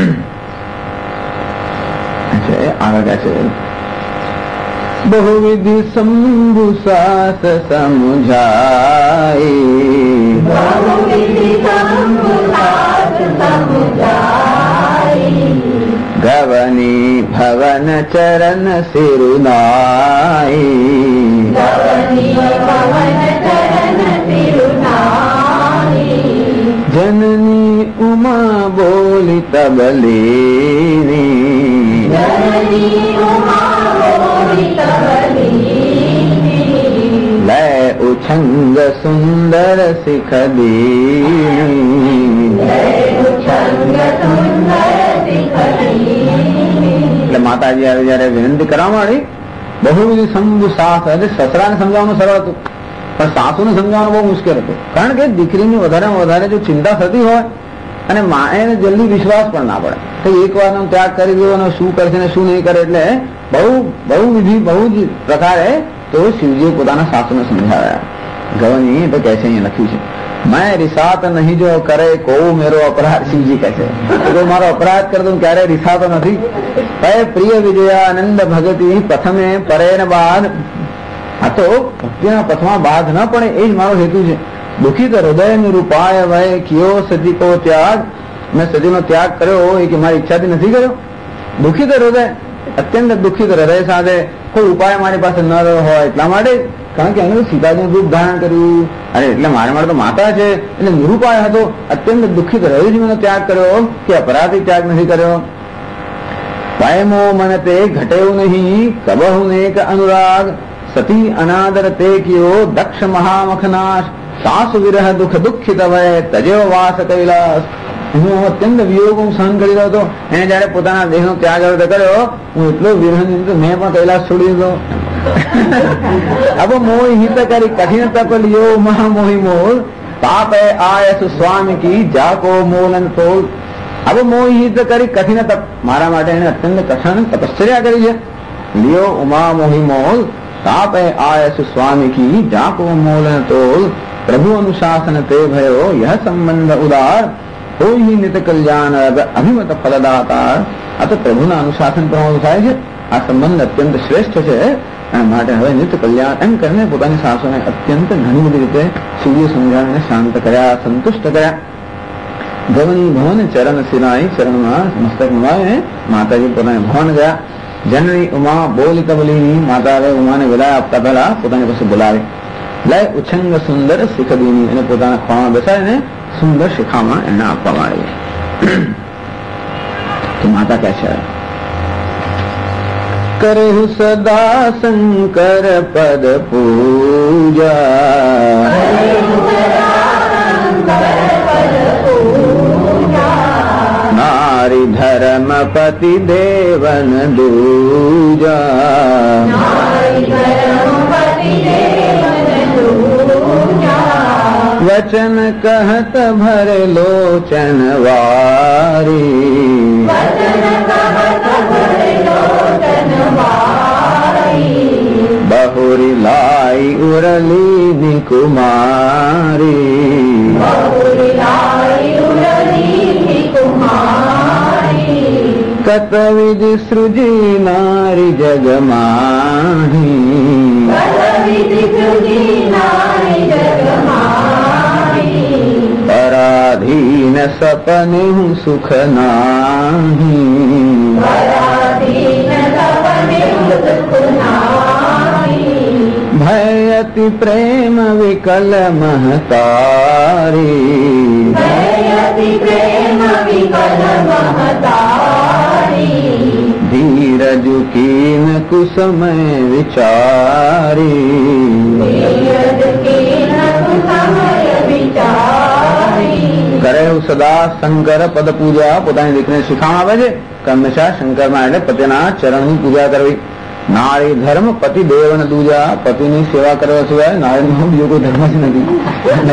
આગળ કહે છે બહુવિધિ શંભુ સાસ સમુજાઈ. ગવની ભવન ચરણ સિરુનાઈ. જનની ઉમા બોલી તબલીની. લય ઉછંગ સુંદર શિખ દીની. એટલે માતાજી આવે જયારે વિનંતી કરવા માંડી, બહુવિધ શંભુ સાસ. એટલે સસરાને સમજાવવાનું સરળ હતું પણ સાસુને સમજાવવાનું બહુ મુશ્કેલ હતું. કારણ કે દીકરીની વધારેમાં વધારે જો ચિંતા થતી હોય અને માએને જલ્દી વિશ્વાસ પણ ના પડે તો એક વાર ત્યાગ કરી દો અને શું કરશે ને શું નહીં કરે. એટલે બહુ વિધિ બહુ જ પ્રકારે તો શિવજીએ પોતાના સાસુને સમજાવ્યા. ગવની તો કહે છે અહીંયા લખ્યું છે મેં રિસાત નહીં જો કરે કો મેરો અપરાધ. શિવજી કહે છે કોઈ મારો અપરાધ કરે તો ક્યારે રિસાતો નથી. પ્રિય વિજયાનંદ ભગતી પ્રથમે પરેન બાદ. આ તો ભક્તિના પથમાં બાદ ન પડે એ જ મારો હેતુ છે. દુઃખિત હૃદય નિરૂપાય વય કિયો સજી કો ત્યાગ. મેં સજીનો ત્યાગ કર્યો એ કે મારી ઈચ્છાથી નથી કર્યો. દુઃખિત હૃદય અત્યંત દુઃખિત હૃદય સાથે કોઈ ઉપાય મારી પાસે ન રહ્યો હોય એટલા માટે, કારણ કે એને સીતાજીનું રૂપ ધારણ કર્યું અને એટલે મારા માટે તો માતા છે એટલે નિરૂપાય હતો. અત્યંત દુઃખિત હૃદયથી મને ત્યાગ કર્યો કે અપરાધી ત્યાગ નથી કર્યો. વાયમો મને તે ઘટેવું નહીં કબહુ નેક અનુરાગ. સતી અનાદર તે કિયો દક્ષ મહામખનાશ. સાસુ વિરહ દુઃખ દુઃખિત વય તજેવ વાસ કૈલાસ. હું અત્યંત વિયોગ હું સહન કરી રહ્યો હતો. એને જયારે પોતાના દેહનો ત્યાગ કર્યો હું એટલો વિરહ મેં પણ કૈલાસ છોડી દીધો. અબ મોહ હિત કરી કઠિન તપ લિયો મહામોહી મોલ. પાપ આયસ સ્વામી કી જાકો મોલન તોલ. અબ મોહ હિત કરી કઠિન તપ. મારા માટે એને અત્યંત કઠિન તપશ્ચર્યા કરી છે. લિયો ઉમા મોહી મોલ. તાપ આયસ સ્વામી કી જાકો મોલન તોલ. પ્રભુ અનુશાસન તે ભયો યહ સંબંધ ઉદાર. કોઈ નિત કલ્યાણ અભિમત ફલદાતાર. આ તો પ્રભુના અનુશાસન પ્રમાણે થાય છે આ સંબંધ અત્યંત શ્રેષ્ઠ છે અને માટે હવે નિત્ય કલ્યાણ એમ કરીને પોતાની સાસુને અત્યંત ઘણી બધી રીતે સૂર્ય સમજાવીને શાંત કર્યા, સંતુષ્ટ કર્યા. ગવની ભવન ચરણ સિરાઈ, ચરણમાં મસ્તક નવાઈને માતાજી પોતાને ભવન ગયા. જનની ઉમા બોલી તબલીની, માતાએ ઉમાને વિદાય આપતા પહેલા પોતાની પાસે બોલાવી. લય ઉછંગ સુંદર શિખદીની, અને પોતાના ખોળામાં બેસાડીને સુંદર શિખામણ એને આપવામાં આવી. તો માતા કહે છે, કરહુ સદા શંકર પદ પૂજા, નારી ધર્મ પતિ દેવન દૂજા, વચન કહત ભરે લોચન વારી, બહુરી લાઈ ઉરલી ની કુમારી, કત વિધિ સૃજી નારી જગમાહી, પરાધીન સપને હું સુખ નાહી, ભયતિ પ્રેમ વિકલ મહતારી, ધીરજ કીન કુસમય વિચારી, કરે સદા શંકર પદ પૂજા. પોતાની દીકરીને શીખવામાં આવે છે કે હંમેશા શંકરમાં એટલે પતિના ચરણની પૂજા કરવી. નારી ધર્મ પતિ દેવન દૂજા, પતિની સેવા કરવા સિવાય નારીનો બીજો કોઈ ધર્મ જ નથી. અને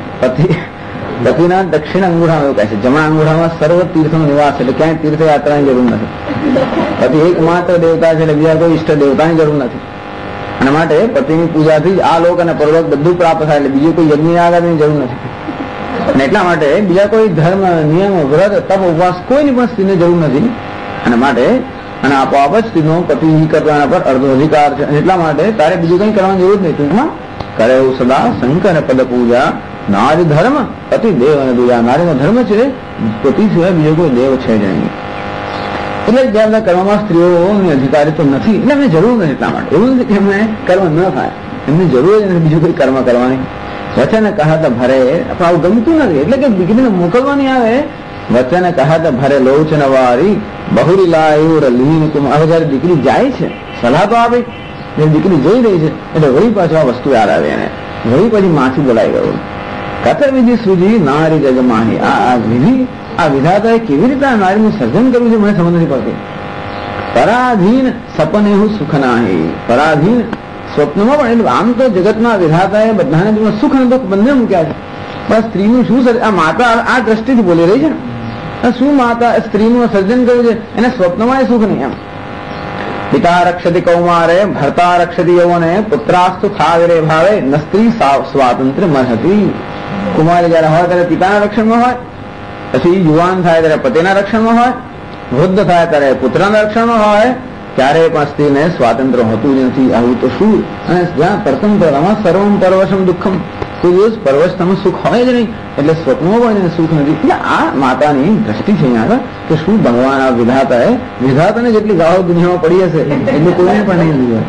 પતિના દક્ષિણ અંગૂઠામાં એવું કહે છે, જમણા અંગૂઠામાં સર્વ તીર્થનો નિવાસ, એટલે ક્યાંય તીર્થયાત્રાની જરૂર નથી. પતિ એકમાત્ર દેવતા છે, એટલે બીજા કોઈ ઈષ્ટ દેવતાની જરૂર નથી. અને માટે પતિની પૂજાથી જ આ લોક અને પરલોક બધું પ્રાપ્ત થાય, એટલે બીજું કોઈ યજ્ઞ યાગની જરૂર નથી. અને એટલા માટે બીજા કોઈ ધર્મ, નિયમ, વ્રત, તપ, ઉપવાસ કોઈની પણ સ્ત્રીને જરૂર નથી. અને માટે અને આપોઆપ જ સ્ત્રીનો પતિ કરવાના પર અર્ધો અધિકાર છે. એટલા માટે તારે બીજું કંઈ કરવાની જરૂર નહીં. ટૂંકમાં કરે એવું સદા શંકર પદ પૂજા, નારી ધર્મ પતિ દેવ અને દૂજા. નારીનો ધર્મ છે, પતિ સિવાય બીજો કોઈ દેવ છે જ નહીં. એટલે જ્યાં બધા કર્મમાં સ્ત્રીઓની અધિકારી તો નથી, એટલે એમને જરૂર નથી. એટલા માટે એવું નથી કે એમને કર્મ ન થાય, એમની જરૂર જ નથી બીજું કોઈ કર્મ કરવાની. વચન કહત ભરે, આવું ગમતું નથી. એટલે કે દીકરીને મોકલવાની આવે, વચન કહત ભરે લોચન વારી, બહુરી લાયુ લીન કુમાર. હવે જયારે દીકરી જાય છે, સલાહ તો આપે, દીકરી જઈ રહી છે, એટલે વળી પાછું આ વસ્તુ યાદ આવે એને, વળી પછી માથું બોલાઈ ગયું. કથર વિધિ સૃજી નારી જગમાહી. આ વિધિ, આ વિધાતાએ કેવી રીતે આ નારીનું સર્જન કર્યું છે મને સમજ નથી પડતી. પરાધીન સપને હું સુખ નાહી, પરાધીન સ્વપ્નમાં પણ. એટલે આમ તો જગતમાં વિધાતાએ બધાને સુખ અને દુઃખ બંને મૂક્યા છે, પણ સ્ત્રીનું શું આ માતા આ દ્રષ્ટિથી બોલી રહી છે ને, શું માતા સ્ત્રીનું સર્જન કર્યું છે, એને સ્વપ્નમાં સુખ નહીં. એમ પિતા રક્ષતી કૌમારે, ભર્તા રક્ષતી યૌવને, પુત્રાસ્તુ થાવિરે ભાવે, ન સ્ત્રી સ્વાતંત્ર્ય મરહતી. કુમારી જયારે હોય ત્યારે પિતાના રક્ષણમાં હોય, પછી યુવાન થાય ત્યારે પતિના રક્ષણમાં હોય, વૃદ્ધ થાય ત્યારે પુત્રના રક્ષણમાં હોય, ક્યારેય પણ સ્ત્રીને સ્વાતંત્ર્ય હોતું જ નથી. આવું તો શું? અને જ્યાં પ્રથમ કરવામાં સર્વમ પરવશમ દુઃખમ, કોઈ દિવસ પરવશતામાં સુખ હોય જ નહીં, એટલે સ્વપ્નો પણ એને સુખ નથી. એટલે આ માતાની દ્રષ્ટિ છે અહીંયા કે શું ભગવાન આ વિધાતાને જેટલી ગાળો દુનિયામાં પડી હશે એટલું કોઈને પણ નહીં દીધું.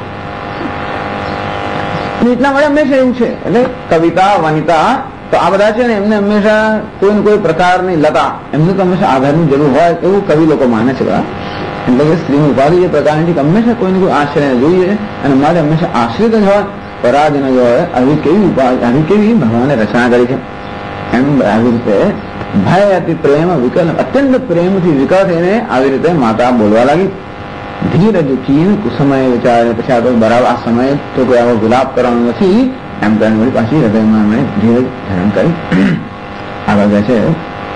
એટલા માટે હંમેશા એવું છે. એટલે કવિતા, વનિતા તો આ બધા છે ને, એમને હંમેશા કોઈ ને કોઈ પ્રકારની લતા, એમને તો હંમેશા આધારની જરૂર હોય એવું કવિ લોકો માને છે બધા. એટલે કે સ્ત્રીની ઉપાધિ એ પ્રકારની હંમેશા કોઈને કોઈ આશ્રય જોઈએ, અને મારે હંમેશા આશ્રિત જ હોય, પરાધીન જ હોય. આવી કેવી ભગવાને રચના કરી છે. એમ આવી રીતે ભય અતિ પ્રેમ વિકલ, અત્યંત પ્રેમથી વિકલ થઈને આવી રીતે માતા બોલવા લાગી. ધીરજ કીન કુસમય વિચારે, પછી આ તો બરાબર આ સમય તો કોઈ આવો વિલાપ કરવાનો નથી એમ કરીને પાછી હૃદયમાં એમણે ધીરજ ધારણ કરી. આગળ કહે છે,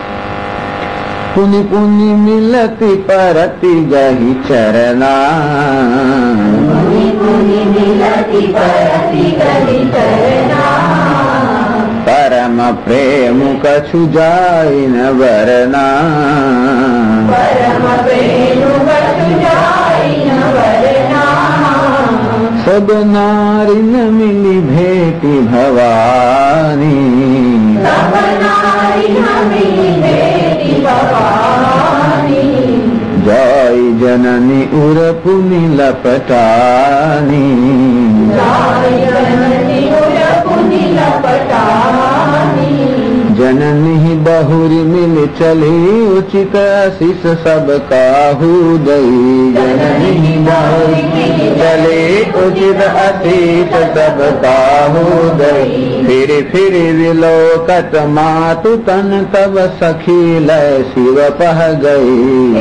પુનિ પુનિ મિલતી પરતી ગહી ચરણા, પરમ પ્રેમ કછુ જાય ન વરના, सब नारी न मिली भेटी भवानी, सब नारी न मिली भेटी भवानी, जय जननी उर पुनि लपटानी, जय जननी उर पुनि लपटानी, जननी बहुरी मिल चली उचित आशीष सब काहू दई, जननी बहुरी मिल चली उचित आशीष सब काहू दई, फिर विलोकत मातु तन तब सखी लय शिव पह गई,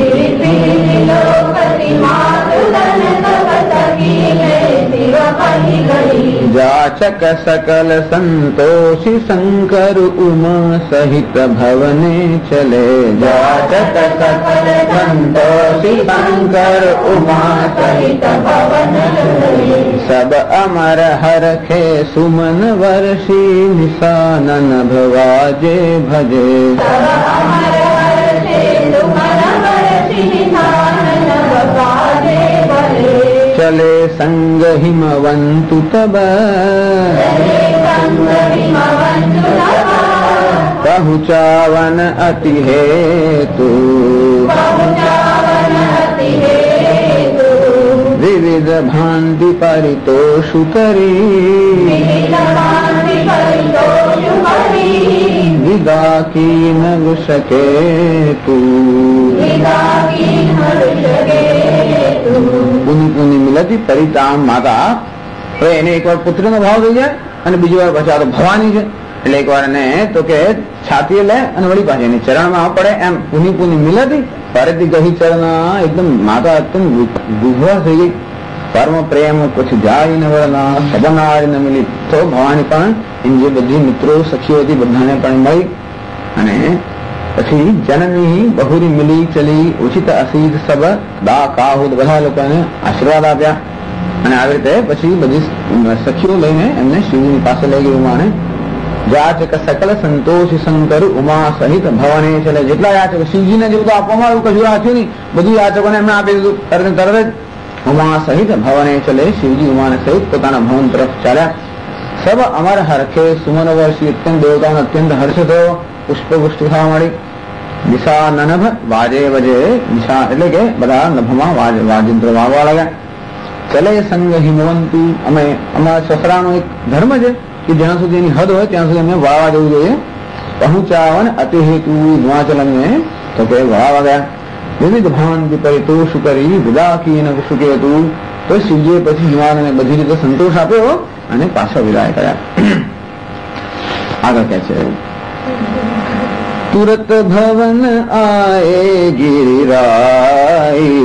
जाचक सकल संतोषी शंकर उमा सहित भवने चले, जाचक सकल संतोषी शंकर उमा सहित भवने चले, सब अमर हरखे सुमन वर्षी निशानन भवाजे भजे, सब अमर हरखे सुमन वर्षी निशानन भवाजे भजे, चले संग हिमवंतु तब, चले संग हिमवंतु तब, पहुँचावन अति हेतु, पहुँचावन अति हेतु, विविध भांति परितोषु करी, विविध भांति परितोषु करी, विदा की नग सके तू, विदा की हर्ष हेतु, પુની પુની મિલતી પરિતામ માતા. હવે એને એકવાર પુત્રનો ભાવ થઈ જાય અને બીજી વાર પછી આ તો ભવાની છે એટલે એકવાર એને તો કે છાતીએ લે અને વળી પાછી એની ચરણમાં પડે એમ પુની પુની મિલતી ફરીથી ગહી ચરણ એકદમ માતા એકદમ વિભોર થઈ ગઈ. પરમ પ્રેમ કુછ જાય ન વળના સબનાર ન મિલી. તો ભવાની પણ એની જે બધી મિત્રો સખીઓ હતી બધાને પણ મળી અને પછી જનની બહુરી મિલી ચલી ઉચિત અસીદ સબ દા કાહુદ બધા લોકોને આશીર્વાદ આપ્યા અને આવી રીતે પછી બધી સખીઓ લઈને એમને શિવની પાસે લઈ ગઈ ઉમાને. જાચક સકલ સંતોષ શંકર ઉમા સહિત ભવને ચલે. જેટલા યાચક શિવજીને જે બધું આપવામાં આવ્યું કશું રાખ્યું નહીં, બધું યાચકોને એમને આપી દીધું તરત જ. ઉમા સહિત ભવને ચલે. શિવજી ઉમાને સહિત પોતાના ભવન તરફ ચાલ્યા. સબ અમર હરખે સુમન વર્ષી અત્યંત દેવતાઓને અત્યંત હર્ષ થયો. પુષ્પવૃષ્ટિ થવા મળી. દિશા નનભ વાજે વજે. દિશા એટલે કે બધા નભમાં વાજિંત્ર વાગવા લાગ્યા. ચલે સંગ હિમવંતુ. અમે અમારા સસરાનો એક ધર્મ છે કે જ્યાં સુધી એની હદ હોય ત્યાં સુધી અમે વાળવા જવું જોઈએ. પહોંચાવન અતિ હેતુ હિમાચલમને તો કે વાળવા ગયા. વિવિધ ભાંતિ પરિતોષ કરી વિદાકી ન સુકે તું. તો શિવજીએ પછી હિમાલયને બધી રીતે સંતોષ આપ્યો અને પાછા વિદાય કર્યા. આગળ કે છે तुरत भवन आए गिरिराई,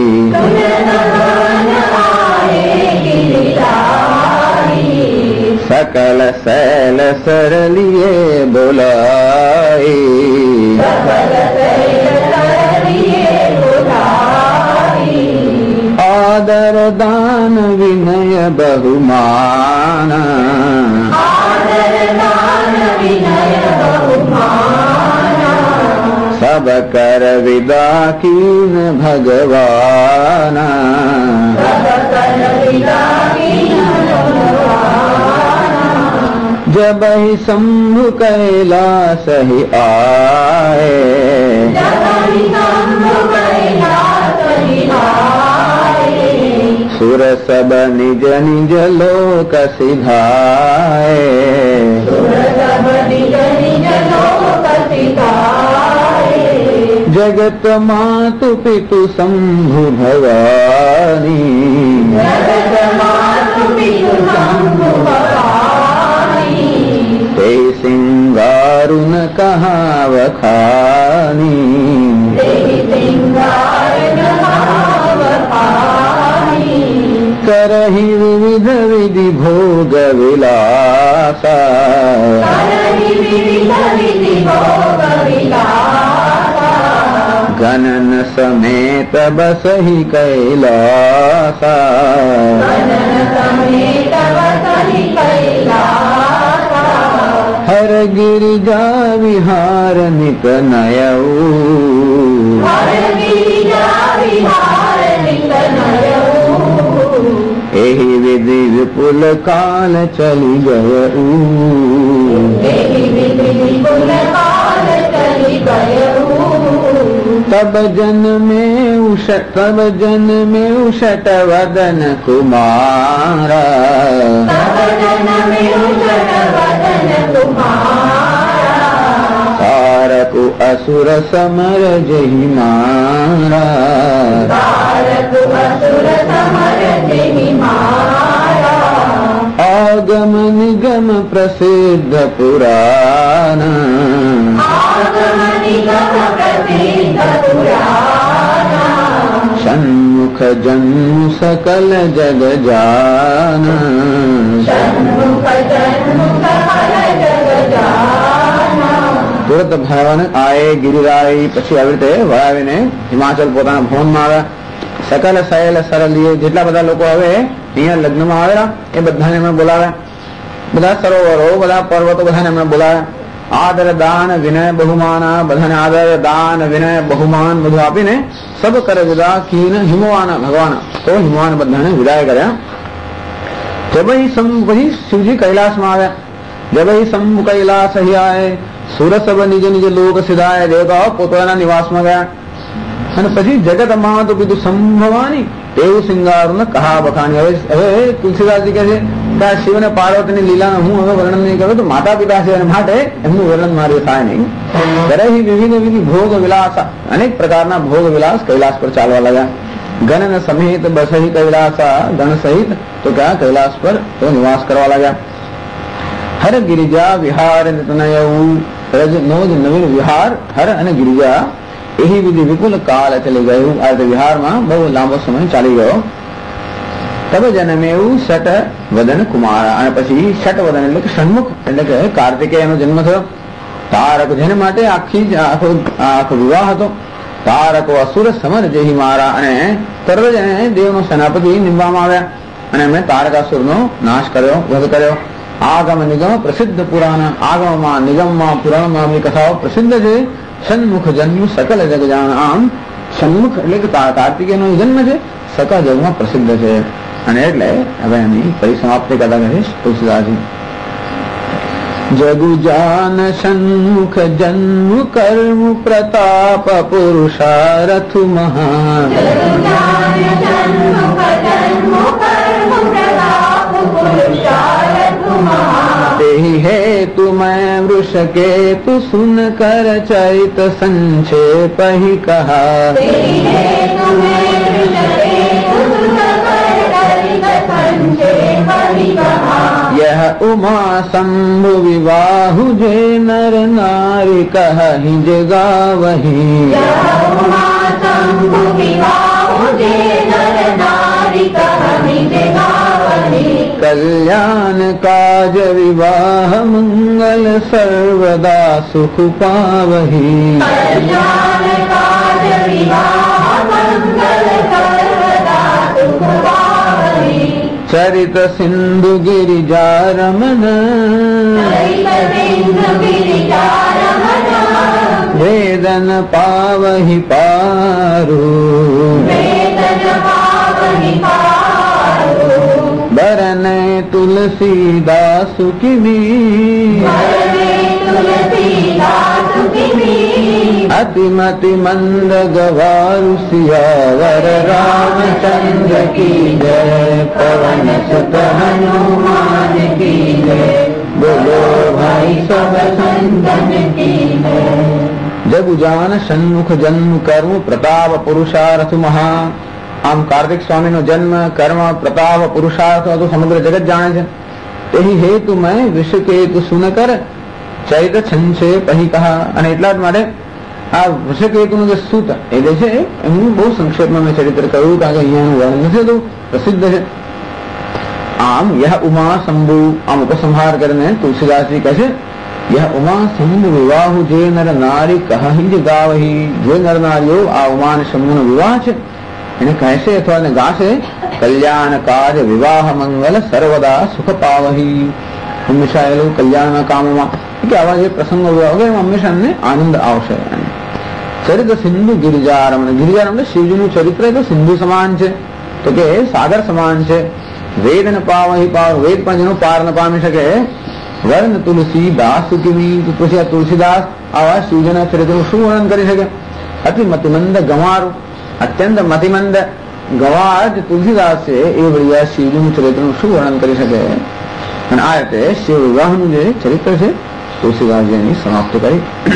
सकल सैल सरलिए बोलाई, आदर दान विनय बहुमान, सब कर विदा कीन भगवाना, जब ही शंभु कैलास ही आए, सुर सब निज निज लोक सिधाए, जगत मातु पितु शंभु भवानी, ते सिंगारुन कहाँ वखानी, करहि विविध विधि भोग विलासा, गणन समेत बसहि कैलासा, हर गिरिजा विहार नित नयऊ, एहि विधि विपुल काल चली गयऊ देहि विधि विपुल काल चली गयऊ तब जन में उषट वदन कुमारा तब जन में उषट वदन कुमारा तारकु असुर समर जहि मारा तारक असुर समर जहि मारा आगम निगम प्रसिद्ध पुराण आगम निगम प्रसिद्ध पुराण षण्मुख जन्म सकल जग जान षण्मुख जन्म सकल जग जाना तुरंत ભગવાન આયે ગિરિરાય પછી આવી રીતે વળાવીને હિમાચલ પોતાના ભવનમાં આવ્યા. સકલ સહેલ સરલીએ જેટલા બધા લોકો હવે અહીંયા લગ્નમાં આવેલા એ બધાને એમણે બોલાવ્યા. બધા સરોવરો બધા પર્વતો બધાને એમણે બોલાવ્યા. આદર દાન વિનય બહુમાન બધાને આદર દાન વિનય બહુમાન બધું આપીને સબ કર વિદા કીન હિમવાન ભગવાન તો હિમવાન બધાને વિદાય કર્યા. પછી શિવજી કૈલાસમાં આવ્યા. જબઈ શંભુ કૈલાસ આય સુર સબ નિજ નિજ લોક સિધાય દેવતાઓ પોતાના નિવાસમાં ગયા. અને પછી જગતમાં તો કીધું સંભવાની એવું સિંગારું કહા બખાની. હવે તુલસીદાસજી કહે છે કે આ શિવ અને પાર્વતીની લીલાનું હું હવે વર્ણન નહીં કરું તો માતા પિતા છે અને માટે એમનું વર્ણન મારે થાય નહીં. દરેક વિવિધ વિવિધ ભોગ વિલાસ અનેક પ્રકારના ભોગ વિલાસ કૈલાસ પર ચાલવા લાગ્યા. ગણ સમેત બસહી કૈલાસા ગણ સહિત તો ક્યાં કૈલાસ પર તો નિવાસ કરવા લાગ્યા. હર ગિરિજા વિહાર તનયવું રજનો જ નવીન વિહાર હર અને ગિરિજા એવી વિધિ વિપુલ કાળ ચલી ગયું. આ રીતે વિહારમાં બહુ લાંબો સમય ચાલી ગયો. તબ જન્મે એવું શટ વદન કુમાર અને પછી શટ વદન એટલે કે ષણમુખ એટલે કે કાર્તિકેયનો જન્મ થયો. તારક જેને માટે આખો વિવાહ હતો. તારકો અસુર સમર જેહી મારા અને તરત જ એને દેવનો સેનાપતિ નિમવામાં આવ્યા અને એમણે તારકાસુરનો નાશ કર્યો વધ કર્યો. આગમ નિગમ પ્રસિદ્ધ પુરાણ આગમમાં નિગમમાં પુરાણમાં ની કથાઓ પ્રસિદ્ધ છે. ષણમુખ જન્મ સકલ જગ જાણ આમ ષણમુખ એટલે કે કાર્તિકેયનો જન્મ છે સકલ જગમાં પ્રસિદ્ધ છે. અને એટલે હવે એની પરિસમાપ્તિ કરતા કહે તુલસીદાસજી જગુ જાન ષણમુખ જન્મ કર્મ પ્રતાપ પુરુષારથ મહાન तेहि हेतु मैं वृष केतु सुन कर चरित संक्षेप ही कहा. यह उमा शंभु विवाहु जे नर नारी कहि जगा वही. कल्याण काज विवाह मंगल सर्वदा सुख पावही. कल्याण काज विवाह मंगल सर्वदा सुख पावही. चरित सिंधु गिरिजा रमन वेदन पावहि पारू. बरन तुलसीदास की अतिमति मंद गवारु सियावर रामचंद्र की जय. पवन सुत हनुमान की जय. बोलो भाई सब संतन की जय. जगुजान षण्मुख जन्म कर्म प्रताप पुरुषार्थ महा. આમ કાર્તિક સ્વામીનો જન્મ કર્મ પ્રતાપ પુરુષાર્થ તો સમગ્ર જગત જાણે છે. તેહી હેતુ મેં વિષકેતુ સુનકર ચૈત છંછે પહી કહા. અને એટલા જ માટે આ વૃષકેતુનું જે સૂત એ જે છે એમનું બહુ સંક્ષેપમાં મેં ચરિત્ર કહ્યું કારણ કે અહીંયાનું વર્ણન નથી હતું પ્રસિદ્ધ છે. આમ યહ ઉમા શંભુ આમ ઉપસંહાર કરીને તુલસીદાસજી કહે છે યહ ઉમા શંભુ વિવાહુ જે નર નારી કહી જ ગાવહી. જે નર નારીઓ આ ઉમા અને શંભુનો વિવાહ છે એને કહેશે અથવા એને ગાશે કલ્યાણ કાજ વિવાહ મંગલ સર્વદા સુખ પાવહી. હંમેશા એ લોકો કલ્યાણના કામોમાં કે આવા જે પ્રસંગો વગેરે હંમેશા એમને આનંદ આવશે. ચરિત્ર સિંધુ ગિરિજારમણ. ગિરિજારમણ શિવજીનું ચરિત્ર તો સિંધુ સમાન છે તો કે સાગર સમાન છે. વેદ ન પાવહી પાર, વેદ પણ જેનો પાર ન પામી શકે. વર્ણ તુલસીદાસ સુખી, પછી આ તુલસીદાસ આવા શિવજીના ચરિત્રનું શું વર્ણન કરી શકે? અતિ મતિમંદ ગંવાર, અત્યંત મતિમંદ ગંવાર જે તુલસીદાસ છે એ વળી શિવજીનું ચરિત્રનું શું વર્ણન કરી શકે? અને આ રીતે શિવ વિવાહનું જે ચરિત્ર છે તુલસીદાસજીની સમાપ્ત કરી.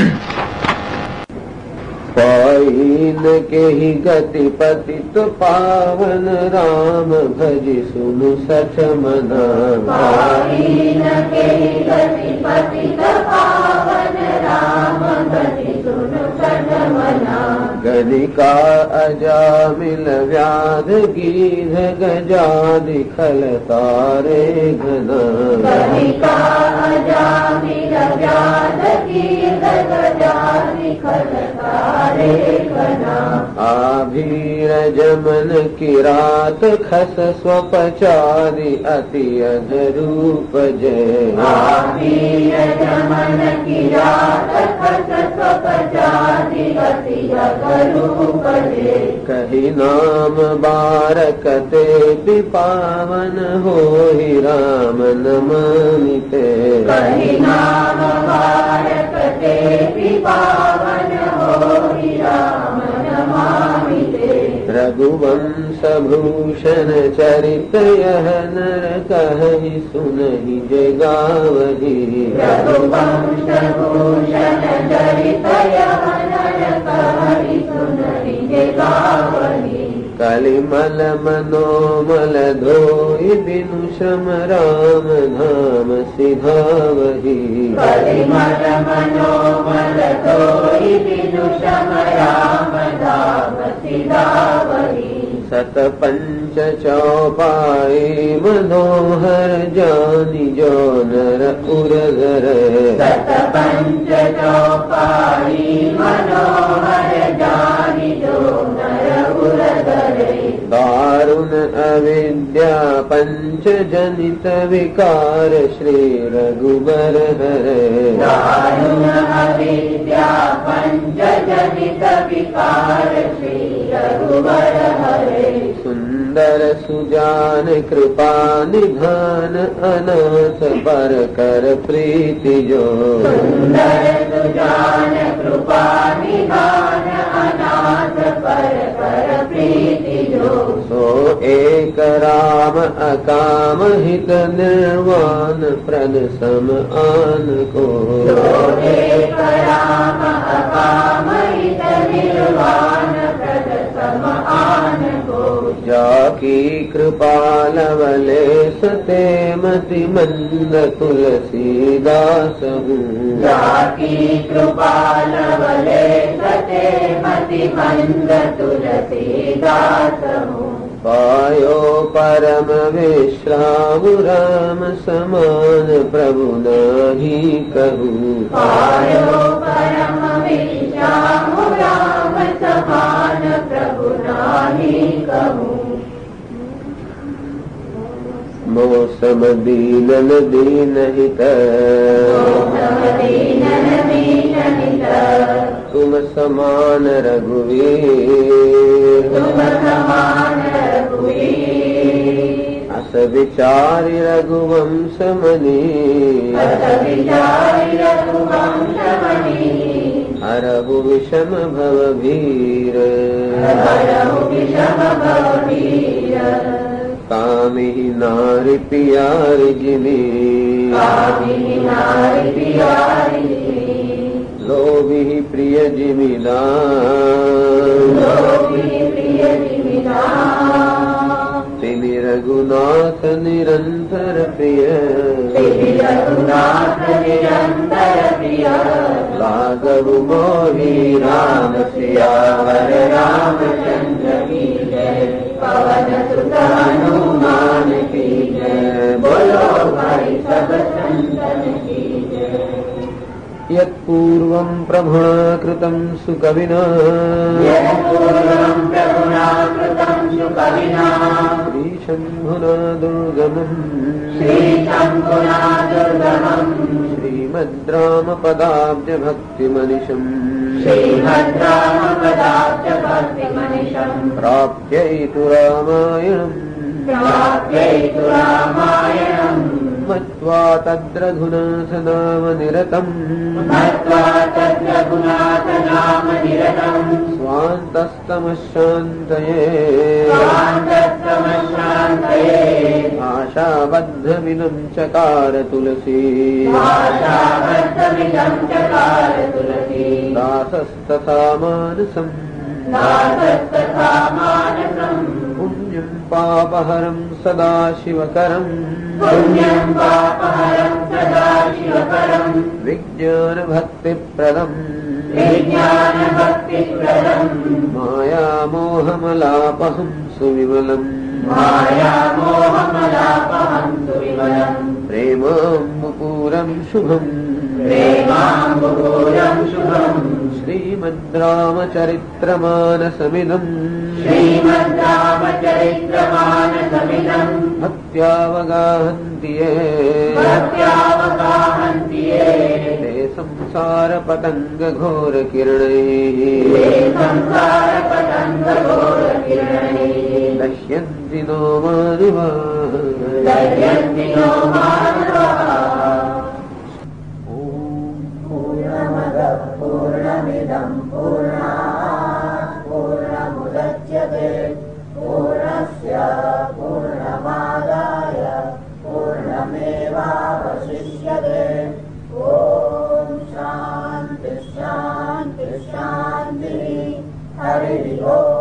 पाइन के ही गति पतित पावन राम भजि सुनु सठ मना. पाइन के ही गति पतित पावन राम भजि सुनु सठ मना. गणिका अजामिल व्याध गीध गजादि खल तारे घना. गणिका अजामिल व्याध गीध गजादि खल तारे घना. आभीर जमन किरात खस स्वपचारि अति अधरूप जय. आभीर जमन किरात खस स्वपचारि अति अधरूप जय. कही नाम बारकते पावन हो राम नमामिते. कही नाम बारकते पावन हो राम नमामिते. रघुवंश भूषण चरित यह नर कहि सुनहि जय गावहि. रघुवंश भूषण चरित यह नर कहि सुनहि जय गावहि. कलिमल मनोमल धोई बिनु श्रम राम धाम सिधावहि. कलिमल मनोमल धोई बिनु श्रम राम धाम सिधावहि. सत पंच चौपाई मनोहर जानि जो नर उरधर. सत पंच चौपाई मनोहर जानि जो नर उरधर. दारुण अविद्या पंच जनित विकार श्री रघुबर हरे. दारुण अविद्या पंच जनित विकार श्री रघुबर हरे. सुंदर सुजान कृपा निधान अनाथ पर कर प्रीति जो. सुंदर सुजान कृपा निधान अनाथ पर कर प्रीति जो. सो एक राम अकाम हित निर्वाण प्रद सम आन को. सो एक राम अकाम हित निर्वाण प्रद सम आन को. जाकी कृपा लवले सते मति मंद तुलसीदास हूँ. जाकी कृपा लवले सते मति मंद तुलसीदास हूँ. पायो परम विश्राम राम समान प्रभु नाही कहूँ. पायो परम विश्राम राम समान प्रभु नाही कहूँ. मौसम दीनन दीनहित दीनन दीनहित. तुम समान रघुवीर. तुम समान रघुवीर. अस विचारि रघुवंश मणि. अस विचारि रघुवंश मणि. हरहु विषम भव भीर. हरहु विषम भव भीर. कामिहि नारि पियारि जिमि. कामिनि नारि पियारि जिमि. लोभिहि प्रिय जिमिदान. लोभिहि प्रिय जिमिदान. तिमि रघुनाथ निरंतर प्रिय. तिमि रघुनाथ निरंतर प्रिय. लाघव मोहि राम सियावर रामचंद्र की जय. पवन सुत हनुमान की जय. बोलो भाई सब संतन की जय. यत्पूर्वं प्रभुणा कृतं सुकविना. यत्पूर्वं प्रभुना कृतं सुकविना. श्रीशम्भुना दुर्गमम्. श्रीशम्भुना दुर्गमम्. श्रीमद् रामपदाब्ज भक्तिमनिशम्. श्रीमद् रामपदाब्ज भक्तिमनिशम्. प्राप्यैतु रामायणम्. प्राप्यैतु रामायणम् मत्वा तद्रघुनाथ नाम निरतम् मत्वा तद्रघुनाथ नाम निरतम् स्वान्तस्तमशान्तये स्वान्तस्तमशान्तये आशाबद्धमिदं चकार तुलसी आशाबद्धमिदं चकार तुलसी दासस्तथा मानसम् दासस्तथा मानसम् पुण्यं पापहरं सदा शिवकरम् पुण्यं पापहरं सदा शिवकरम् विज्ञानभक्तिप्रदम् विज्ञानभक्तिप्रदम् मायामोहमलापहं सुविमलम् मायामोहमलापहं सुविमलम् प्रेमाम्बुपूरं शुभम् प्रेमाम्बुपूरं शुभम् श्रीमद्रामचरित्रमानसमिदम् श्रीमद्रामचरित्रमानसमिदम् भक्त्यावगाहन्ति ये भक्त्यावगाहन्ति ये ते संसारपतङ्गघोरकिरणैः संसारपतङ्गघोरकिरणैः दह्यन्ति नो मानवाः दह्यन्ति नो मानवाः पूर्णमदः पूर्णमिदं पूर्णात् पूर्णमुदच्यते पूर्णस्य पूर्णमादाय पूर्णमेवावशिष्यते ॐ शान्तिः शान्तिः शान्तिः हरिः ओम्।